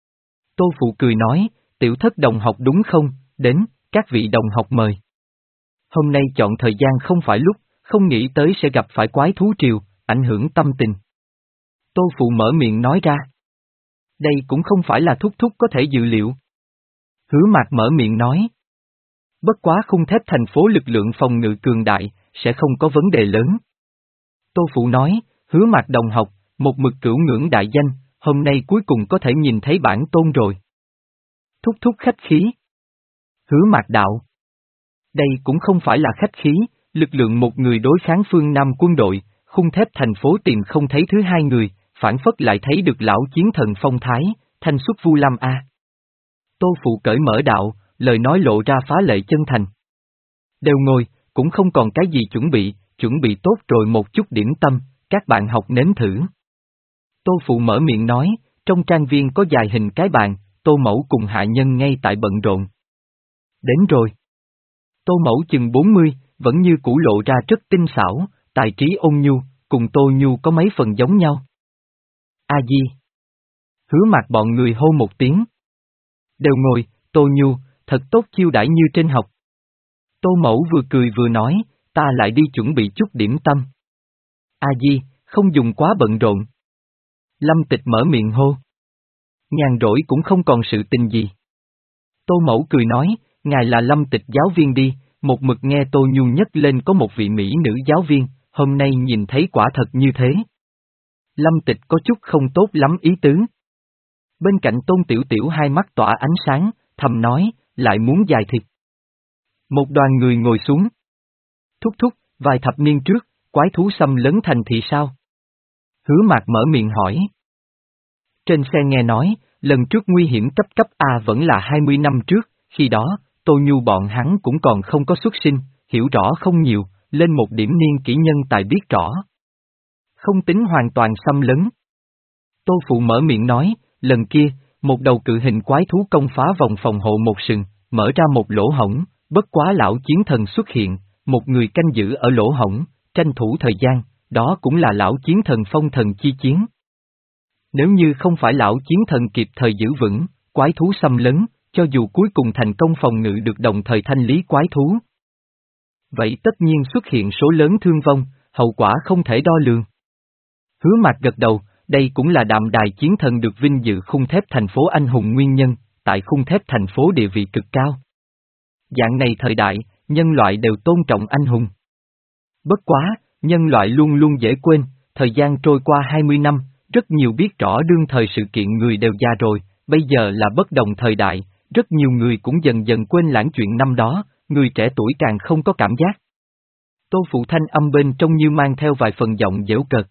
Tô Phụ cười nói, tiểu thất đồng học đúng không, đến, các vị đồng học mời. Hôm nay chọn thời gian không phải lúc, không nghĩ tới sẽ gặp phải quái thú triều, ảnh hưởng tâm tình. Tô Phụ mở miệng nói ra. Đây cũng không phải là thúc thúc có thể dự liệu. Hứa Mạc mở miệng nói. Bất quá khung thép thành phố lực lượng phòng ngự cường đại, sẽ không có vấn đề lớn. Tô Phụ nói, Hứa Mạc đồng học, một mực cửu ngưỡng đại danh, hôm nay cuối cùng có thể nhìn thấy bản tôn rồi. Thúc thúc khách khí. Hứa Mạc đạo. Đây cũng không phải là khách khí, lực lượng một người đối kháng phương Nam quân đội, khung thép thành phố tìm không thấy thứ hai người, phản phất lại thấy được lão chiến thần phong thái, thanh xuất vu lâm a. Tô Phụ cởi mở đạo, lời nói lộ ra phá lệ chân thành. Đều ngồi, cũng không còn cái gì chuẩn bị, chuẩn bị tốt rồi một chút điểm tâm, các bạn học nếm thử. Tô Phụ mở miệng nói, trong trang viên có dài hình cái bàn, Tô Mẫu cùng hạ nhân ngay tại bận rộn. Đến rồi. Tô Mẫu chừng bốn mươi, vẫn như cũ lộ ra rất tinh xảo, tài trí ôn nhu, cùng Tô Nhu có mấy phần giống nhau. A Di. Hứa Mạc bọn người hô một tiếng. Đều ngồi, Tô Nhu, thật tốt chiêu đãi như trên học. Tô Mẫu vừa cười vừa nói, ta lại đi chuẩn bị chút điểm tâm. A Di, không dùng quá bận rộn. Lâm Tịch mở miệng hô. Nhàn rỗi cũng không còn sự tình gì. Tô Mẫu cười nói, ngài là Lâm Tịch giáo viên đi, một mực nghe Tô Nhu nhắc lên có một vị mỹ nữ giáo viên, hôm nay nhìn thấy quả thật như thế. Lâm Tịch có chút không tốt lắm ý tứ. Bên cạnh Tôn Tiểu Tiểu hai mắt tỏa ánh sáng, thầm nói, lại muốn dài thịt. Một đoàn người ngồi xuống. Thúc thúc, vài thập niên trước, quái thú xâm lấn thành thì sao? Hứa Mạc mở miệng hỏi. Trên xe nghe nói, lần trước nguy hiểm cấp cấp A vẫn là hai mươi năm trước, khi đó, Tô Nhu bọn hắn cũng còn không có xuất sinh, hiểu rõ không nhiều, lên một điểm niên kỷ nhân tài biết rõ. Không tính hoàn toàn xâm lấn. Tô Phụ mở miệng nói, lần kia, một đầu cự hình quái thú công phá vòng phòng hộ một sừng, mở ra một lỗ hổng, bất quá lão chiến thần xuất hiện, một người canh giữ ở lỗ hổng, tranh thủ thời gian, đó cũng là lão chiến thần phong thần chi chiến. Nếu như không phải lão chiến thần kịp thời giữ vững, quái thú xâm lấn, cho dù cuối cùng thành công phòng ngự được đồng thời thanh lý quái thú. Vậy tất nhiên xuất hiện số lớn thương vong, hậu quả không thể đo lường. Hứa Mạc gật đầu, đây cũng là đạm đài chiến thần được vinh dự khung thép thành phố anh hùng nguyên nhân, tại khung thép thành phố địa vị cực cao. Dạng này thời đại, nhân loại đều tôn trọng anh hùng. Bất quá, nhân loại luôn luôn dễ quên, thời gian trôi qua hai mươi năm, rất nhiều biết rõ đương thời sự kiện người đều già rồi, bây giờ là bất đồng thời đại, rất nhiều người cũng dần dần quên lãng chuyện năm đó, người trẻ tuổi càng không có cảm giác. Tô Phụ thanh âm bên trong như mang theo vài phần giọng giễu cợt.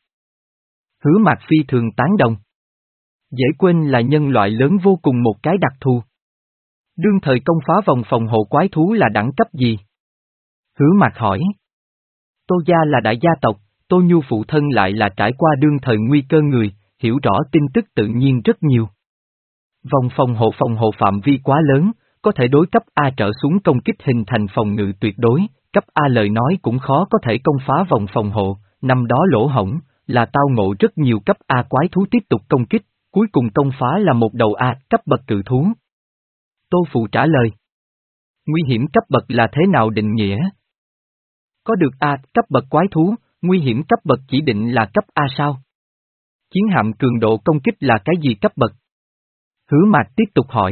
Hứa Mạc phi thường tán đồng. Dễ quên là nhân loại lớn vô cùng một cái đặc thù. Đương thời công phá vòng phòng hộ quái thú là đẳng cấp gì? Hứa Mạc hỏi. Tô gia là đại gia tộc, Tô Nhu phụ thân lại là trải qua đương thời nguy cơ người, hiểu rõ tin tức tự nhiên rất nhiều. Vòng phòng hộ phòng hộ phạm vi quá lớn, có thể đối cấp A trở xuống công kích hình thành phòng ngự tuyệt đối, cấp A lời nói cũng khó có thể công phá vòng phòng hộ, năm đó lỗ hổng, là tao ngộ rất nhiều cấp A quái thú tiếp tục công kích, cuối cùng công phá là một đầu A cấp bậc cự thú. Tô Phụ trả lời. Nguy hiểm cấp bậc là thế nào định nghĩa? Có được A cấp bậc quái thú, nguy hiểm cấp bậc chỉ định là cấp A sao? Chiến hạm cường độ công kích là cái gì cấp bậc? Hứa Mạc tiếp tục hỏi.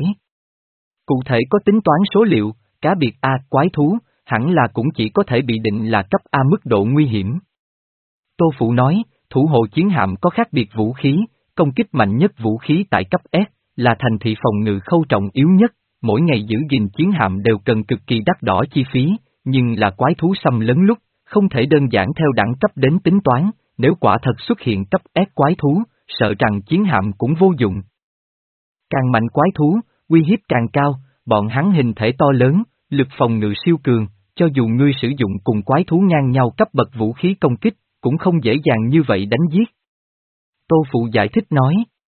Cụ thể có tính toán số liệu, cá biệt A quái thú, hẳn là cũng chỉ có thể bị định là cấp A mức độ nguy hiểm. Tô Phụ nói, thủ hộ chiến hạm có khác biệt vũ khí, công kích mạnh nhất vũ khí tại cấp S, là thành thị phòng ngự khâu trọng yếu nhất, mỗi ngày giữ gìn chiến hạm đều cần cực kỳ đắt đỏ chi phí, nhưng là quái thú xâm lấn lúc, không thể đơn giản theo đẳng cấp đến tính toán, nếu quả thật xuất hiện cấp S quái thú, sợ rằng chiến hạm cũng vô dụng. Càng mạnh quái thú, uy hiếp càng cao, bọn hắn hình thể to lớn, lực phòng ngự siêu cường, cho dù ngươi sử dụng cùng quái thú ngang nhau cấp bậc vũ khí công kích, cũng không dễ dàng như vậy đánh giết. Tô Phụ giải thích nói.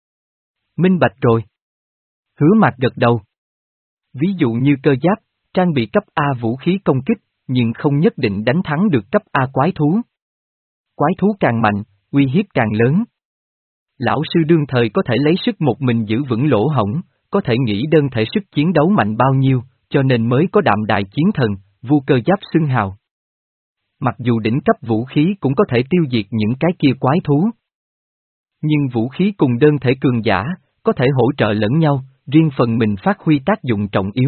Minh bạch rồi. Hứa Mạc gật đầu. Ví dụ như cơ giáp, trang bị cấp A vũ khí công kích, nhưng không nhất định đánh thắng được cấp A quái thú. Quái thú càng mạnh, uy hiếp càng lớn. Lão sư đương thời có thể lấy sức một mình giữ vững lỗ hổng, có thể nghĩ đơn thể sức chiến đấu mạnh bao nhiêu, cho nên mới có đạm đại chiến thần, vua cơ giáp xưng hào. Mặc dù đỉnh cấp vũ khí cũng có thể tiêu diệt những cái kia quái thú. Nhưng vũ khí cùng đơn thể cường giả, có thể hỗ trợ lẫn nhau, riêng phần mình phát huy tác dụng trọng yếu.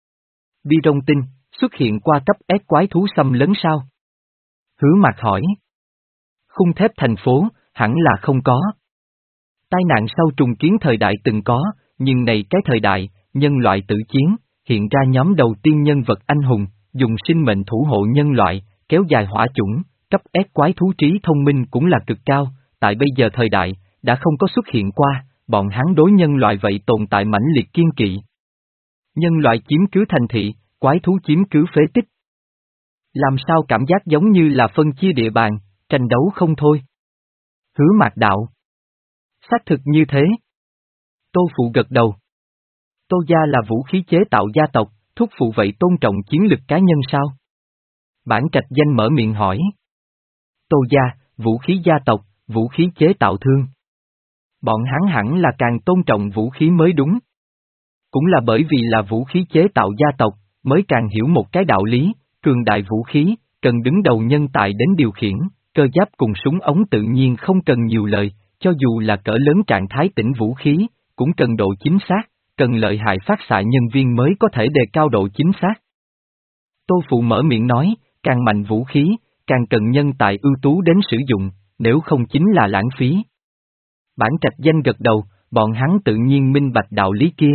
Bi Rong Tinh, xuất hiện qua cấp S quái thú xâm lấn sao? Hứa Mạc hỏi. Khung thép thành phố, hẳn là không có. Tai nạn sau trùng kiến thời đại từng có, nhưng này cái thời đại, nhân loại tử chiến, hiện ra nhóm đầu tiên nhân vật anh hùng, dùng sinh mệnh thủ hộ nhân loại, kéo dài hỏa chủng, cấp S quái thú trí thông minh cũng là cực cao, tại bây giờ thời đại, đã không có xuất hiện qua, bọn hắn đối nhân loại vậy tồn tại mãnh liệt kiên kỵ. Nhân loại chiếm cứ thành thị, quái thú chiếm cứ phế tích. Làm sao cảm giác giống như là phân chia địa bàn, tranh đấu không thôi? Hứa Mạc đạo. Xác thực như thế. Tô Phụ gật đầu. Tô gia là vũ khí chế tạo gia tộc, thúc phụ vậy tôn trọng chiến lực cá nhân sao? Bản Trạch Danh mở miệng hỏi. Tô gia, vũ khí gia tộc, vũ khí chế tạo thương. Bọn hắn hẳn là càng tôn trọng vũ khí mới đúng. Cũng là bởi vì là vũ khí chế tạo gia tộc, mới càng hiểu một cái đạo lý, cường đại vũ khí, cần đứng đầu nhân tài đến điều khiển, cơ giáp cùng súng ống tự nhiên không cần nhiều lời, cho dù là cỡ lớn trạng thái tỉnh vũ khí, cũng cần độ chính xác, cần lợi hại phát xạ nhân viên mới có thể đề cao độ chính xác. Tô Phụ mở miệng nói, càng mạnh vũ khí, càng cần nhân tài ưu tú đến sử dụng, nếu không chính là lãng phí. Bản Trạch Danh gật đầu, bọn hắn tự nhiên minh bạch đạo lý kia.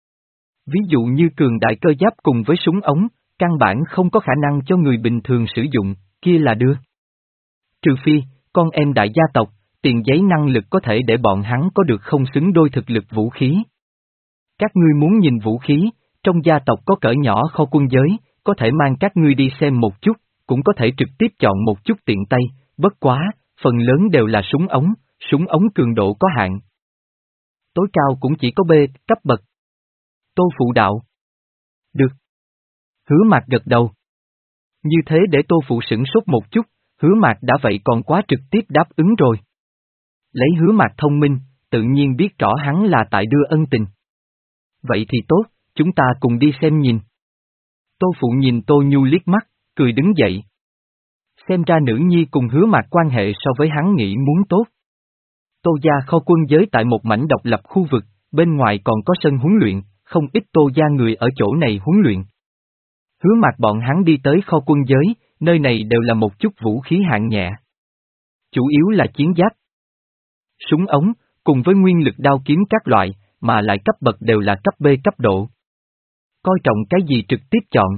Ví dụ như cường đại cơ giáp cùng với súng ống, căn bản không có khả năng cho người bình thường sử dụng, kia là đưa. Trừ phi, con em đại gia tộc, tiền giấy năng lực có thể để bọn hắn có được không xứng đôi thực lực vũ khí. Các ngươi muốn nhìn vũ khí, trong gia tộc có cỡ nhỏ kho quân giới, có thể mang các ngươi đi xem một chút, cũng có thể trực tiếp chọn một chút tiện tay, bất quá, phần lớn đều là súng ống, súng ống cường độ có hạn. Tối cao cũng chỉ có B cấp bậc. Tô Phụ đạo. Được. Hứa Mạc gật đầu. Như thế để Tô Phụ sửng sốt một chút, Hứa Mạc đã vậy còn quá trực tiếp đáp ứng rồi. Lấy Hứa Mạc thông minh, tự nhiên biết rõ hắn là tại đưa ân tình. Vậy thì tốt, chúng ta cùng đi xem nhìn. Tô Phụ nhìn Tô Nhu liếc mắt, cười đứng dậy. Xem ra nữ nhi cùng Hứa Mạc quan hệ so với hắn nghĩ muốn tốt. Tô gia kho quân giới tại một mảnh độc lập khu vực, bên ngoài còn có sân huấn luyện, không ít Tô gia người ở chỗ này huấn luyện. Hứa Mạc bọn hắn đi tới kho quân giới, nơi này đều là một chút vũ khí hạng nhẹ. Chủ yếu là chiến giáp, súng ống, cùng với nguyên lực đao kiếm các loại, mà lại cấp bậc đều là cấp B cấp độ. Coi trọng cái gì trực tiếp chọn.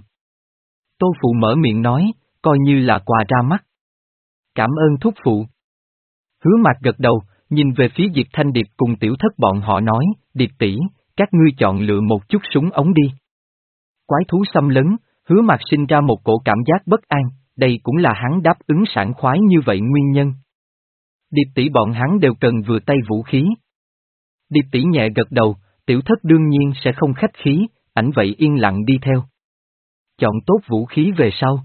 Tô Phụ mở miệng nói, coi như là quà ra mắt. Cảm ơn thúc phụ. Hứa Mạc gật đầu, nhìn về phía Diệp Thanh Điệp cùng tiểu thất bọn họ nói, Điệp tỷ, các ngươi chọn lựa một chút súng ống đi. Quái thú xâm lấn, Hứa Mạc sinh ra một cổ cảm giác bất an, đây cũng là hắn đáp ứng sảng khoái như vậy nguyên nhân. Điệp tỷ bọn hắn đều cần vừa tay vũ khí. Điệp tỷ nhẹ gật đầu, tiểu thất đương nhiên sẽ không khách khí, ảnh vậy yên lặng đi theo. Chọn tốt vũ khí về sau.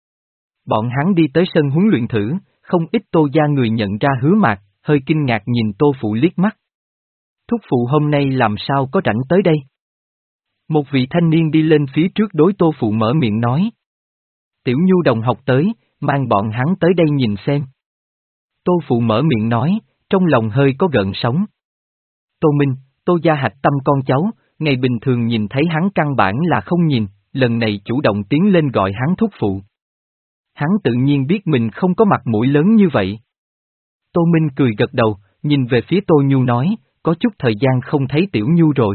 Bọn hắn đi tới sân huấn luyện thử, không ít Tô gia người nhận ra Hứa Mạc, hơi kinh ngạc nhìn Tô Phụ liếc mắt. Thúc phụ hôm nay làm sao có rảnh tới đây? Một vị thanh niên đi lên phía trước đối Tô Phụ mở miệng nói. Tiểu Nhu đồng học tới, mang bọn hắn tới đây nhìn xem. Tô Phụ mở miệng nói, trong lòng hơi có gợn sóng. Tô Minh, Tô gia hạch tâm con cháu, ngày bình thường nhìn thấy hắn căn bản là không nhìn, lần này chủ động tiến lên gọi hắn thúc phụ. Hắn tự nhiên biết mình không có mặt mũi lớn như vậy. Tô Minh cười gật đầu, nhìn về phía Tô Nhu nói, có chút thời gian không thấy Tiểu Nhu rồi.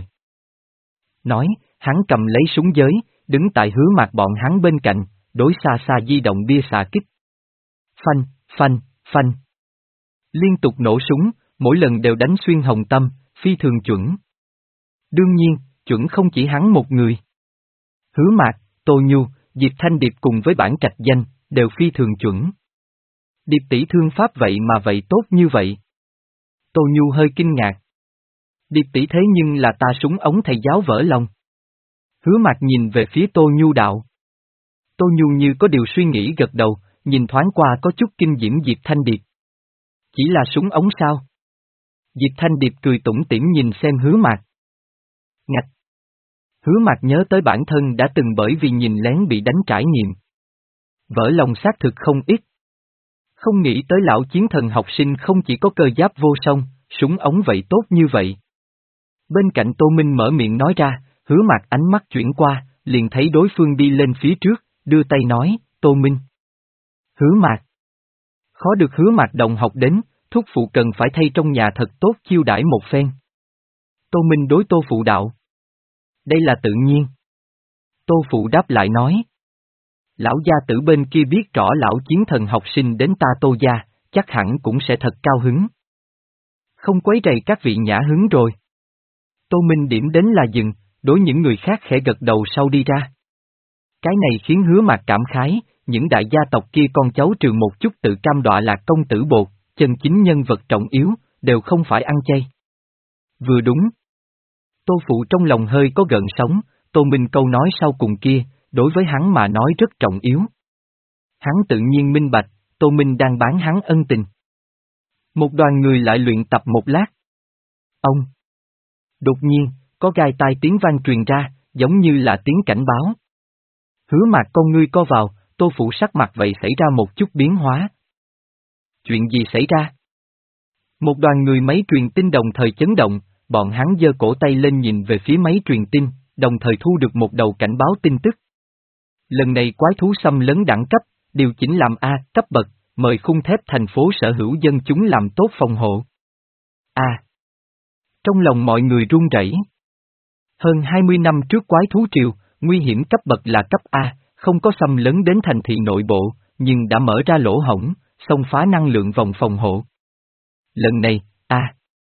Nói, hắn cầm lấy súng giới, đứng tại Hứa Mạc bọn hắn bên cạnh, đối xa xa di động bia xạ kích. Phanh, phanh, phanh. Liên tục nổ súng, mỗi lần đều đánh xuyên hồng tâm, phi thường chuẩn. Đương nhiên, chuẩn không chỉ hắn một người. Hứa Mạc, Tô Nhu, Diệp Thanh Điệp cùng với bản trạch danh, đều phi thường chuẩn. Điệp tỷ thương pháp vậy mà vậy tốt như vậy. Tô Nhu hơi kinh ngạc. Điệp tỷ thế nhưng là ta súng ống thầy giáo vỡ lòng. Hứa Mạc nhìn về phía Tô Nhu đạo. Tô Nhu như có điều suy nghĩ gật đầu, nhìn thoáng qua có chút kinh diễm Diệp Thanh Điệp. Chỉ là súng ống sao? Diệp Thanh Điệp cười tủm tỉm nhìn xem Hứa Mạc. Ngạch! Hứa Mạc nhớ tới bản thân đã từng bởi vì nhìn lén bị đánh trải nghiệm. Vỡ lòng xác thực không ít. Không nghĩ tới lão chiến thần học sinh không chỉ có cơ giáp vô song, súng ống vậy tốt như vậy. Bên cạnh Tô Minh mở miệng nói ra, Hứa Mạc ánh mắt chuyển qua, liền thấy đối phương đi lên phía trước, đưa tay nói, Tô Minh. Hứa Mạc. Khó được Hứa Mạc đồng học đến, thúc phụ cần phải thay trong nhà thật tốt chiêu đãi một phen. Tô Minh đối Tô Phụ đạo. Đây là tự nhiên. Tô Phụ đáp lại nói. Lão gia tử bên kia biết rõ lão chiến thần học sinh đến ta Tô gia, chắc hẳn cũng sẽ thật cao hứng. Không quấy rầy các vị nhã hứng rồi. Tô Minh điểm đến là dừng, đối những người khác khẽ gật đầu sau đi ra. Cái này khiến Hứa Mạc cảm khái, những đại gia tộc kia con cháu trừ một chút tự cam đọa lạc công tử bột, chân chính nhân vật trọng yếu, đều không phải ăn chay. Vừa đúng. Tô Phụ trong lòng hơi có gợn sóng, Tô Minh câu nói sau cùng kia, đối với hắn mà nói rất trọng yếu. Hắn tự nhiên minh bạch, Tô Minh đang bán hắn ân tình. Một đoàn người lại luyện tập một lát. Ông! Đột nhiên, có gai tai tiếng vang truyền ra, giống như là tiếng cảnh báo. Hứa Mạc con ngươi co vào, Tô Phụ sắc mặt vậy xảy ra một chút biến hóa. Chuyện gì xảy ra? Một đoàn người máy truyền tin đồng thời chấn động, bọn hắn giơ cổ tay lên nhìn về phía máy truyền tin, đồng thời thu được một đầu cảnh báo tin tức. Lần này quái thú xâm lấn đẳng cấp, điều chỉnh làm A cấp bậc, mời khung thép thành phố sở hữu dân chúng làm tốt phòng hộ. A. Trong lòng mọi người run rẩy. Hơn hai mươi năm trước quái thú triều, nguy hiểm cấp bậc là cấp A, không có xâm lấn đến thành thị nội bộ, nhưng đã mở ra lỗ hổng, xông phá năng lượng vòng phòng hộ. Lần này, A.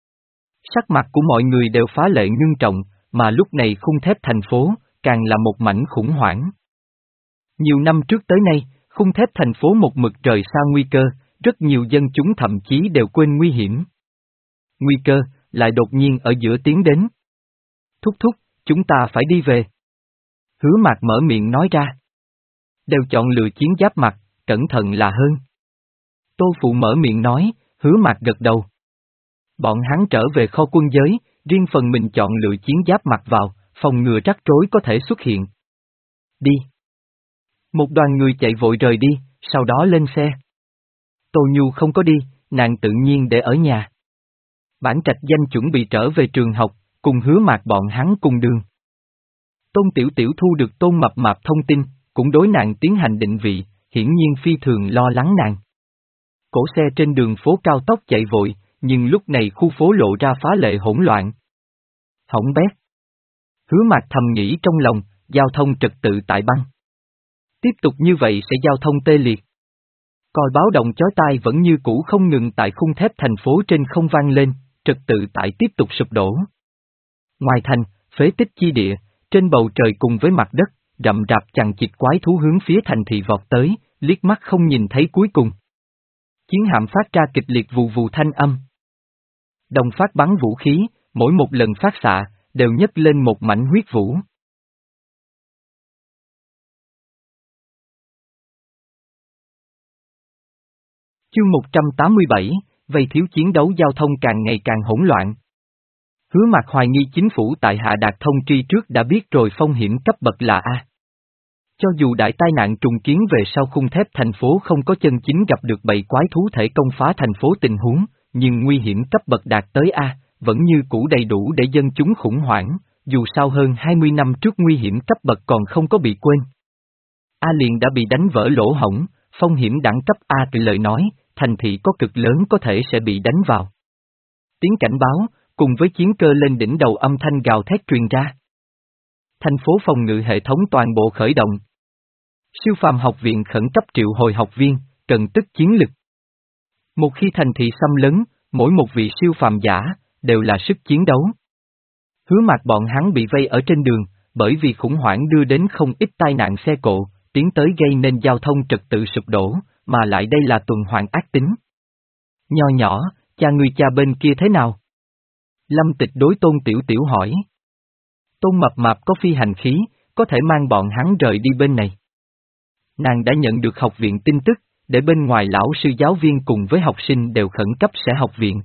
Sắc mặt của mọi người đều phá lệ ngưng trọng, mà lúc này khung thép thành phố, càng là một mảnh khủng hoảng. Nhiều năm trước tới nay, khung thép thành phố một mực trời xa nguy cơ, rất nhiều dân chúng thậm chí đều quên nguy hiểm. Nguy cơ, lại đột nhiên ở giữa tiến đến. Thúc thúc, chúng ta phải đi về. Hứa Mạc mở miệng nói ra. Đều chọn lựa chiến giáp mặt, cẩn thận là hơn. Tô Phụ mở miệng nói, Hứa Mạc gật đầu. Bọn hắn trở về kho quân giới, riêng phần mình chọn lựa chiến giáp mặc vào, phòng ngừa rắc rối có thể xuất hiện. Đi. Một đoàn người chạy vội rời đi, sau đó lên xe. Tô Nhu không có đi, nàng tự nhiên để ở nhà. Bản trạch danh chuẩn bị trở về trường học, cùng Hứa Mạc bọn hắn cùng đường. Tôn Tiểu Tiểu thu được Tôn Mập Mạp thông tin, cũng đối nàng tiến hành định vị, hiển nhiên phi thường lo lắng nàng. Cổ xe trên đường phố cao tốc chạy vội, nhưng lúc này khu phố lộ ra phá lệ hỗn loạn. Hỏng bét. Hứa Mạc thầm nghĩ trong lòng, giao thông trật tự tại băng. Tiếp tục như vậy sẽ giao thông tê liệt. Còi báo động chói tai vẫn như cũ không ngừng tại khung thép thành phố trên không vang lên, trật tự tại tiếp tục sụp đổ. Ngoài thành, phế tích chi địa, trên bầu trời cùng với mặt đất, rậm rạp chằng chịt quái thú hướng phía thành thị vọt tới, liếc mắt không nhìn thấy cuối cùng. Chiến hạm phát ra kịch liệt vù vù thanh âm. Đồng phát bắn vũ khí, mỗi một lần phát xạ, đều nhấc lên một mảnh huyết vũ. Chương một trăm tám mươi bảy, vây thiếu chiến đấu giao thông càng ngày càng hỗn loạn. Hứa Mạc hoài nghi chính phủ tại Hạ Đạt thông tri trước đã biết rồi phong hiểm cấp bậc là A. Cho dù đại tai nạn trùng kiến về sau khung thép thành phố không có chân chính gặp được bầy quái thú thể công phá thành phố tình huống, nhưng nguy hiểm cấp bậc đạt tới A, vẫn như cũ đầy đủ để dân chúng khủng hoảng, dù sao hơn hai mươi năm trước nguy hiểm cấp bậc còn không có bị quên. A liền đã bị đánh vỡ lỗ hổng, phong hiểm đẳng cấp A từ lời nói, thành thị có cực lớn có thể sẽ bị đánh vào. Tiếng cảnh báo, cùng với chiến cơ lên đỉnh đầu âm thanh gào thét truyền ra. Thành phố phòng ngự hệ thống toàn bộ khởi động. Siêu phàm học viện khẩn cấp triệu hồi học viên, cần tức chiến lực. Một khi thành thị xâm lấn, mỗi một vị siêu phàm giả, đều là sức chiến đấu. Hứa Mạc bọn hắn bị vây ở trên đường, bởi vì khủng hoảng đưa đến không ít tai nạn xe cộ, tiến tới gây nên giao thông trật tự sụp đổ, mà lại đây là tuần hoàn ác tính. Nho nhỏ, cha người cha bên kia thế nào? Lâm Tịch đối Tôn Tiểu Tiểu hỏi. Tôn Mập Mạp có phi hành khí, có thể mang bọn hắn rời đi bên này. Nàng đã nhận được học viện tin tức, để bên ngoài lão sư giáo viên cùng với học sinh đều khẩn cấp sẽ học viện.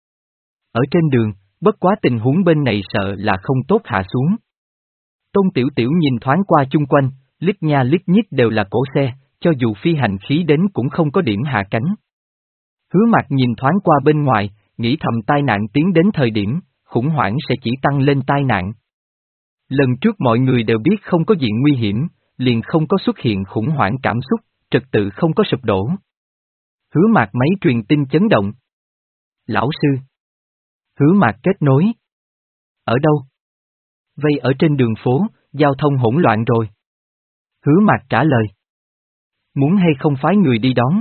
Ở trên đường, bất quá tình huống bên này sợ là không tốt hạ xuống. Tôn Tiểu Tiểu nhìn thoáng qua chung quanh, lít nha lít nhít đều là cổ xe, cho dù phi hành khí đến cũng không có điểm hạ cánh. Hứa Mạc nhìn thoáng qua bên ngoài, nghĩ thầm tai nạn tiến đến thời điểm, khủng hoảng sẽ chỉ tăng lên tai nạn. Lần trước mọi người đều biết không có diện nguy hiểm, liền không có xuất hiện khủng hoảng cảm xúc, trật tự không có sụp đổ. Hứa Mạc máy truyền tin chấn động. Lão sư. Hứa Mạc kết nối. Ở đâu? Vây ở trên đường phố, giao thông hỗn loạn rồi. Hứa Mạc trả lời. Muốn hay không phái người đi đón?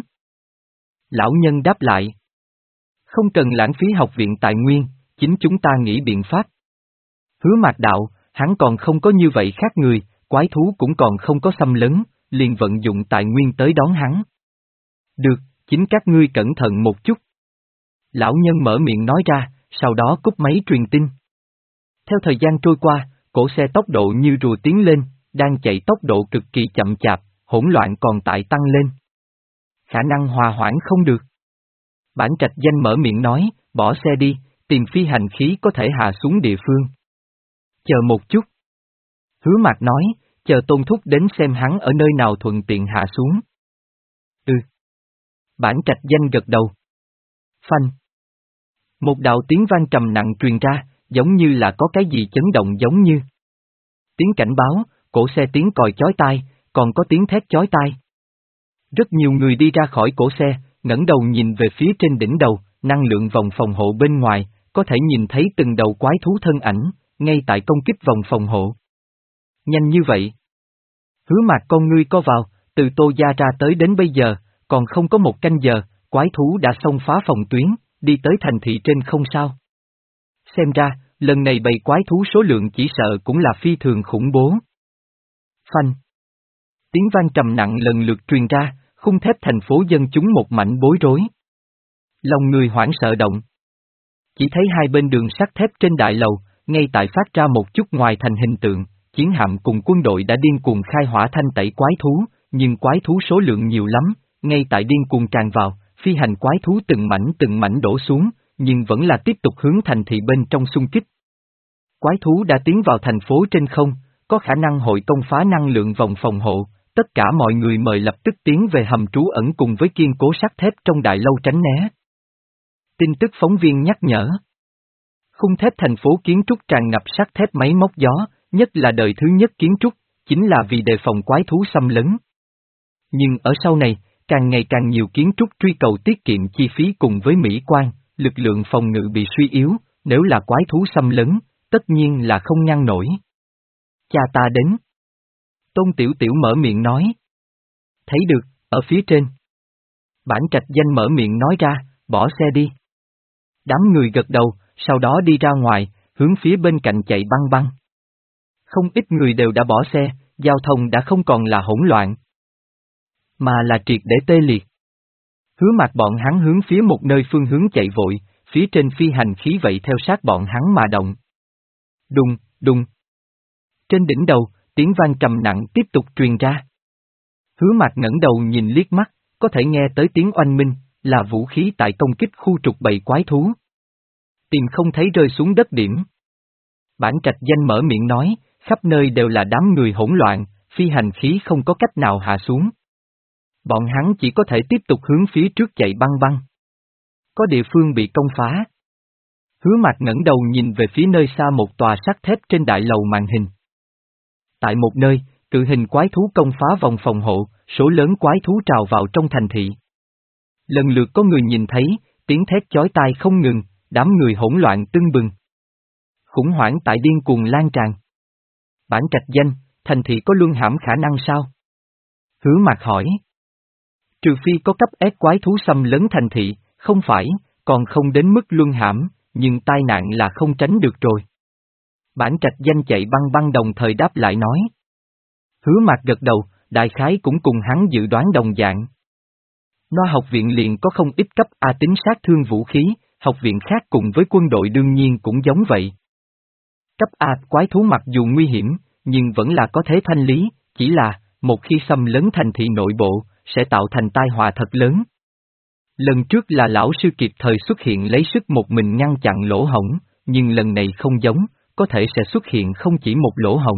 Lão nhân đáp lại. Không cần lãng phí học viện tài nguyên, chính chúng ta nghĩ biện pháp. Hứa Mạc đạo, hắn còn không có như vậy khác người, quái thú cũng còn không có xâm lấn, liền vận dụng tài nguyên tới đón hắn. Được, chính các ngươi cẩn thận một chút. Lão nhân mở miệng nói ra, sau đó cúp máy truyền tin. Theo thời gian trôi qua, cổ xe tốc độ như rùa tiến lên, đang chạy tốc độ cực kỳ chậm chạp, hỗn loạn còn tại tăng lên. Khả năng hòa hoãn không được. Bản Trạch Danh mở miệng nói, bỏ xe đi, tìm phi hành khí có thể hạ xuống địa phương. Chờ một chút. Hứa Mạc nói, chờ Tôn Thúc đến xem hắn ở nơi nào thuận tiện hạ xuống. Ừ. Bản Trạch Danh gật đầu. Phanh. Một đạo tiếng vang trầm nặng truyền ra, giống như là có cái gì chấn động giống như. Tiếng cảnh báo, cổ xe tiếng còi chói tai, còn có tiếng thét chói tai. Rất nhiều người đi ra khỏi cổ xe, ngẩng đầu nhìn về phía trên đỉnh đầu, năng lượng vòng phòng hộ bên ngoài, có thể nhìn thấy từng đầu quái thú thân ảnh, ngay tại công kích vòng phòng hộ. Nhanh như vậy. Hứa Mạc con ngươi co vào, từ Tô Gia ra tới đến bây giờ, còn không có một canh giờ, quái thú đã xông phá phòng tuyến, đi tới thành thị trên không sao. Xem ra, lần này bầy quái thú số lượng chỉ sợ cũng là phi thường khủng bố. Phanh. Tiếng vang trầm nặng lần lượt truyền ra, khung thép thành phố dân chúng một mảnh bối rối. Lòng người hoảng sợ động. Chỉ thấy hai bên đường sắt thép trên đại lầu, ngay tại phát ra một chút ngoài thành hình tượng, chiến hạm cùng quân đội đã điên cuồng khai hỏa thanh tẩy quái thú, nhưng quái thú số lượng nhiều lắm, ngay tại điên cuồng tràn vào, phi hành quái thú từng mảnh từng mảnh đổ xuống, nhưng vẫn là tiếp tục hướng thành thị bên trong xung kích. Quái thú đã tiến vào thành phố trên không, có khả năng hội công phá năng lượng vòng phòng hộ, tất cả mọi người mời lập tức tiến về hầm trú ẩn cùng với kiên cố sắt thép trong đại lâu tránh né. Tin tức phóng viên nhắc nhở. Khung thép thành phố kiến trúc tràn ngập sắt thép máy móc gió, nhất là đời thứ nhất kiến trúc, chính là vì đề phòng quái thú xâm lấn. Nhưng ở sau này, càng ngày càng nhiều kiến trúc truy cầu tiết kiệm chi phí cùng với mỹ quan, lực lượng phòng ngự bị suy yếu, nếu là quái thú xâm lấn, tất nhiên là không ngăn nổi. Cha ta đến. Tôn Tiểu Tiểu mở miệng nói. Thấy được, ở phía trên. Bản Trạch Danh mở miệng nói ra, bỏ xe đi. Đám người gật đầu, sau đó đi ra ngoài, hướng phía bên cạnh chạy băng băng. Không ít người đều đã bỏ xe, giao thông đã không còn là hỗn loạn, mà là triệt để tê liệt. Hứa Mạc bọn hắn hướng phía một nơi phương hướng chạy vội, phía trên phi hành khí vậy theo sát bọn hắn mà động. Đùng, đùng. Trên đỉnh đầu, tiếng vang trầm nặng tiếp tục truyền ra. Hứa Mạc ngẩng đầu nhìn liếc mắt, có thể nghe tới tiếng oanh minh, là vũ khí tại công kích khu trục bầy quái thú. Tìm không thấy rơi xuống đất điểm. Bản Trạch Danh mở miệng nói, khắp nơi đều là đám người hỗn loạn, phi hành khí không có cách nào hạ xuống. Bọn hắn chỉ có thể tiếp tục hướng phía trước chạy băng băng. Có địa phương bị công phá. Hứa Mạc ngẩng đầu nhìn về phía nơi xa một tòa sắt thép trên đại lầu màn hình. Tại một nơi, cự hình quái thú công phá vòng phòng hộ, số lớn quái thú trào vào trong thành thị. Lần lượt có người nhìn thấy, tiếng thét chói tai không ngừng, đám người hỗn loạn tưng bừng. Khủng hoảng tại điên cuồng lan tràn. Bản trạch danh, thành thị có luân hãm khả năng sao? Hứa Mạc hỏi. Trừ phi có cấp ép quái thú xâm lấn thành thị, không phải, còn không đến mức luân hãm, nhưng tai nạn là không tránh được rồi. Bản trạch danh chạy băng băng đồng thời đáp lại nói. Hứa Mạc gật đầu, đại khái cũng cùng hắn dự đoán đồng dạng. Nó học viện liền có không ít cấp A tính sát thương vũ khí, học viện khác cùng với quân đội đương nhiên cũng giống vậy. Cấp A quái thú mặc dù nguy hiểm, nhưng vẫn là có thể thanh lý, chỉ là, một khi xâm lấn thành thị nội bộ, sẽ tạo thành tai họa thật lớn. Lần trước là lão sư kịp thời xuất hiện lấy sức một mình ngăn chặn lỗ hổng, nhưng lần này không giống, có thể sẽ xuất hiện không chỉ một lỗ hổng.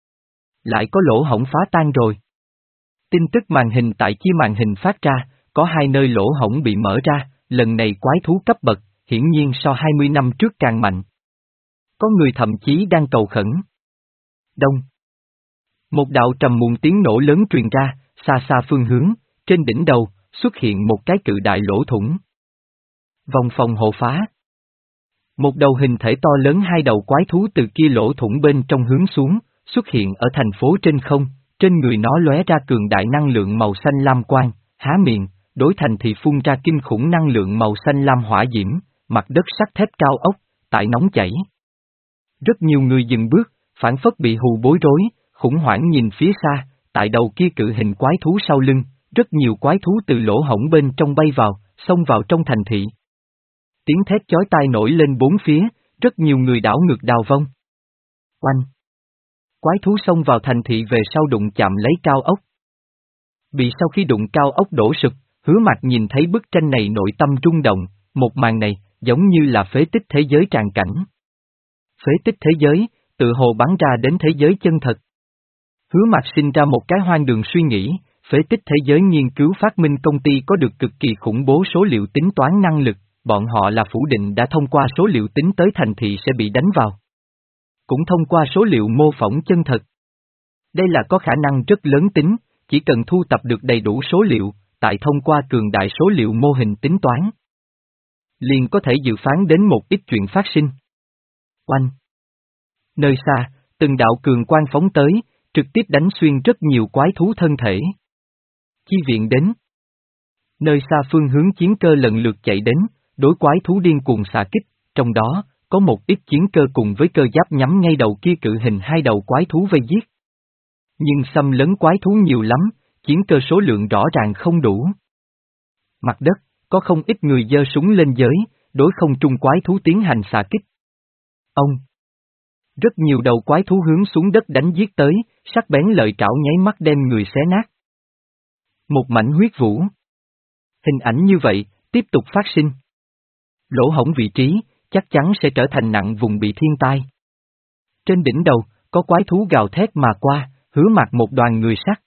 Lại có lỗ hổng phá tan rồi. Tin tức màn hình tại chia màn hình phát ra, có hai nơi lỗ hổng bị mở ra, lần này quái thú cấp bậc, hiển nhiên so hai mươi năm trước càng mạnh. Có người thậm chí đang cầu khẩn. Đông. Một đạo trầm muộn tiếng nổ lớn truyền ra, xa xa phương hướng, trên đỉnh đầu, xuất hiện một cái cự đại lỗ thủng. Vòng phòng hộ phá. Một đầu hình thể to lớn hai đầu quái thú từ kia lỗ thủng bên trong hướng xuống, xuất hiện ở thành phố trên không, trên người nó lóe ra cường đại năng lượng màu xanh lam quang, há miệng, đối thành thì phun ra kinh khủng năng lượng màu xanh lam hỏa diễm, mặt đất sắt thép cao ốc, tại nóng chảy. Rất nhiều người dừng bước, phản phất bị hù bối rối, khủng hoảng nhìn phía xa, tại đầu kia cự hình quái thú sau lưng, rất nhiều quái thú từ lỗ hổng bên trong bay vào, xông vào trong thành thị. Tiếng thét chói tai nổi lên bốn phía, rất nhiều người đảo ngược đào vong. Oanh! Quái thú xông vào thành thị về sau đụng chạm lấy cao ốc. Bị sau khi đụng cao ốc đổ sụp, Hứa Mạc nhìn thấy bức tranh này nội tâm rung động, một màn này, giống như là phế tích thế giới tràn cảnh. Phế tích thế giới, tự hồ bắn ra đến thế giới chân thật. Hứa Mạc sinh ra một cái hoang đường suy nghĩ, phế tích thế giới nghiên cứu phát minh công ty có được cực kỳ khủng bố số liệu tính toán năng lực, bọn họ là phủ định đã thông qua số liệu tính tới thành thị sẽ bị đánh vào. Cũng thông qua số liệu mô phỏng chân thật. Đây là có khả năng rất lớn tính, chỉ cần thu tập được đầy đủ số liệu, tại thông qua cường đại số liệu mô hình tính toán. Liền có thể dự phán đến một ít chuyện phát sinh. Oanh! Nơi xa, từng đạo cường quang phóng tới, trực tiếp đánh xuyên rất nhiều quái thú thân thể. Chi viện đến. Nơi xa phương hướng chiến cơ lần lượt chạy đến, đối quái thú điên cuồng xạ kích, trong đó, có một ít chiến cơ cùng với cơ giáp nhắm ngay đầu kia cự hình hai đầu quái thú vây giết. Nhưng xâm lấn quái thú nhiều lắm, chiến cơ số lượng rõ ràng không đủ. Mặt đất, có không ít người giơ súng lên giới, đối không trung quái thú tiến hành xạ kích. Ông! Rất nhiều đầu quái thú hướng xuống đất đánh giết tới, sắc bén lợi trảo nháy mắt đem người xé nát. Một mảnh huyết vũ. Hình ảnh như vậy, tiếp tục phát sinh. Lỗ hổng vị trí, chắc chắn sẽ trở thành nặng vùng bị thiên tai. Trên đỉnh đầu, có quái thú gào thét mà qua, Hứa Mạc một đoàn người sắt.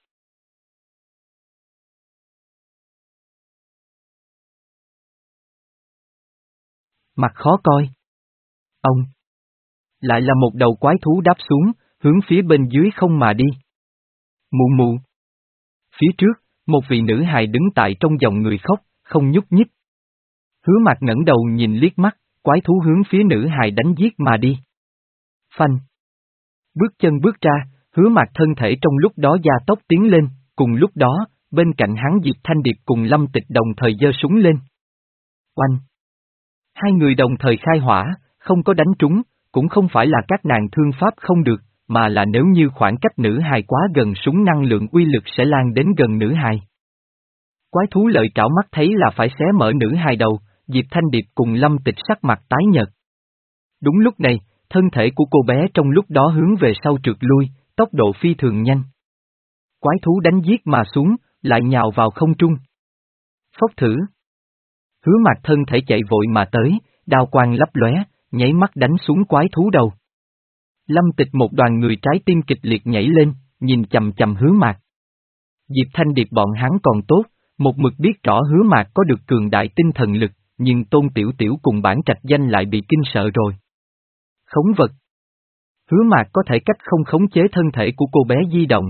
Mặt khó coi. Ông! Lại là một đầu quái thú đáp xuống, hướng phía bên dưới không mà đi. Mụ mụ. Phía trước, một vị nữ hài đứng tại trong dòng người khóc, không nhúc nhích. Hứa Mạc ngẩng đầu nhìn liếc mắt, quái thú hướng phía nữ hài đánh giết mà đi. Phanh. Bước chân bước ra, Hứa Mạc thân thể trong lúc đó gia tốc tiến lên, cùng lúc đó, bên cạnh hắn Diệp Thanh Điệp cùng Lâm Tịch đồng thời giơ súng lên. Oanh. Hai người đồng thời khai hỏa, không có đánh trúng, cũng không phải là các nàng thương pháp không được, mà là nếu như khoảng cách nữ hài quá gần súng năng lượng uy lực sẽ lan đến gần nữ hài. Quái thú lợi trảo mắt thấy là phải xé mở nữ hài đầu, Diệp Thanh Điệp cùng Lâm Tịch sắc mặt tái nhợt. Đúng lúc này, thân thể của cô bé trong lúc đó hướng về sau trượt lui, tốc độ phi thường nhanh. Quái thú đánh giết mà xuống, lại nhào vào không trung. Phốc thử. Hứa Mạc thân thể chạy vội mà tới, đao quang lấp lóe, nháy mắt đánh xuống quái thú đầu. Lâm Tịch một đoàn người trái tim kịch liệt nhảy lên, nhìn chằm chằm Hứa Mạc. Diệp Thanh Điệp bọn hắn còn tốt, một mực biết rõ Hứa Mạc có được cường đại tinh thần lực, nhưng Tôn Tiểu Tiểu cùng Bản Trạch Danh lại bị kinh sợ rồi. Khống vật. Hứa Mạc có thể cách không khống chế thân thể của cô bé di động.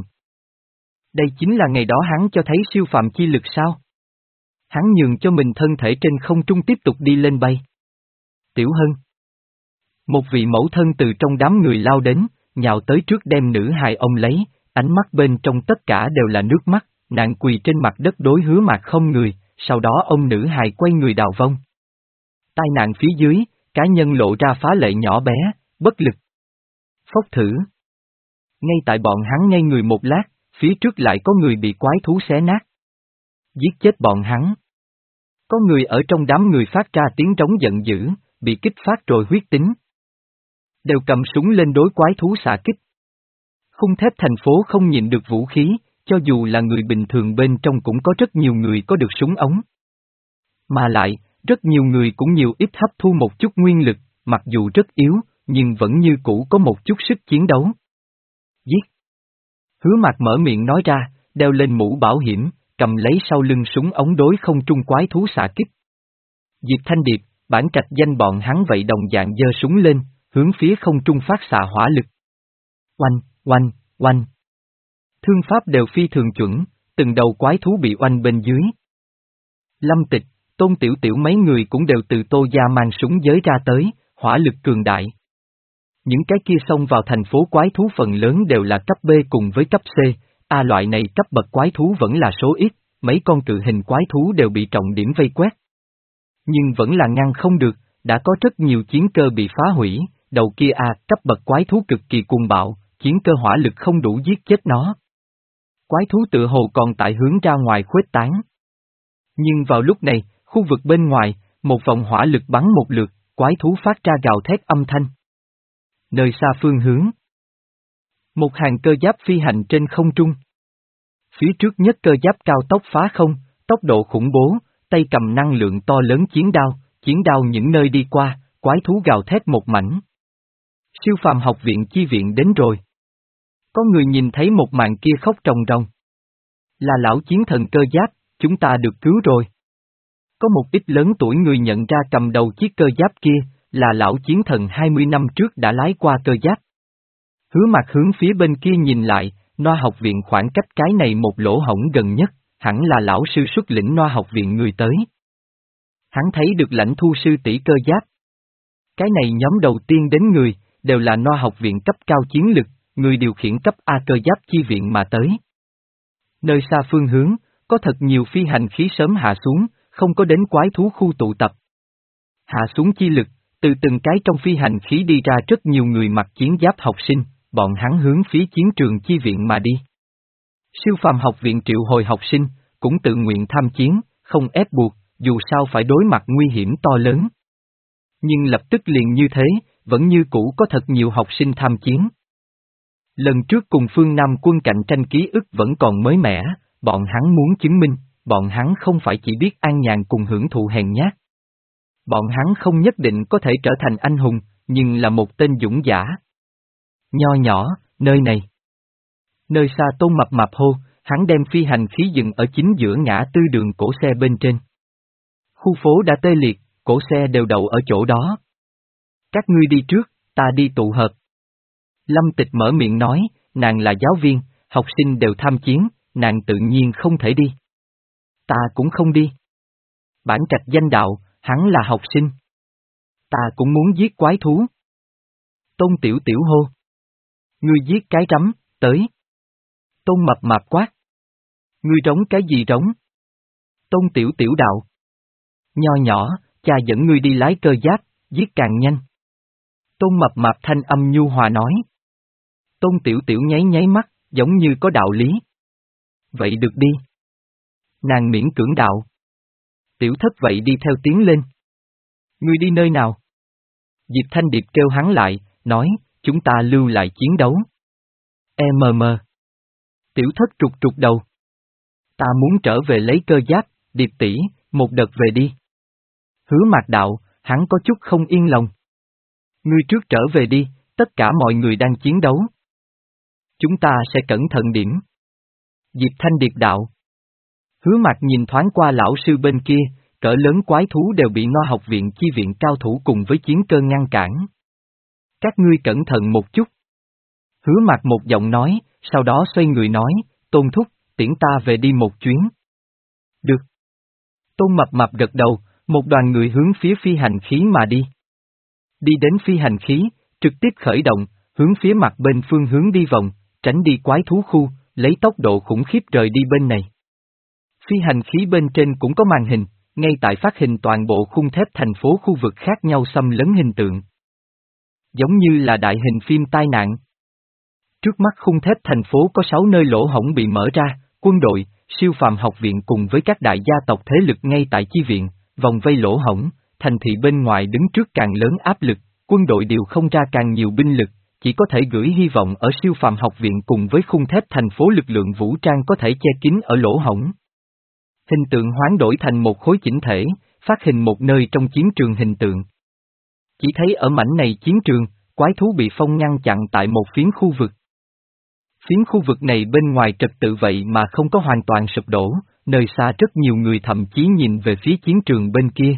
Đây chính là ngày đó hắn cho thấy siêu phàm chi lực sao? Hắn nhường cho mình thân thể trên không trung tiếp tục đi lên bay. Tiểu Hân. Một vị mẫu thân từ trong đám người lao đến, nhào tới trước đem nữ hài ôm lấy, ánh mắt bên trong tất cả đều là nước mắt, nàng quỳ trên mặt đất đối Hứa Mạc không người, sau đó ông nữ hài quay người đào vong. Tai nạn phía dưới, cá nhân lộ ra phá lệ nhỏ bé, bất lực. Phốc thử. Ngay tại bọn hắn ngây người một lát, phía trước lại có người bị quái thú xé nát. Giết chết bọn hắn. Có người ở trong đám người phát ra tiếng trống giận dữ, bị kích phát rồi huyết tính. Đều cầm súng lên đối quái thú xạ kích. Khung thép thành phố không nhịn được vũ khí, cho dù là người bình thường bên trong cũng có rất nhiều người có được súng ống. Mà lại, rất nhiều người cũng nhiều ít hấp thu một chút nguyên lực, mặc dù rất yếu, nhưng vẫn như cũ có một chút sức chiến đấu. Giết! Hứa Mạc mở miệng nói ra, đeo lên mũ bảo hiểm, cầm lấy sau lưng súng ống đối không trung quái thú xạ kích. Diệp Thanh Điệp, Bản Trạch Danh bọn hắn vậy đồng dạng giơ súng lên, hướng phía không trung phát xạ hỏa lực. Oanh, oanh, oanh. Thương pháp đều phi thường chuẩn, từng đầu quái thú bị oanh bên dưới. Lâm Tịch, Tôn Tiểu Tiểu mấy người cũng đều từ Tô gia mang súng giới ra tới, hỏa lực cường đại. Những cái kia xông vào thành phố quái thú phần lớn đều là cấp B cùng với cấp C, A loại này cấp bậc quái thú vẫn là số ít, mấy con cự hình quái thú đều bị trọng điểm vây quét. Nhưng vẫn là ngăn không được, đã có rất nhiều chiến cơ bị phá hủy, đầu kia A cấp bậc quái thú cực kỳ cuồng bạo, chiến cơ hỏa lực không đủ giết chết nó. Quái thú tự hồ còn tại hướng ra ngoài khuếch tán. Nhưng vào lúc này, khu vực bên ngoài, một vòng hỏa lực bắn một lượt, quái thú phát ra gào thét âm thanh. Nơi xa phương hướng. Một hàng cơ giáp phi hành trên không trung. Phía trước nhất cơ giáp cao tốc phá không, tốc độ khủng bố, tay cầm năng lượng to lớn chiến đao, chiến đao những nơi đi qua, quái thú gào thét một mảnh. Siêu phàm học viện chi viện đến rồi. Có người nhìn thấy một màn kia khóc ròng ròng. Là lão chiến thần cơ giáp, chúng ta được cứu rồi. Có một ít lớn tuổi người nhận ra cầm đầu chiếc cơ giáp kia, là lão chiến thần hai mươi năm trước đã lái qua cơ giáp. Hứa Mạc hướng phía bên kia nhìn lại, Noa học viện khoảng cách cái này một lỗ hổng gần nhất, hẳn là lão sư xuất lĩnh Noa học viện người tới. Hắn thấy được lãnh thu sư tỷ cơ giáp. Cái này nhóm đầu tiên đến người, đều là Noa học viện cấp cao chiến lực, người điều khiển cấp A cơ giáp chi viện mà tới. Nơi xa phương hướng, có thật nhiều phi hành khí sớm hạ xuống, không có đến quái thú khu tụ tập. Hạ xuống chi lực, từ từng cái trong phi hành khí đi ra rất nhiều người mặc chiến giáp học sinh, bọn hắn hướng phía chiến trường chi viện mà đi. Siêu phàm học viện triệu hồi học sinh, cũng tự nguyện tham chiến, không ép buộc, dù sao phải đối mặt nguy hiểm to lớn. Nhưng lập tức liền như thế, vẫn như cũ có thật nhiều học sinh tham chiến. Lần trước cùng phương Nam quân cạnh tranh ký ức vẫn còn mới mẻ, bọn hắn muốn chứng minh, bọn hắn không phải chỉ biết an nhàn cùng hưởng thụ hèn nhát. Bọn hắn không nhất định có thể trở thành anh hùng, nhưng là một tên dũng giả. Nho nhỏ, nơi này. Nơi xa Tôn Mập Mạp hô, hắn đem phi hành khí dừng ở chính giữa ngã tư đường cổ xe bên trên. Khu phố đã tê liệt, cổ xe đều đậu ở chỗ đó. Các ngươi đi trước, ta đi tụ hợp. Lâm Tịch mở miệng nói, nàng là giáo viên, học sinh đều tham chiến, nàng tự nhiên không thể đi. Ta cũng không đi. Bản Trạch Danh đạo, hắn là học sinh. Ta cũng muốn giết quái thú. Tôn Tiểu Tiểu hô. Ngươi giết cái rắm, tới. Tôn Mập Mạp quát. Ngươi trống cái gì trống? Tôn Tiểu Tiểu đạo. Nho nhỏ, cha dẫn ngươi đi lái cơ giáp, giết càng nhanh. Tôn Mập Mạp thanh âm nhu hòa nói. Tôn Tiểu Tiểu nháy nháy mắt, giống như có đạo lý. Vậy được đi. Nàng miễn cưỡng đạo. Tiểu thất vậy đi theo tiến lên. Ngươi đi nơi nào? Diệp Thanh Điệp kêu hắn lại, nói, chúng ta lưu lại chiến đấu. E mờ mờ. Tiểu thất trục trục đầu. Ta muốn trở về lấy cơ giáp, Điệp tỷ, một đợt về đi. Hứa Mạc đạo, hắn có chút không yên lòng. Ngươi trước trở về đi, tất cả mọi người đang chiến đấu. Chúng ta sẽ cẩn thận điểm. Diệp Thanh Điệp đạo. Hứa Mạc nhìn thoáng qua lão sư bên kia, cỡ lớn quái thú đều bị No học viện chi viện cao thủ cùng với chiến cơ ngăn cản. Các ngươi cẩn thận một chút. Hứa Mạc một giọng nói, sau đó xoay người nói, Tôn thúc, tiễn ta về đi một chuyến. Được. Tôn Mập Mạp gật đầu, một đoàn người hướng phía phi hành khí mà đi. Đi đến phi hành khí, trực tiếp khởi động, hướng phía mặt bên phương hướng đi vòng, tránh đi quái thú khu, lấy tốc độ khủng khiếp rời đi bên này. Phi hành khí bên trên cũng có màn hình, ngay tại phát hình toàn bộ khung thép thành phố khu vực khác nhau xâm lấn hình tượng. Giống như là đại hình phim tai nạn. Trước mắt khung thép thành phố có sáu nơi lỗ hổng bị mở ra, quân đội, siêu phàm học viện cùng với các đại gia tộc thế lực ngay tại chi viện, vòng vây lỗ hổng, thành thị bên ngoài đứng trước càng lớn áp lực, quân đội điều không ra càng nhiều binh lực, chỉ có thể gửi hy vọng ở siêu phàm học viện cùng với khung thép thành phố lực lượng vũ trang có thể che kín ở lỗ hổng. Hình tượng hoán đổi thành một khối chỉnh thể, phát hình một nơi trong chiến trường hình tượng. Chỉ thấy ở mảnh này chiến trường, quái thú bị phong ngăn chặn tại một phiến khu vực. Phiến khu vực này bên ngoài trật tự vậy mà không có hoàn toàn sụp đổ, nơi xa rất nhiều người thậm chí nhìn về phía chiến trường bên kia.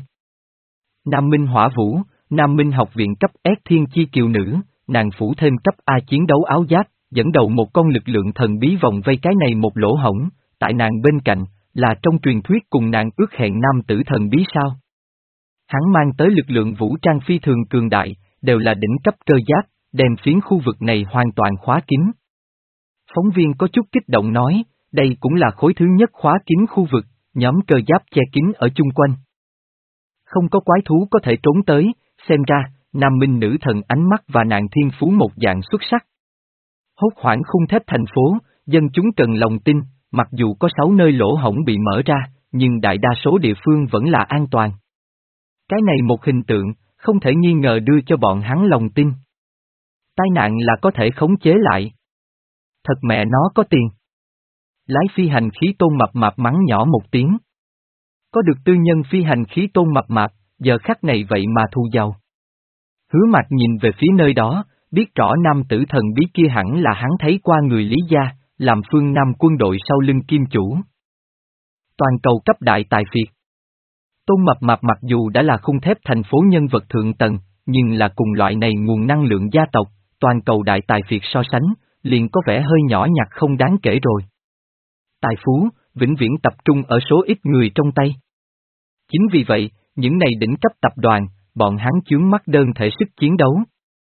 Nam Minh Hỏa Vũ, Nam Minh học viện cấp S Thiên Chi Kiều Nữ, nàng phủ thêm cấp A chiến đấu áo giáp, dẫn đầu một con lực lượng thần bí vòng vây cái này một lỗ hổng, tại nàng bên cạnh, là trong truyền thuyết cùng nàng ước hẹn nam tử thần bí sao. Hắn mang tới lực lượng vũ trang phi thường cường đại, đều là đỉnh cấp cơ giáp, đem phiến khu vực này hoàn toàn khóa kín. Phóng viên có chút kích động nói, đây cũng là khối thứ nhất khóa kín khu vực, nhóm cơ giáp che kín ở chung quanh. Không có quái thú có thể trốn tới, xem ra, Nam Minh nữ thần ánh mắt và nàng thiên phú một dạng xuất sắc. Hốt hoảng khung thép thành phố, dân chúng cần lòng tin, mặc dù có sáu nơi lỗ hổng bị mở ra, nhưng đại đa số địa phương vẫn là an toàn. Cái này một hình tượng, không thể nghi ngờ đưa cho bọn hắn lòng tin. Tai nạn là có thể khống chế lại. Thật mẹ nó có tiền. Lái phi hành khí Tôn Mập Mạp mắng nhỏ một tiếng. Có được tư nhân phi hành khí Tôn Mập Mạp, giờ khắc này vậy mà thu giàu. Hứa Mạc nhìn về phía nơi đó, biết rõ nam tử thần bí kia hẳn là hắn thấy qua người Lý gia, làm phương Nam quân đội sau lưng kim chủ. Toàn cầu cấp đại tài phiệt. Tôn Mập Mạp mặc dù đã là khung thép thành phố nhân vật thượng tầng, nhưng là cùng loại này nguồn năng lượng gia tộc, toàn cầu đại tài phiệt so sánh, liền có vẻ hơi nhỏ nhặt không đáng kể rồi. Tài phú, vĩnh viễn tập trung ở số ít người trong tay. Chính vì vậy, những này đỉnh cấp tập đoàn, bọn hắn chướng mắt đơn thể sức chiến đấu.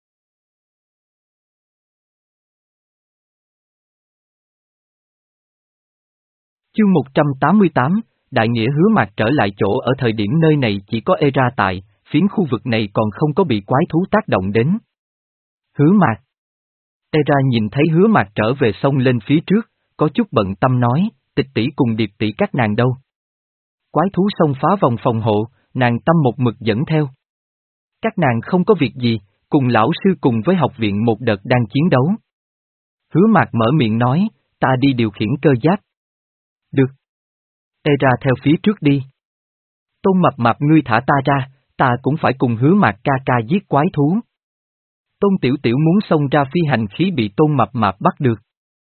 Chương một trăm tám mươi tám, Đại nghĩa Hứa Mạc trở lại chỗ ở thời điểm nơi này chỉ có Era tại, phiến khu vực này còn không có bị quái thú tác động đến. Hứa Mạc. Era nhìn thấy Hứa Mạc trở về sông lên phía trước, có chút bận tâm nói, Tịch tỷ cùng Điệp tỷ các nàng đâu. Quái thú xông phá vòng phòng hộ, nàng tâm một mực dẫn theo. Các nàng không có việc gì, cùng lão sư cùng với học viện một đợt đang chiến đấu. Hứa Mạc mở miệng nói, ta đi điều khiển cơ giáp. Được. Era theo phía trước đi. Tôn Mập Mạp ngươi thả ta ra, ta cũng phải cùng Hứa Mạc ca ca giết quái thú. Tôn Tiểu Tiểu muốn xông ra phi hành khí bị Tôn Mập Mạp bắt được.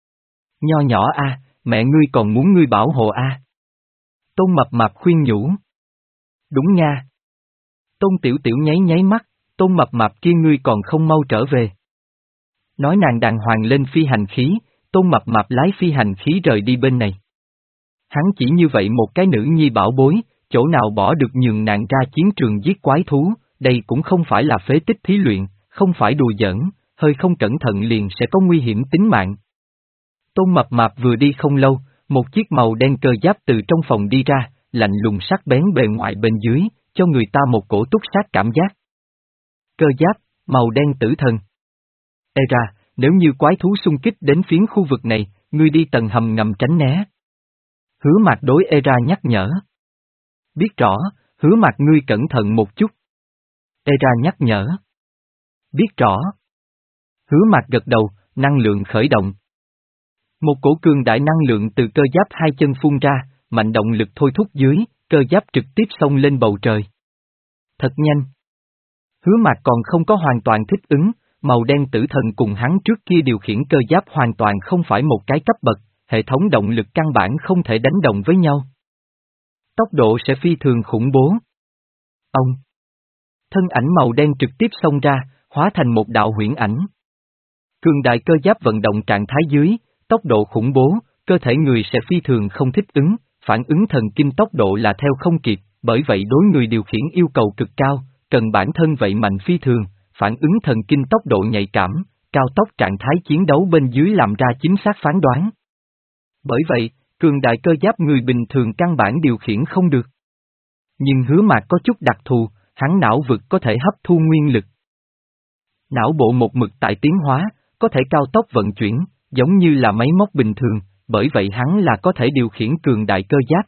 Nho nhỏ a, mẹ ngươi còn muốn ngươi bảo hộ a. Tôn Mập Mạp khuyên nhủ. Đúng nha. Tôn Tiểu Tiểu nháy nháy mắt, Tôn Mập Mạp kia ngươi còn không mau trở về. Nói nàng đàng hoàng lên phi hành khí, Tôn Mập Mạp lái phi hành khí rời đi bên này. Hắn chỉ như vậy một cái nữ nhi bảo bối, chỗ nào bỏ được nhường nàng ra chiến trường giết quái thú, đây cũng không phải là phế tích thí luyện, không phải đùa giỡn, hơi không cẩn thận liền sẽ có nguy hiểm tính mạng. Tôn Mập Mạp vừa đi không lâu, một chiếc màu đen cơ giáp từ trong phòng đi ra, lạnh lùng sắc bén bề ngoài bên dưới, cho người ta một cổ túc sát cảm giác. Cơ giáp, màu đen tử thần. Ê ra, nếu như quái thú xung kích đến phiến khu vực này, ngươi đi tầng hầm ngầm tránh né. Hứa Mạc đối Ê ra nhắc nhở. Biết rõ, Hứa Mạc ngươi cẩn thận một chút. Ê ra nhắc nhở. Biết rõ. Hứa Mạc gật đầu, năng lượng khởi động. Một cổ cường đại năng lượng từ cơ giáp hai chân phun ra, mạnh động lực thôi thúc dưới, cơ giáp trực tiếp xông lên bầu trời. Thật nhanh. Hứa Mạc còn không có hoàn toàn thích ứng, màu đen tử thần cùng hắn trước kia điều khiển cơ giáp hoàn toàn không phải một cái cấp bậc, hệ thống động lực căn bản không thể đánh đồng với nhau. Tốc độ sẽ phi thường khủng bố. Ông. Thân ảnh màu đen trực tiếp xông ra, hóa thành một đạo huyễn ảnh. Cường đại cơ giáp vận động trạng thái dưới, tốc độ khủng bố, cơ thể người sẽ phi thường không thích ứng, phản ứng thần kinh tốc độ là theo không kịp, bởi vậy đối người điều khiển yêu cầu cực cao, cần bản thân vậy mạnh phi thường, phản ứng thần kinh tốc độ nhạy cảm, cao tốc trạng thái chiến đấu bên dưới làm ra chính xác phán đoán. Bởi vậy, cường đại cơ giáp người bình thường căn bản điều khiển không được. Nhưng Hứa Mạc có chút đặc thù, hắn não vực có thể hấp thu nguyên lực. Não bộ một mực tại tiến hóa, có thể cao tốc vận chuyển, giống như là máy móc bình thường, bởi vậy hắn là có thể điều khiển cường đại cơ giáp.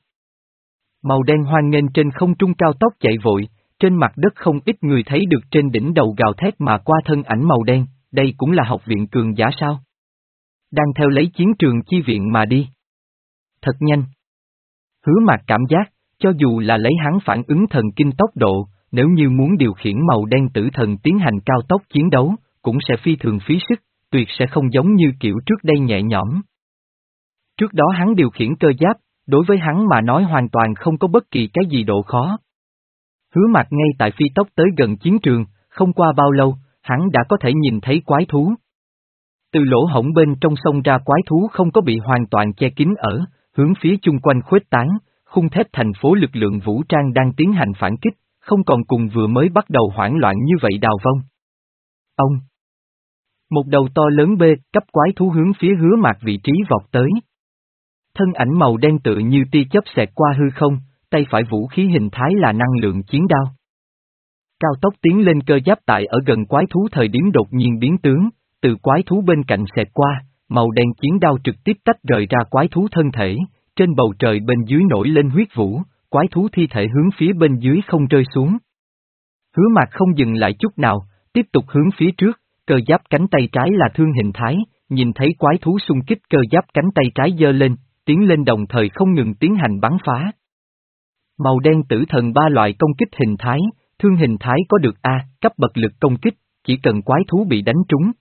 Màu đen hoang nghênh trên không trung cao tốc chạy vội, trên mặt đất không ít người thấy được trên đỉnh đầu gào thét mà qua thân ảnh màu đen, đây cũng là học viện cường giả sao? Đang theo lấy chiến trường chi viện mà đi. Thật nhanh. Hứa Mạc cảm giác, cho dù là lấy hắn phản ứng thần kinh tốc độ, nếu như muốn điều khiển màu đen tử thần tiến hành cao tốc chiến đấu, cũng sẽ phi thường phí sức, tuyệt sẽ không giống như kiểu trước đây nhẹ nhõm. Trước đó hắn điều khiển cơ giáp, đối với hắn mà nói hoàn toàn không có bất kỳ cái gì độ khó. Hứa Mạc ngay tại phi tốc tới gần chiến trường, không qua bao lâu, hắn đã có thể nhìn thấy quái thú. Từ lỗ hổng bên trong sông ra quái thú không có bị hoàn toàn che kín ở, hướng phía chung quanh khuếch tán, khung thép thành phố lực lượng vũ trang đang tiến hành phản kích, không còn cùng vừa mới bắt đầu hoảng loạn như vậy đào vong. Ông. Một đầu to lớn B cấp quái thú hướng phía Hứa Mạc vị trí vọt tới. Thân ảnh màu đen tựa như tia chớp xẹt qua hư không, tay phải vũ khí hình thái là năng lượng chiến đao. Cao tốc tiến lên cơ giáp tại ở gần quái thú thời điểm đột nhiên biến tướng, từ quái thú bên cạnh xẹt qua, màu đen chiến đao trực tiếp tách rời ra quái thú thân thể, trên bầu trời bên dưới nổi lên huyết vũ, quái thú thi thể hướng phía bên dưới không rơi xuống. Hứa Mạc không dừng lại chút nào, tiếp tục hướng phía trước, cơ giáp cánh tay trái là thương hình thái, nhìn thấy quái thú xung kích cơ giáp cánh tay trái giơ lên, tiến lên đồng thời không ngừng tiến hành bắn phá. Màu đen tử thần ba loại công kích hình thái, thương hình thái có được A, cấp bậc lực công kích, chỉ cần quái thú bị đánh trúng,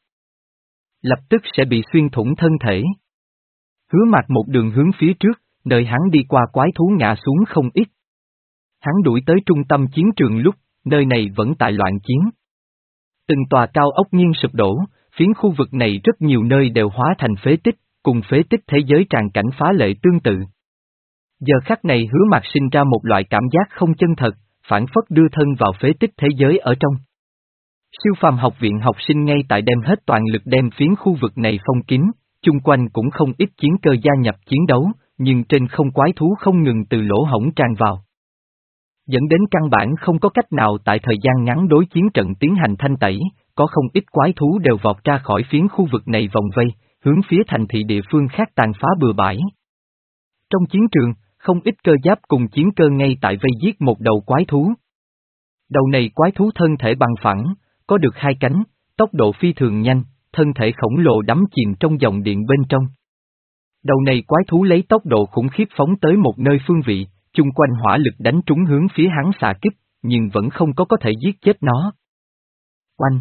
lập tức sẽ bị xuyên thủng thân thể. Hứa Mạc một đường hướng phía trước, nơi hắn đi qua quái thú ngã xuống không ít. Hắn đuổi tới trung tâm chiến trường lúc, nơi này vẫn tại loạn chiến. Từng tòa cao ốc nghiêng sụp đổ, phiến khu vực này rất nhiều nơi đều hóa thành phế tích, cùng phế tích thế giới tràn cảnh phá lệ tương tự. Giờ khắc này Hứa Mạc sinh ra một loại cảm giác không chân thật, phản phất đưa thân vào phế tích thế giới ở trong. Siêu phàm học viện học sinh ngay tại đem hết toàn lực đem phiến khu vực này phong kín, chung quanh cũng không ít chiến cơ gia nhập chiến đấu, nhưng trên không quái thú không ngừng từ lỗ hổng tràn vào. Dẫn đến căn bản không có cách nào tại thời gian ngắn đối chiến trận tiến hành thanh tẩy, có không ít quái thú đều vọt ra khỏi phiến khu vực này vòng vây, hướng phía thành thị địa phương khác tàn phá bừa bãi. Trong chiến trường, không ít cơ giáp cùng chiến cơ ngay tại vây giết một đầu quái thú. Đầu này quái thú thân thể bằng phẳng, có được hai cánh, tốc độ phi thường nhanh, thân thể khổng lồ đắm chìm trong dòng điện bên trong. Đầu này quái thú lấy tốc độ khủng khiếp phóng tới một nơi phương vị, chung quanh hỏa lực đánh trúng hướng phía hắn xạ kích, nhưng vẫn không có có thể giết chết nó. Oanh!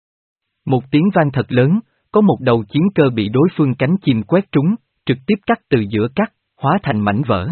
Một tiếng vang thật lớn, có một đầu chiến cơ bị đối phương cánh chìm quét trúng, trực tiếp cắt từ giữa cắt, hóa thành mảnh vỡ.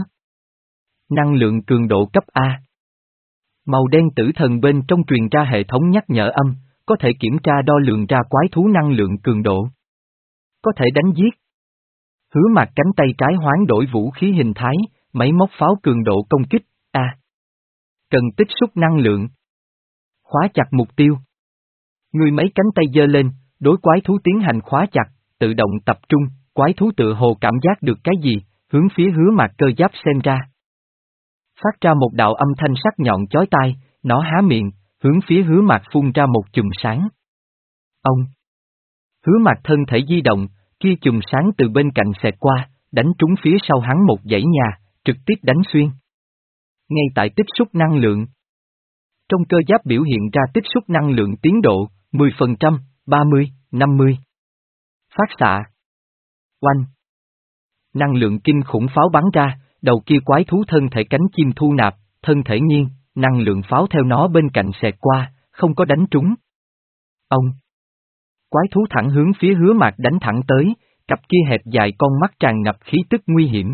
Năng lượng cường độ cấp A. Màu đen tử thần bên trong truyền ra hệ thống nhắc nhở âm, có thể kiểm tra đo lường ra quái thú năng lượng cường độ. Có thể đánh giết. Hứa Mạc cánh tay trái hoán đổi vũ khí hình thái, máy móc pháo cường độ công kích, A. Cần tích xúc năng lượng. Khóa chặt mục tiêu. Người mấy cánh tay giơ lên, đối quái thú tiến hành khóa chặt, tự động tập trung, quái thú tự hồ cảm giác được cái gì, hướng phía Hứa Mạc cơ giáp xem ra. Phát ra một đạo âm thanh sắc nhọn chói tai, nó há miệng, hướng phía Hứa Mạc phun ra một chùm sáng. Ông! Hứa Mạc thân thể di động, kia chùm sáng từ bên cạnh xẹt qua, đánh trúng phía sau hắn một dãy nhà, trực tiếp đánh xuyên. Ngay tại tích xúc năng lượng. Trong cơ giáp biểu hiện ra tích xúc năng lượng tiến độ, mười phần trăm, ba mươi, năm mươi. Phát xạ. Oanh. Năng lượng kinh khủng pháo bắn ra, đầu kia quái thú thân thể cánh chim thu nạp, thân thể nghiêng, năng lượng pháo theo nó bên cạnh xẹt qua, không có đánh trúng. Ông. Quái thú thẳng hướng phía Hứa Mạc đánh thẳng tới, cặp kia hẹp dài con mắt tràn ngập khí tức nguy hiểm.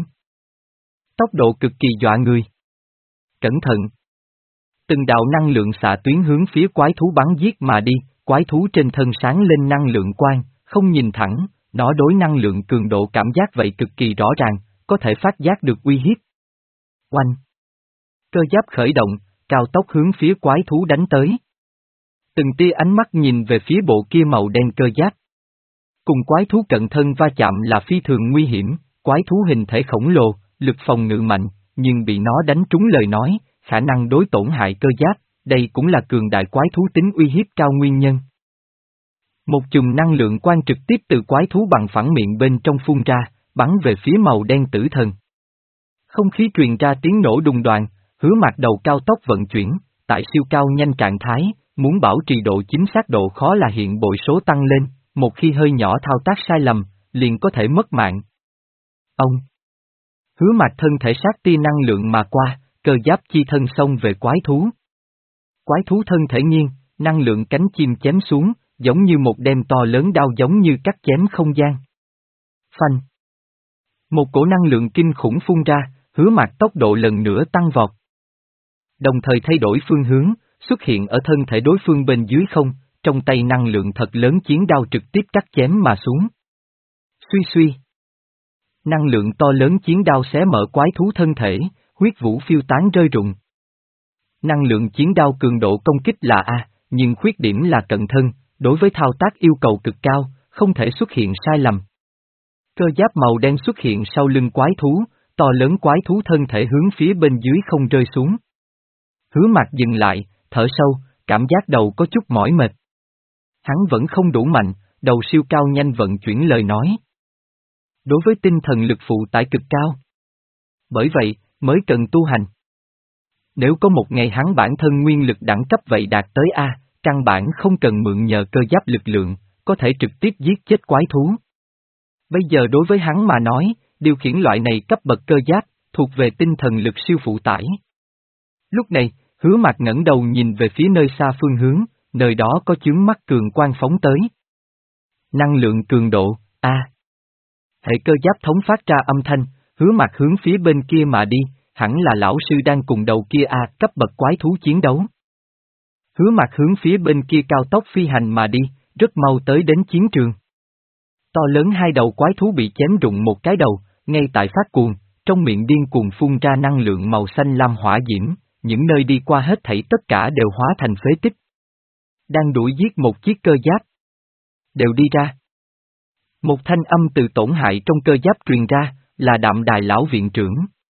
Tốc độ cực kỳ dọa người. Cẩn thận! Từng đạo năng lượng xạ tuyến hướng phía quái thú bắn giết mà đi, quái thú trên thân sáng lên năng lượng quang, không nhìn thẳng, nó đối năng lượng cường độ cảm giác vậy cực kỳ rõ ràng, có thể phát giác được uy hiếp. Oanh! Cơ giáp khởi động, cao tốc hướng phía quái thú đánh tới. Từng tia ánh mắt nhìn về phía bộ kia màu đen cơ giáp. Cùng quái thú cận thân va chạm là phi thường nguy hiểm, quái thú hình thể khổng lồ, lực phòng ngự mạnh, nhưng bị nó đánh trúng lời nói, khả năng đối tổn hại cơ giáp, đây cũng là cường đại quái thú tính uy hiếp cao nguyên nhân. Một chùm năng lượng quang trực tiếp từ quái thú bằng phẳng miệng bên trong phun ra, bắn về phía màu đen tử thần. Không khí truyền ra tiếng nổ đùng đoàng, Hứa Mạc đầu cao tốc vận chuyển, tại siêu cao nhanh trạng thái, muốn bảo trì độ chính xác độ khó là hiện bội số tăng lên, một khi hơi nhỏ thao tác sai lầm, liền có thể mất mạng. Ông! Hứa Mạc thân thể sát tia năng lượng mà qua, cơ giáp chi thân xông về quái thú. Quái thú thân thể nghiêng, năng lượng cánh chim chém xuống, giống như một đem to lớn đao giống như cắt chém không gian. Phanh! Một cổ năng lượng kinh khủng phun ra, Hứa Mạc tốc độ lần nữa tăng vọt. Đồng thời thay đổi phương hướng, xuất hiện ở thân thể đối phương bên dưới không, trong tay năng lượng thật lớn chiến đao trực tiếp cắt chém mà xuống. Suy suy. Năng lượng to lớn chiến đao xé mở quái thú thân thể, huyết vũ phiêu tán rơi rụng. Năng lượng chiến đao cường độ công kích là A, nhưng khuyết điểm là cận thân, đối với thao tác yêu cầu cực cao, không thể xuất hiện sai lầm. Cơ giáp màu đen xuất hiện sau lưng quái thú, to lớn quái thú thân thể hướng phía bên dưới không rơi xuống. Hứa Mạc dừng lại, thở sâu, cảm giác đầu có chút mỏi mệt. Hắn vẫn không đủ mạnh, đầu siêu cao nhanh vận chuyển lời nói. Đối với tinh thần lực phụ tải cực cao. Bởi vậy, mới cần tu hành. Nếu có một ngày hắn bản thân nguyên lực đẳng cấp vậy đạt tới A, căn bản không cần mượn nhờ cơ giáp lực lượng, có thể trực tiếp giết chết quái thú. Bây giờ đối với hắn mà nói, điều khiển loại này cấp bậc cơ giáp, thuộc về tinh thần lực siêu phụ tải. Lúc này, Hứa Mạc ngẩng đầu nhìn về phía nơi xa phương hướng, nơi đó có chướng mắt cường quang phóng tới. Năng lượng cường độ, A. Hệ cơ giáp thống phát ra âm thanh, Hứa Mạc hướng phía bên kia mà đi, hẳn là lão sư đang cùng đầu kia A cấp bậc quái thú chiến đấu. Hứa Mạc hướng phía bên kia cao tốc phi hành mà đi, rất mau tới đến chiến trường. To lớn hai đầu quái thú bị chém rụng một cái đầu, ngay tại phát cuồng, trong miệng điên cuồng phun ra năng lượng màu xanh lam hỏa diễm, những nơi đi qua hết thảy tất cả đều hóa thành phế tích. Đang đuổi giết một chiếc cơ giáp. Đều đi ra. Một thanh âm từ tổn hại trong cơ giáp truyền ra, là Đạm Đài lão viện trưởng.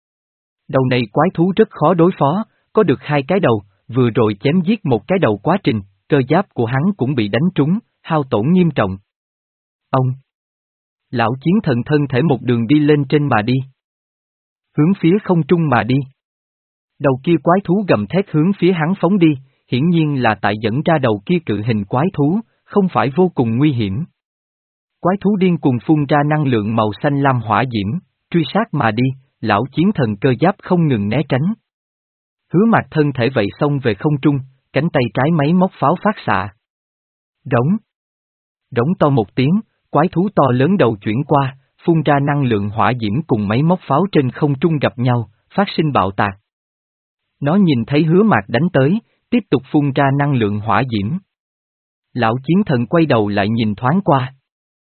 Đầu này quái thú rất khó đối phó, có được hai cái đầu, vừa rồi chém giết một cái đầu quá trình, cơ giáp của hắn cũng bị đánh trúng, hao tổn nghiêm trọng. Ông! Lão chiến thần thân thể một đường đi lên trên mà đi. Hướng phía không trung mà đi. Đầu kia quái thú gầm thét hướng phía hắn phóng đi, hiển nhiên là tại dẫn ra đầu kia cự hình quái thú, không phải vô cùng nguy hiểm. Quái thú điên cuồng phun ra năng lượng màu xanh lam hỏa diễm, truy sát mà đi, lão chiến thần cơ giáp không ngừng né tránh. Hứa Mạc thân thể vậy xông về không trung, cánh tay trái máy móc pháo phát xạ. Rống. Rống to một tiếng, quái thú to lớn đầu chuyển qua, phun ra năng lượng hỏa diễm cùng máy móc pháo trên không trung gặp nhau, phát sinh bạo tạc. Nó nhìn thấy Hứa Mạc đánh tới, tiếp tục phun ra năng lượng hỏa diễm. Lão chiến thần quay đầu lại nhìn thoáng qua.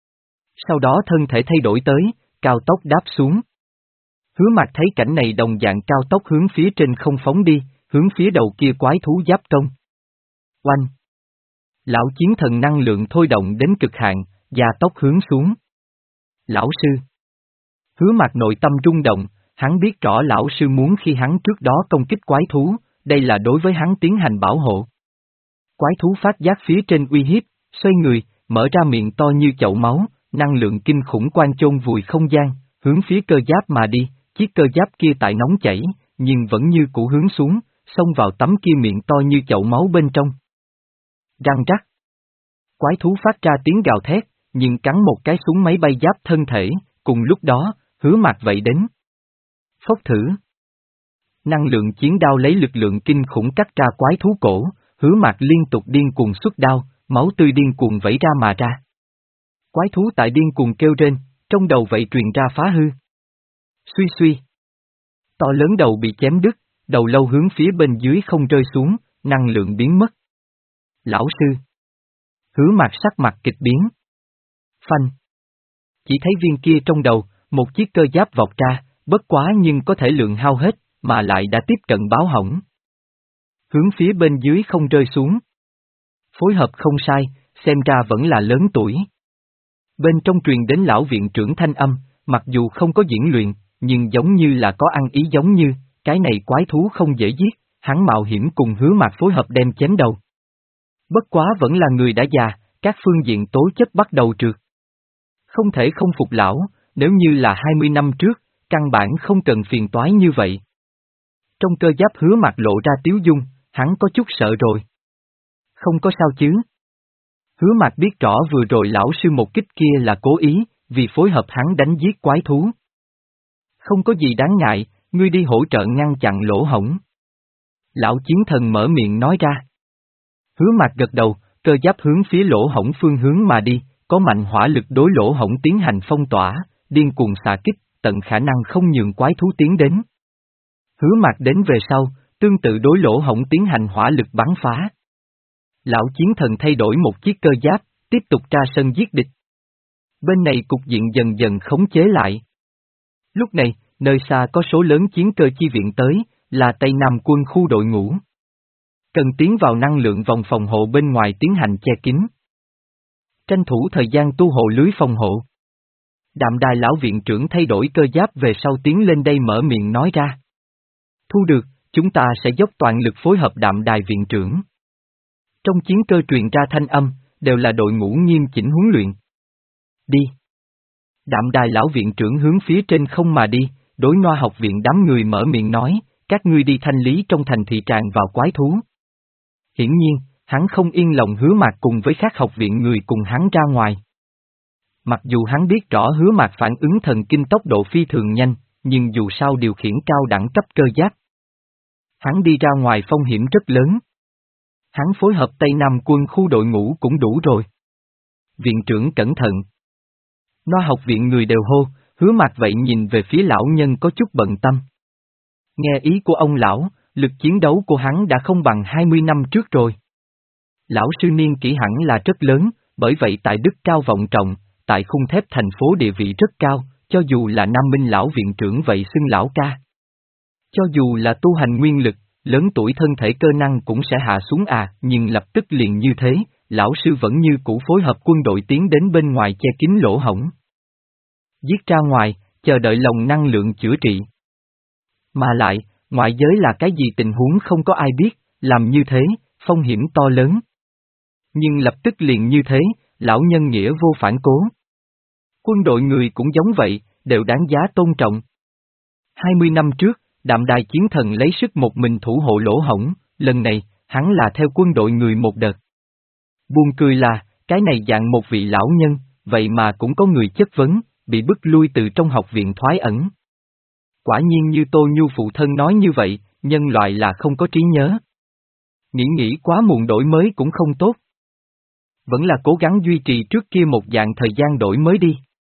Sau đó thân thể thay đổi tới, cao tốc đáp xuống. Hứa Mạc thấy cảnh này đồng dạng cao tốc hướng phía trên không phóng đi, hướng phía đầu kia quái thú giáp công. Oanh! Lão chiến thần năng lượng thôi động đến cực hạn, gia tốc hướng xuống. Lão sư! Hứa Mạc nội tâm rung động, hắn biết rõ lão sư muốn khi hắn trước đó công kích quái thú, đây là đối với hắn tiến hành bảo hộ. Quái thú phát giác phía trên uy hiếp, xoay người, mở ra miệng to như chậu máu, năng lượng kinh khủng quang chôn vùi không gian, hướng phía cơ giáp mà đi, chiếc cơ giáp kia tại nóng chảy, nhưng vẫn như cũ hướng xuống, xông vào tấm kia miệng to như chậu máu bên trong. Răng rắc. Quái thú phát ra tiếng gào thét, nhưng cắn một cái súng máy bay giáp thân thể, cùng lúc đó, Hứa Mạc vậy đến. Phốc thử. Năng lượng chiến đao lấy lực lượng kinh khủng cắt ra quái thú cổ, Hứa Mạc liên tục điên cuồng xuất đao, máu tươi điên cuồng vẩy ra mà ra. Quái thú tại điên cuồng kêu rên, trong đầu vậy truyền ra phá hư. Suy suy. To lớn đầu bị chém đứt, đầu lâu hướng phía bên dưới không rơi xuống, năng lượng biến mất. Lão sư. Hứa Mạc sắc mặt kịch biến. Phanh. Chỉ thấy viên kia trong đầu, một chiếc cơ giáp vọt ra, bất quá nhưng có thể lượng hao hết, mà lại đã tiếp cận báo hỏng. Hướng phía bên dưới không rơi xuống. Phối hợp không sai, xem ra vẫn là lớn tuổi. Bên trong truyền đến lão viện trưởng thanh âm, mặc dù không có diễn luyện, nhưng giống như là có ăn ý giống như, cái này quái thú không dễ giết, hắn mạo hiểm cùng Hứa Mạc phối hợp đem chém đầu. Bất quá vẫn là người đã già, các phương diện tố chất bắt đầu trượt. Không thể không phục lão, nếu như là hai mươi năm trước, căn bản không cần phiền toái như vậy. Trong cơ giáp Hứa Mạc lộ ra tiếu dung, hắn có chút sợ rồi. Không có sao chứ. Hứa Mạc biết rõ vừa rồi lão sư một kích kia là cố ý, vì phối hợp hắn đánh giết quái thú. Không có gì đáng ngại, ngươi đi hỗ trợ ngăn chặn lỗ hổng. Lão chiến thần mở miệng nói ra. Hứa Mạc gật đầu, cơ giáp hướng phía lỗ hổng phương hướng mà đi, có mạnh hỏa lực đối lỗ hổng tiến hành phong tỏa, điên cuồng xạ kích, tận khả năng không nhường quái thú tiến đến. Hứa Mạc đến về sau, tương tự đối lỗ hổng tiến hành hỏa lực bắn phá. Lão chiến thần thay đổi một chiếc cơ giáp, tiếp tục ra sân giết địch. Bên này cục diện dần dần khống chế lại. Lúc này, nơi xa có số lớn chiến cơ chi viện tới, là Tây Nam quân khu đội ngũ. Cần tiến vào năng lượng vòng phòng hộ bên ngoài tiến hành che kín. Tranh thủ thời gian tu hộ lưới phòng hộ. Đạm Đài lão viện trưởng thay đổi cơ giáp về sau tiến lên đây mở miệng nói ra. Thu được, chúng ta sẽ dốc toàn lực phối hợp Đạm Đài viện trưởng. Trong chiến cơ truyền ra thanh âm, đều là đội ngũ nghiêm chỉnh huấn luyện. Đi. Đạm Đài lão viện trưởng hướng phía trên không mà đi, đối Noa học viện đám người mở miệng nói, các ngươi đi thanh lý trong thành thị tràn vào quái thú. Hiển nhiên, hắn không yên lòng Hứa Mạc cùng với các học viện người cùng hắn ra ngoài. Mặc dù hắn biết rõ Hứa Mạc phản ứng thần kinh tốc độ phi thường nhanh, nhưng dù sao điều khiển cao đẳng cấp cơ giáp. Hắn đi ra ngoài phong hiểm rất lớn. Hắn phối hợp Tây Nam quân khu đội ngũ cũng đủ rồi. Viện trưởng cẩn thận. Noa học viện người đều hô, Hứa Mạc vậy nhìn về phía lão nhân có chút bận tâm. Nghe ý của ông lão, lực chiến đấu của hắn đã không bằng hai mươi năm trước rồi. Lão sư niên kỷ hẳn là rất lớn, bởi vậy tại đức cao vọng trọng, tại khung thép thành phố địa vị rất cao, cho dù là Nam Minh lão viện trưởng vậy xưng lão ca. Cho dù là tu hành nguyên lực, lớn tuổi thân thể cơ năng cũng sẽ hạ xuống à, nhưng lập tức liền như thế, lão sư vẫn như cũ phối hợp quân đội tiến đến bên ngoài che kín lỗ hổng. Giết ra ngoài, chờ đợi lồng năng lượng chữa trị. Mà lại, ngoại giới là cái gì tình huống không có ai biết, làm như thế, phong hiểm to lớn. Nhưng lập tức liền như thế, lão nhân nghĩa vô phản cố. Quân đội người cũng giống vậy, đều đáng giá tôn trọng. hai mươi năm trước, Đạm Đài chiến thần lấy sức một mình thủ hộ lỗ hổng, lần này, hắn là theo quân đội người một đợt. Buồn cười là, cái này dạng một vị lão nhân, vậy mà cũng có người chất vấn, bị bức lui từ trong học viện thoái ẩn. Quả nhiên như Tô Nhu phụ thân nói như vậy, nhân loại là không có trí nhớ. Nghĩ nghĩ quá muộn đổi mới cũng không tốt. Vẫn là cố gắng duy trì trước kia một dạng thời gian đổi mới đi.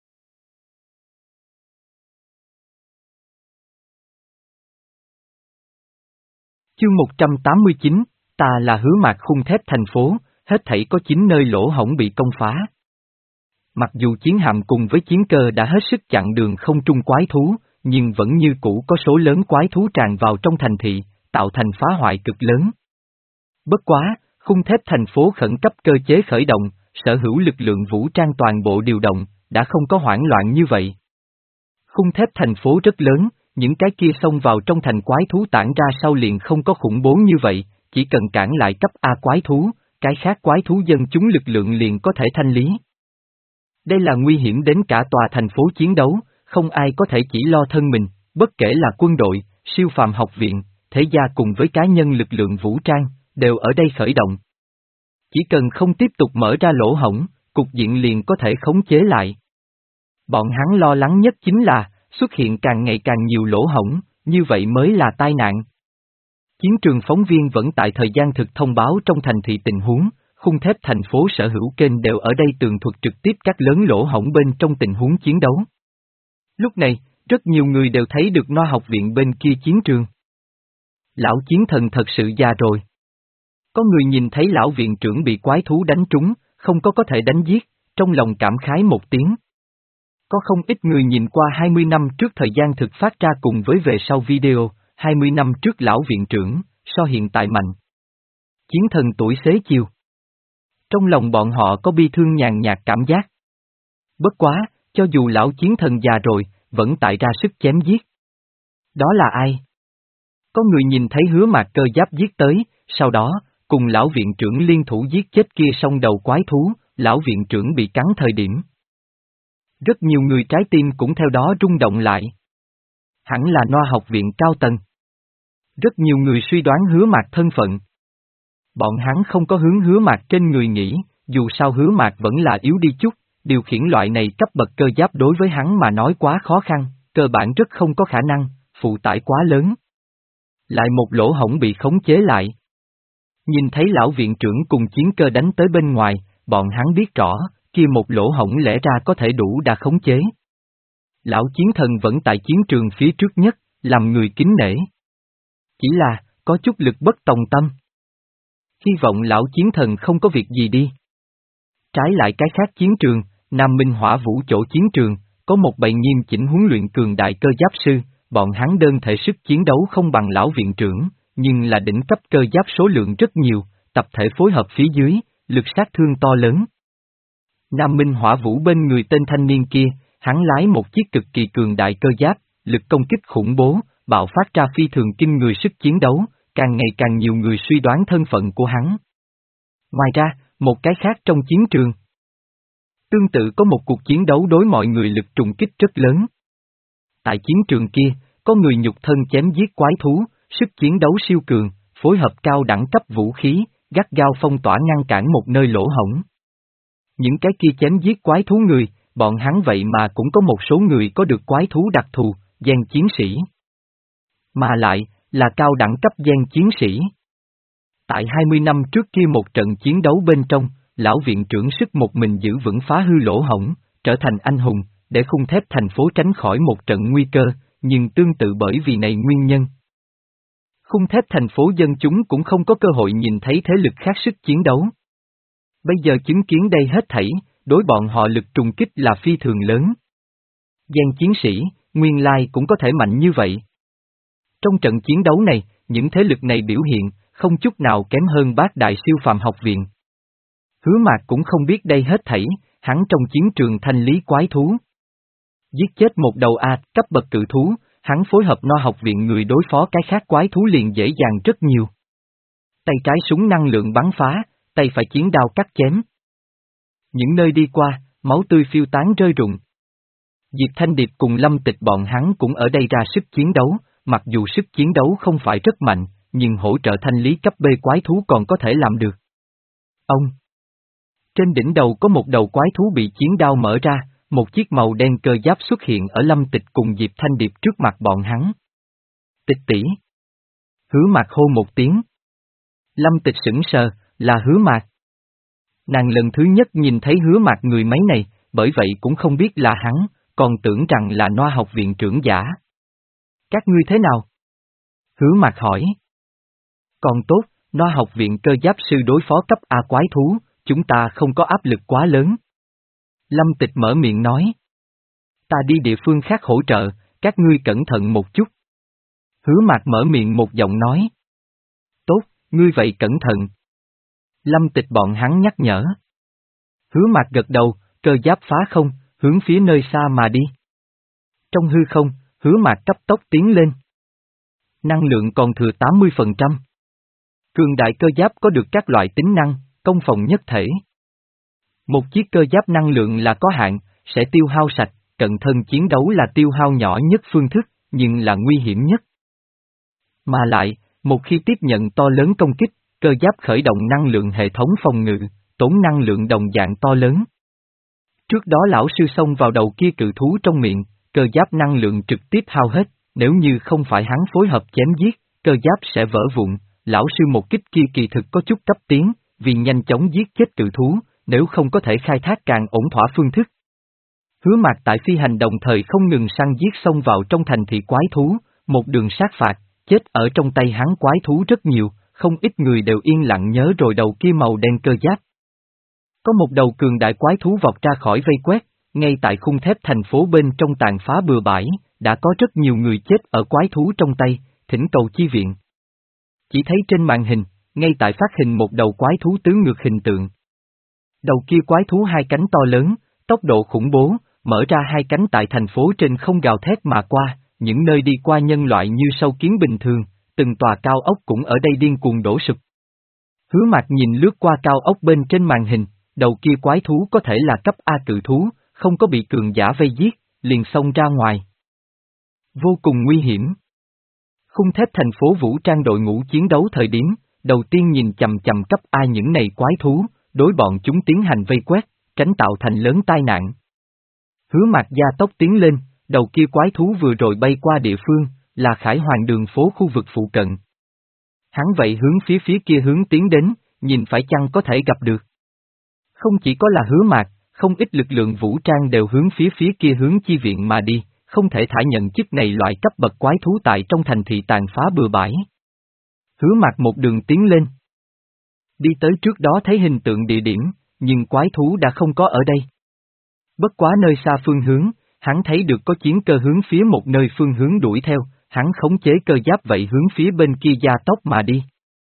Chương một trăm tám mươi chín, ta là Hứa Mạc khung thép thành phố, hết thảy có chín nơi lỗ hổng bị công phá. Mặc dù chiến hạm cùng với chiến cơ đã hết sức chặn đường không trung quái thú, nhưng vẫn như cũ có số lớn quái thú tràn vào trong thành thị, tạo thành phá hoại cực lớn. Bất quá, khung thép thành phố khẩn cấp cơ chế khởi động, sở hữu lực lượng vũ trang toàn bộ điều động, đã không có hoảng loạn như vậy. Khung thép thành phố rất lớn, những cái kia xông vào trong thành quái thú tản ra sau liền không có khủng bố như vậy, chỉ cần cản lại cấp A quái thú, cái khác quái thú dân chúng lực lượng liền có thể thanh lý. Đây là nguy hiểm đến cả tòa thành phố chiến đấu, không ai có thể chỉ lo thân mình, bất kể là quân đội, siêu phàm học viện, thế gia cùng với cá nhân lực lượng vũ trang, đều ở đây khởi động. Chỉ cần không tiếp tục mở ra lỗ hổng, cục diện liền có thể khống chế lại. Bọn hắn lo lắng nhất chính là, xuất hiện càng ngày càng nhiều lỗ hổng, như vậy mới là tai nạn. Chiến trường phóng viên vẫn tại thời gian thực thông báo trong thành thị tình huống, khung thép thành phố sở hữu kênh đều ở đây tường thuật trực tiếp các lớn lỗ hổng bên trong tình huống chiến đấu. Lúc này, rất nhiều người đều thấy được Noa học viện bên kia chiến trường. Lão chiến thần thật sự già rồi. Có người nhìn thấy lão viện trưởng bị quái thú đánh trúng, không có có thể đánh giết, trong lòng cảm khái một tiếng. Có không ít người nhìn qua hai mươi năm trước thời gian thực phát ra cùng với về sau video, hai mươi năm trước lão viện trưởng, so hiện tại mạnh. Chiến thần tuổi xế chiều. Trong lòng bọn họ có bi thương nhàn nhạt cảm giác. Bất quá, cho dù lão chiến thần già rồi, vẫn tại ra sức chém giết. Đó là ai? Có người nhìn thấy Hứa Mạc cơ giáp giết tới, sau đó, cùng lão viện trưởng liên thủ giết chết kia song đầu quái thú, lão viện trưởng bị cắn thời điểm. Rất nhiều người trái tim cũng theo đó rung động lại. Hẳn là Noa học viện cao tầng. Rất nhiều người suy đoán Hứa Mạc thân phận. Bọn hắn không có hướng Hứa Mạc trên người nghĩ, dù sao Hứa Mạc vẫn là yếu đi chút, điều khiển loại này cấp bậc cơ giáp đối với hắn mà nói quá khó khăn, cơ bản rất không có khả năng, phụ tải quá lớn. Lại một lỗ hổng bị khống chế lại. Nhìn thấy lão viện trưởng cùng chiến cơ đánh tới bên ngoài, bọn hắn biết rõ, kia một lỗ hổng lẽ ra có thể đủ đã khống chế. Lão chiến thần vẫn tại chiến trường phía trước nhất, làm người kính nể. Chỉ là, có chút lực bất tòng tâm. Hy vọng lão chiến thần không có việc gì đi. Trái lại cái khác chiến trường, Nam Minh Hỏa Vũ chỗ chiến trường, có một bầy nghiêm chỉnh huấn luyện cường đại cơ giáp sư, bọn hắn đơn thể sức chiến đấu không bằng lão viện trưởng, nhưng là đỉnh cấp cơ giáp số lượng rất nhiều, tập thể phối hợp phía dưới, lực sát thương to lớn. Nam Minh Hỏa Vũ bên người tên thanh niên kia, hắn lái một chiếc cực kỳ cường đại cơ giáp, lực công kích khủng bố, bạo phát ra phi thường kinh người sức chiến đấu, càng ngày càng nhiều người suy đoán thân phận của hắn. Ngoài ra, một cái khác trong chiến trường. Tương tự có một cuộc chiến đấu đối mọi người lực trùng kích rất lớn. Tại chiến trường kia, có người nhục thân chém giết quái thú, sức chiến đấu siêu cường, phối hợp cao đẳng cấp vũ khí, gắt gao phong tỏa ngăn cản một nơi lỗ hổng. Những cái kia chém giết quái thú người, bọn hắn vậy mà cũng có một số người có được quái thú đặc thù, gen chiến sĩ. Mà lại, là cao đẳng cấp gen chiến sĩ. Tại hai mươi năm trước kia một trận chiến đấu bên trong, lão viện trưởng sức một mình giữ vững phá hư lỗ hổng, trở thành anh hùng, để khung thép thành phố tránh khỏi một trận nguy cơ, nhưng tương tự bởi vì này nguyên nhân. Khung thép thành phố dân chúng cũng không có cơ hội nhìn thấy thế lực khác sức chiến đấu. Bây giờ chứng kiến đây hết thảy, đối bọn họ lực trùng kích là phi thường lớn. Gen chiến sĩ, nguyên lai cũng có thể mạnh như vậy. Trong trận chiến đấu này, những thế lực này biểu hiện, không chút nào kém hơn Bát Đại Siêu Phàm học viện. Hứa Mạc cũng không biết đây hết thảy, hắn trong chiến trường thanh lý quái thú. Giết chết một đầu A cấp bậc cự thú, hắn phối hợp Noa học viện người đối phó cái khác quái thú liền dễ dàng rất nhiều. Tay trái súng năng lượng bắn phá, tay phải chiến đao cắt chém. Những nơi đi qua, máu tươi phiêu tán rơi rụng. Diệp Thanh Điệp cùng Lâm Tịch bọn hắn cũng ở đây ra sức chiến đấu, mặc dù sức chiến đấu không phải rất mạnh, nhưng hỗ trợ thanh lý cấp B quái thú còn có thể làm được. Ông! Trên đỉnh đầu có một đầu quái thú bị chiến đao mở ra, một chiếc màu đen cơ giáp xuất hiện ở Lâm Tịch cùng Diệp Thanh Điệp trước mặt bọn hắn. Tịch tỷ! Hứa Mạc hô một tiếng. Lâm Tịch sững sờ, là Hứa Mạc. Nàng lần thứ nhất nhìn thấy Hứa Mạc người máy này, bởi vậy cũng không biết là hắn, còn tưởng rằng là Noa học viện trưởng giả. Các ngươi thế nào? Hứa Mạc hỏi. Còn tốt, Noa học viện cơ giáp sư đối phó cấp A quái thú, chúng ta không có áp lực quá lớn. Lâm Tịch mở miệng nói. Ta đi địa phương khác hỗ trợ, các ngươi cẩn thận một chút. Hứa Mạc mở miệng một giọng nói. Tốt, ngươi vậy cẩn thận. Lâm Tịch bọn hắn nhắc nhở. Hứa Mạc gật đầu, cơ giáp phá không, hướng phía nơi xa mà đi. Trong hư không, Hứa Mạc cấp tốc tiến lên. Năng lượng còn thừa tám mươi phần trăm. Cường đại cơ giáp có được các loại tính năng, công phòng nhất thể. Một chiếc cơ giáp năng lượng là có hạn, sẽ tiêu hao sạch, cận thân chiến đấu là tiêu hao nhỏ nhất phương thức, nhưng là nguy hiểm nhất. Mà lại, một khi tiếp nhận to lớn công kích, cơ giáp khởi động năng lượng hệ thống phòng ngự, tốn năng lượng đồng dạng to lớn. Trước đó lão sư xông vào đầu kia cự thú trong miệng, cơ giáp năng lượng trực tiếp hao hết, nếu như không phải hắn phối hợp chém giết, cơ giáp sẽ vỡ vụn, lão sư một kích kia kỳ thực có chút cấp tiến, vì nhanh chóng giết chết cự thú, nếu không có thể khai thác càng ổn thỏa phương thức. Hứa Mạc tại phi hành đồng thời không ngừng săn giết xông vào trong thành thị quái thú, một đường sát phạt, chết ở trong tay hắn quái thú rất nhiều, không ít người đều yên lặng nhớ rồi đầu kia màu đen cơ giáp. Có một đầu cường đại quái thú vọt ra khỏi vây quét, ngay tại khung thép thành phố bên trong tàn phá bừa bãi, đã có rất nhiều người chết ở quái thú trong tay, thỉnh cầu chi viện. Chỉ thấy trên màn hình, ngay tại phát hình một đầu quái thú tứ ngược hình tượng. Đầu kia quái thú hai cánh to lớn, tốc độ khủng bố, mở ra hai cánh tại thành phố trên không gào thét mà qua, những nơi đi qua nhân loại như sâu kiến bình thường, từng tòa cao ốc cũng ở đây điên cuồng đổ sụp. Hứa Mạc nhìn lướt qua cao ốc bên trên màn hình, đầu kia quái thú có thể là cấp A cự thú, không có bị cường giả vây giết, liền xông ra ngoài. Vô cùng nguy hiểm. Khung thép thành phố vũ trang đội ngũ chiến đấu thời điểm, đầu tiên nhìn chầm chầm cấp A những này quái thú, đối bọn chúng tiến hành vây quét, tránh tạo thành lớn tai nạn. Hứa Mạc gia tốc tiến lên, đầu kia quái thú vừa rồi bay qua địa phương, là Khải Hoàng đường phố khu vực phụ cận. Hắn vậy hướng phía phía kia hướng tiến đến, nhìn phải chăng có thể gặp được. Không chỉ có là Hứa Mạc, không ít lực lượng vũ trang đều hướng phía phía kia hướng chi viện mà đi, không thể thả nhận chức này loại cấp bậc quái thú tại trong thành thị tàn phá bừa bãi. Hứa Mạc một đường tiến lên. Đi tới trước đó thấy hình tượng địa điểm, nhưng quái thú đã không có ở đây. Bất quá nơi xa phương hướng, hắn thấy được có chiến cơ hướng phía một nơi phương hướng đuổi theo, hắn khống chế cơ giáp vậy hướng phía bên kia gia tốc mà đi.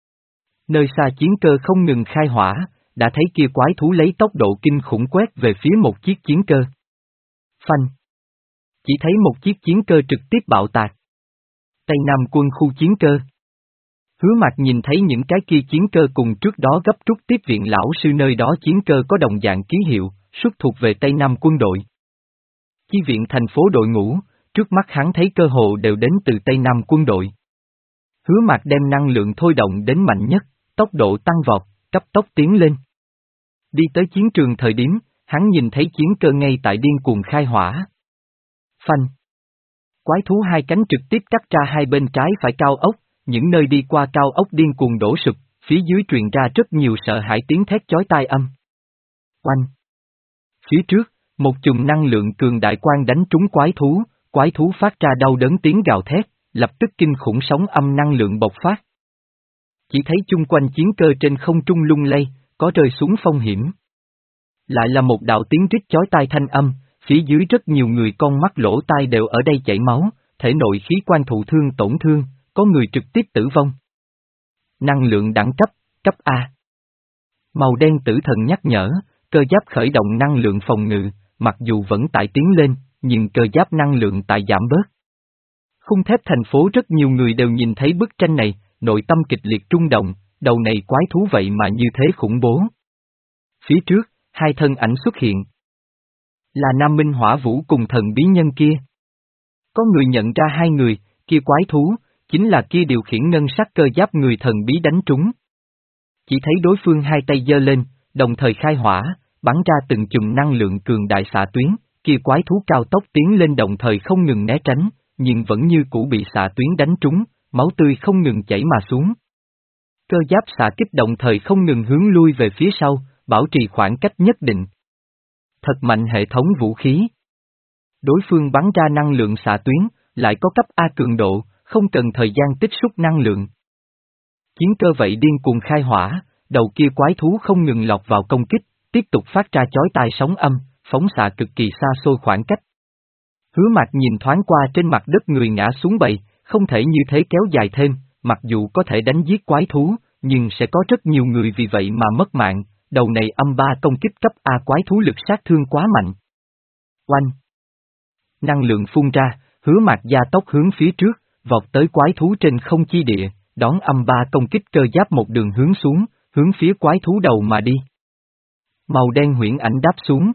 Nơi xa chiến cơ không ngừng khai hỏa, đã thấy kia quái thú lấy tốc độ kinh khủng quét về phía một chiếc chiến cơ. Phanh! Chỉ thấy một chiếc chiến cơ trực tiếp bạo tạc. Tây Nam quân khu chiến cơ. Hứa Mạc nhìn thấy những cái kia chiến cơ cùng trước đó gấp rút tiếp viện lão sư nơi đó chiến cơ có đồng dạng ký hiệu, xuất thuộc về Tây Nam quân đội. Chi viện thành phố đội ngũ, trước mắt hắn thấy cơ hồ đều đến từ Tây Nam quân đội. Hứa Mạc đem năng lượng thôi động đến mạnh nhất, tốc độ tăng vọt, cấp tốc tiến lên. Đi tới chiến trường thời điểm, hắn nhìn thấy chiến cơ ngay tại điên cuồng khai hỏa. Phanh! Quái thú hai cánh trực tiếp cắt ra hai bên trái phải cao ốc, những nơi đi qua cao ốc điên cuồng đổ sụp, phía dưới truyền ra rất nhiều sợ hãi tiếng thét chói tai âm. Oanh! Phía trước, một chùm năng lượng cường đại quang đánh trúng quái thú, quái thú phát ra đau đớn tiếng gào thét, lập tức kinh khủng sóng âm năng lượng bộc phát. Chỉ thấy chung quanh chiến cơ trên không trung lung lay, có rơi xuống phong hiểm. Lại là một đạo tiếng rít chói tai thanh âm, phía dưới rất nhiều người con mắt lỗ tai đều ở đây chảy máu, thể nội khí quan thụ thương tổn thương, có người trực tiếp tử vong. Năng lượng đẳng cấp, cấp A. Màu đen tử thần nhắc nhở, cơ giáp khởi động năng lượng phòng ngự, mặc dù vẫn tại tiến lên, nhưng cơ giáp năng lượng tại giảm bớt. Khung thép thành phố rất nhiều người đều nhìn thấy bức tranh này, nội tâm kịch liệt rung động, đầu này quái thú vậy mà như thế khủng bố. Phía trước, hai thân ảnh xuất hiện. Là Nam Minh Hỏa Vũ cùng thần bí nhân kia. Có người nhận ra hai người, kia quái thú, chính là kia điều khiển ngân sắc cơ giáp người thần bí đánh trúng. Chỉ thấy đối phương hai tay giơ lên, đồng thời khai hỏa, bắn ra từng chùm năng lượng cường đại xạ tuyến, kia quái thú cao tốc tiến lên đồng thời không ngừng né tránh, nhưng vẫn như cũ bị xạ tuyến đánh trúng, máu tươi không ngừng chảy mà xuống. Cơ giáp xạ kích đồng thời không ngừng hướng lui về phía sau, bảo trì khoảng cách nhất định. Thật mạnh hệ thống vũ khí. Đối phương bắn ra năng lượng xạ tuyến, lại có cấp A cường độ, không cần thời gian tích xúc năng lượng. Chiến cơ vậy điên cuồng khai hỏa, đầu kia quái thú không ngừng lọt vào công kích, tiếp tục phát ra chói tai sóng âm, phóng xạ cực kỳ xa xôi khoảng cách. Hứa Mạc nhìn thoáng qua trên mặt đất người ngã xuống bầy, không thể như thế kéo dài thêm, mặc dù có thể đánh giết quái thú, nhưng sẽ có rất nhiều người vì vậy mà mất mạng, đầu này âm ba công kích cấp A quái thú lực sát thương quá mạnh. Oanh! Năng lượng phun ra, Hứa Mạc gia tốc hướng phía trước, vọt tới quái thú trên không chi địa, đón âm ba công kích cơ giáp một đường hướng xuống, hướng phía quái thú đầu mà đi. Màu đen huyễn ảnh đáp xuống.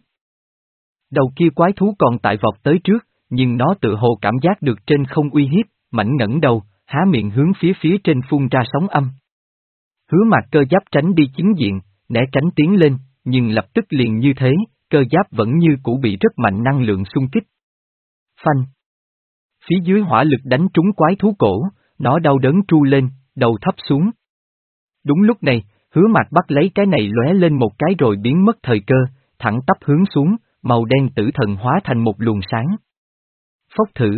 Đầu kia quái thú còn tại vọt tới trước, nhưng nó tự hồ cảm giác được trên không uy hiếp, mảnh ngẩng đầu, há miệng hướng phía phía trên phun ra sóng âm. Hứa Mạc cơ giáp tránh đi chính diện, né tránh tiến lên, nhưng lập tức liền như thế, cơ giáp vẫn như cũ bị rất mạnh năng lượng xung kích. Phanh! Phía dưới hỏa lực đánh trúng quái thú cổ, nó đau đớn tru lên, đầu thấp xuống. Đúng lúc này, Hứa Mạc bắt lấy cái này lóe lên một cái rồi biến mất thời cơ, thẳng tắp hướng xuống, màu đen tử thần hóa thành một luồng sáng. Phốc thử.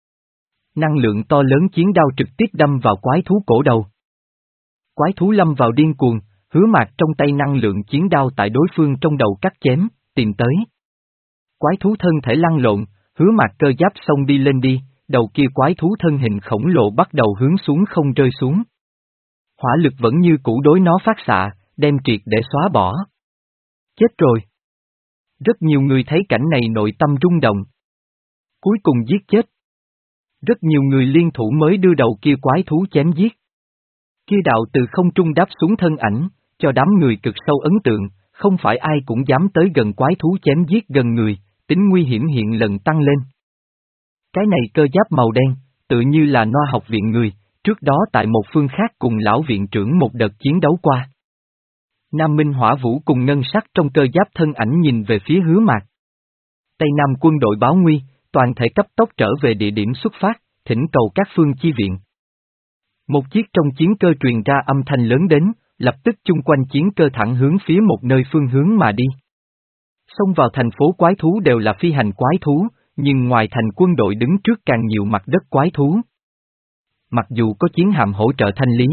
Năng lượng to lớn chiến đao trực tiếp đâm vào quái thú cổ đầu. Quái thú lâm vào điên cuồng, Hứa Mạc trong tay năng lượng chiến đao tại đối phương trong đầu cắt chém, tìm tới. Quái thú thân thể lăn lộn, Hứa Mạc cơ giáp xông đi lên đi, đầu kia quái thú thân hình khổng lồ bắt đầu hướng xuống không rơi xuống. Hỏa lực vẫn như cũ đối nó phát xạ, đem triệt để xóa bỏ. Chết rồi. Rất nhiều người thấy cảnh này nội tâm rung động. Cuối cùng giết chết. Rất nhiều người liên thủ mới đưa đầu kia quái thú chém giết. Kia đạo từ không trung đáp xuống thân ảnh, cho đám người cực sâu ấn tượng, không phải ai cũng dám tới gần quái thú chém giết gần người, tính nguy hiểm hiện lần tăng lên. Cái này cơ giáp màu đen, tự như là Noa học viện người, trước đó tại một phương khác cùng lão viện trưởng một đợt chiến đấu qua. Nam Minh Hỏa Vũ cùng ngân sắc trong cơ giáp thân ảnh nhìn về phía Hứa Mạc. Tây Nam quân đội báo nguy, toàn thể cấp tốc trở về địa điểm xuất phát, thỉnh cầu các phương chi viện. Một chiếc trong chiến cơ truyền ra âm thanh lớn đến, lập tức chung quanh chiến cơ thẳng hướng phía một nơi phương hướng mà đi. Xông vào thành phố quái thú đều là phi hành quái thú, nhưng ngoài thành quân đội đứng trước càng nhiều mặt đất quái thú. Mặc dù có chiến hạm hỗ trợ thanh lý,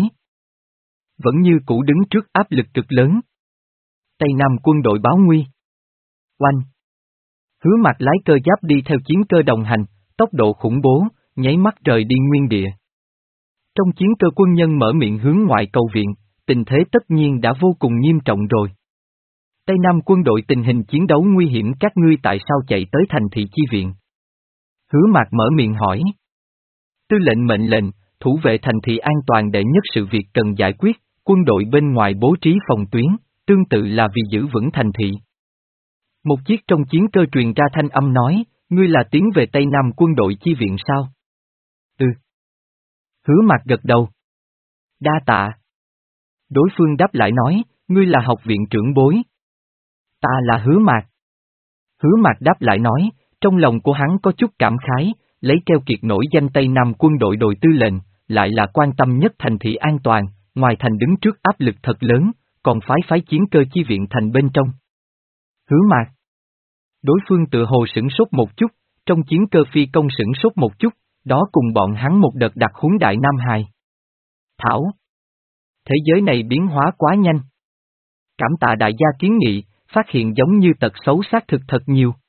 vẫn như cũ đứng trước áp lực cực lớn. Tây Nam quân đội báo nguy. Oanh! Hứa Mạc lái cơ giáp đi theo chiến cơ đồng hành, tốc độ khủng bố, nháy mắt rời đi nguyên địa. Trong chiến cơ quân nhân mở miệng hướng ngoại cầu viện, tình thế tất nhiên đã vô cùng nghiêm trọng rồi. Tây Nam quân đội tình hình chiến đấu nguy hiểm, các ngươi tại sao chạy tới thành thị chi viện? Hứa Mạc mở miệng hỏi. Tư lệnh mệnh lệnh, thủ vệ thành thị an toàn đệ nhất sự việc cần giải quyết, quân đội bên ngoài bố trí phòng tuyến, tương tự là vì giữ vững thành thị. Một chiếc trong chiến cơ truyền ra thanh âm nói, ngươi là tiến về Tây Nam quân đội chi viện sao? Ừ. Hứa Mạc gật đầu. Đa tạ. Đối phương đáp lại nói, ngươi là học viện trưởng bối. Ta là Hứa Mạc. Hứa Mạc đáp lại nói, trong lòng của hắn có chút cảm khái, lấy keo kiệt nổi danh Tây Nam quân đội đội tư lệnh, lại là quan tâm nhất thành thị an toàn, ngoài thành đứng trước áp lực thật lớn, còn phái phái chiến cơ chi viện thành bên trong. Hứa Mạc. Đối phương tự hồ sửng sốt một chút, trong chiến cơ phi công sửng sốt một chút, đó cùng bọn hắn một đợt đặc huấn Đại Nam Hài. Thảo. Thế giới này biến hóa quá nhanh. Cảm tạ đại gia kiến nghị, phát hiện giống như tật xấu xác thực thật nhiều.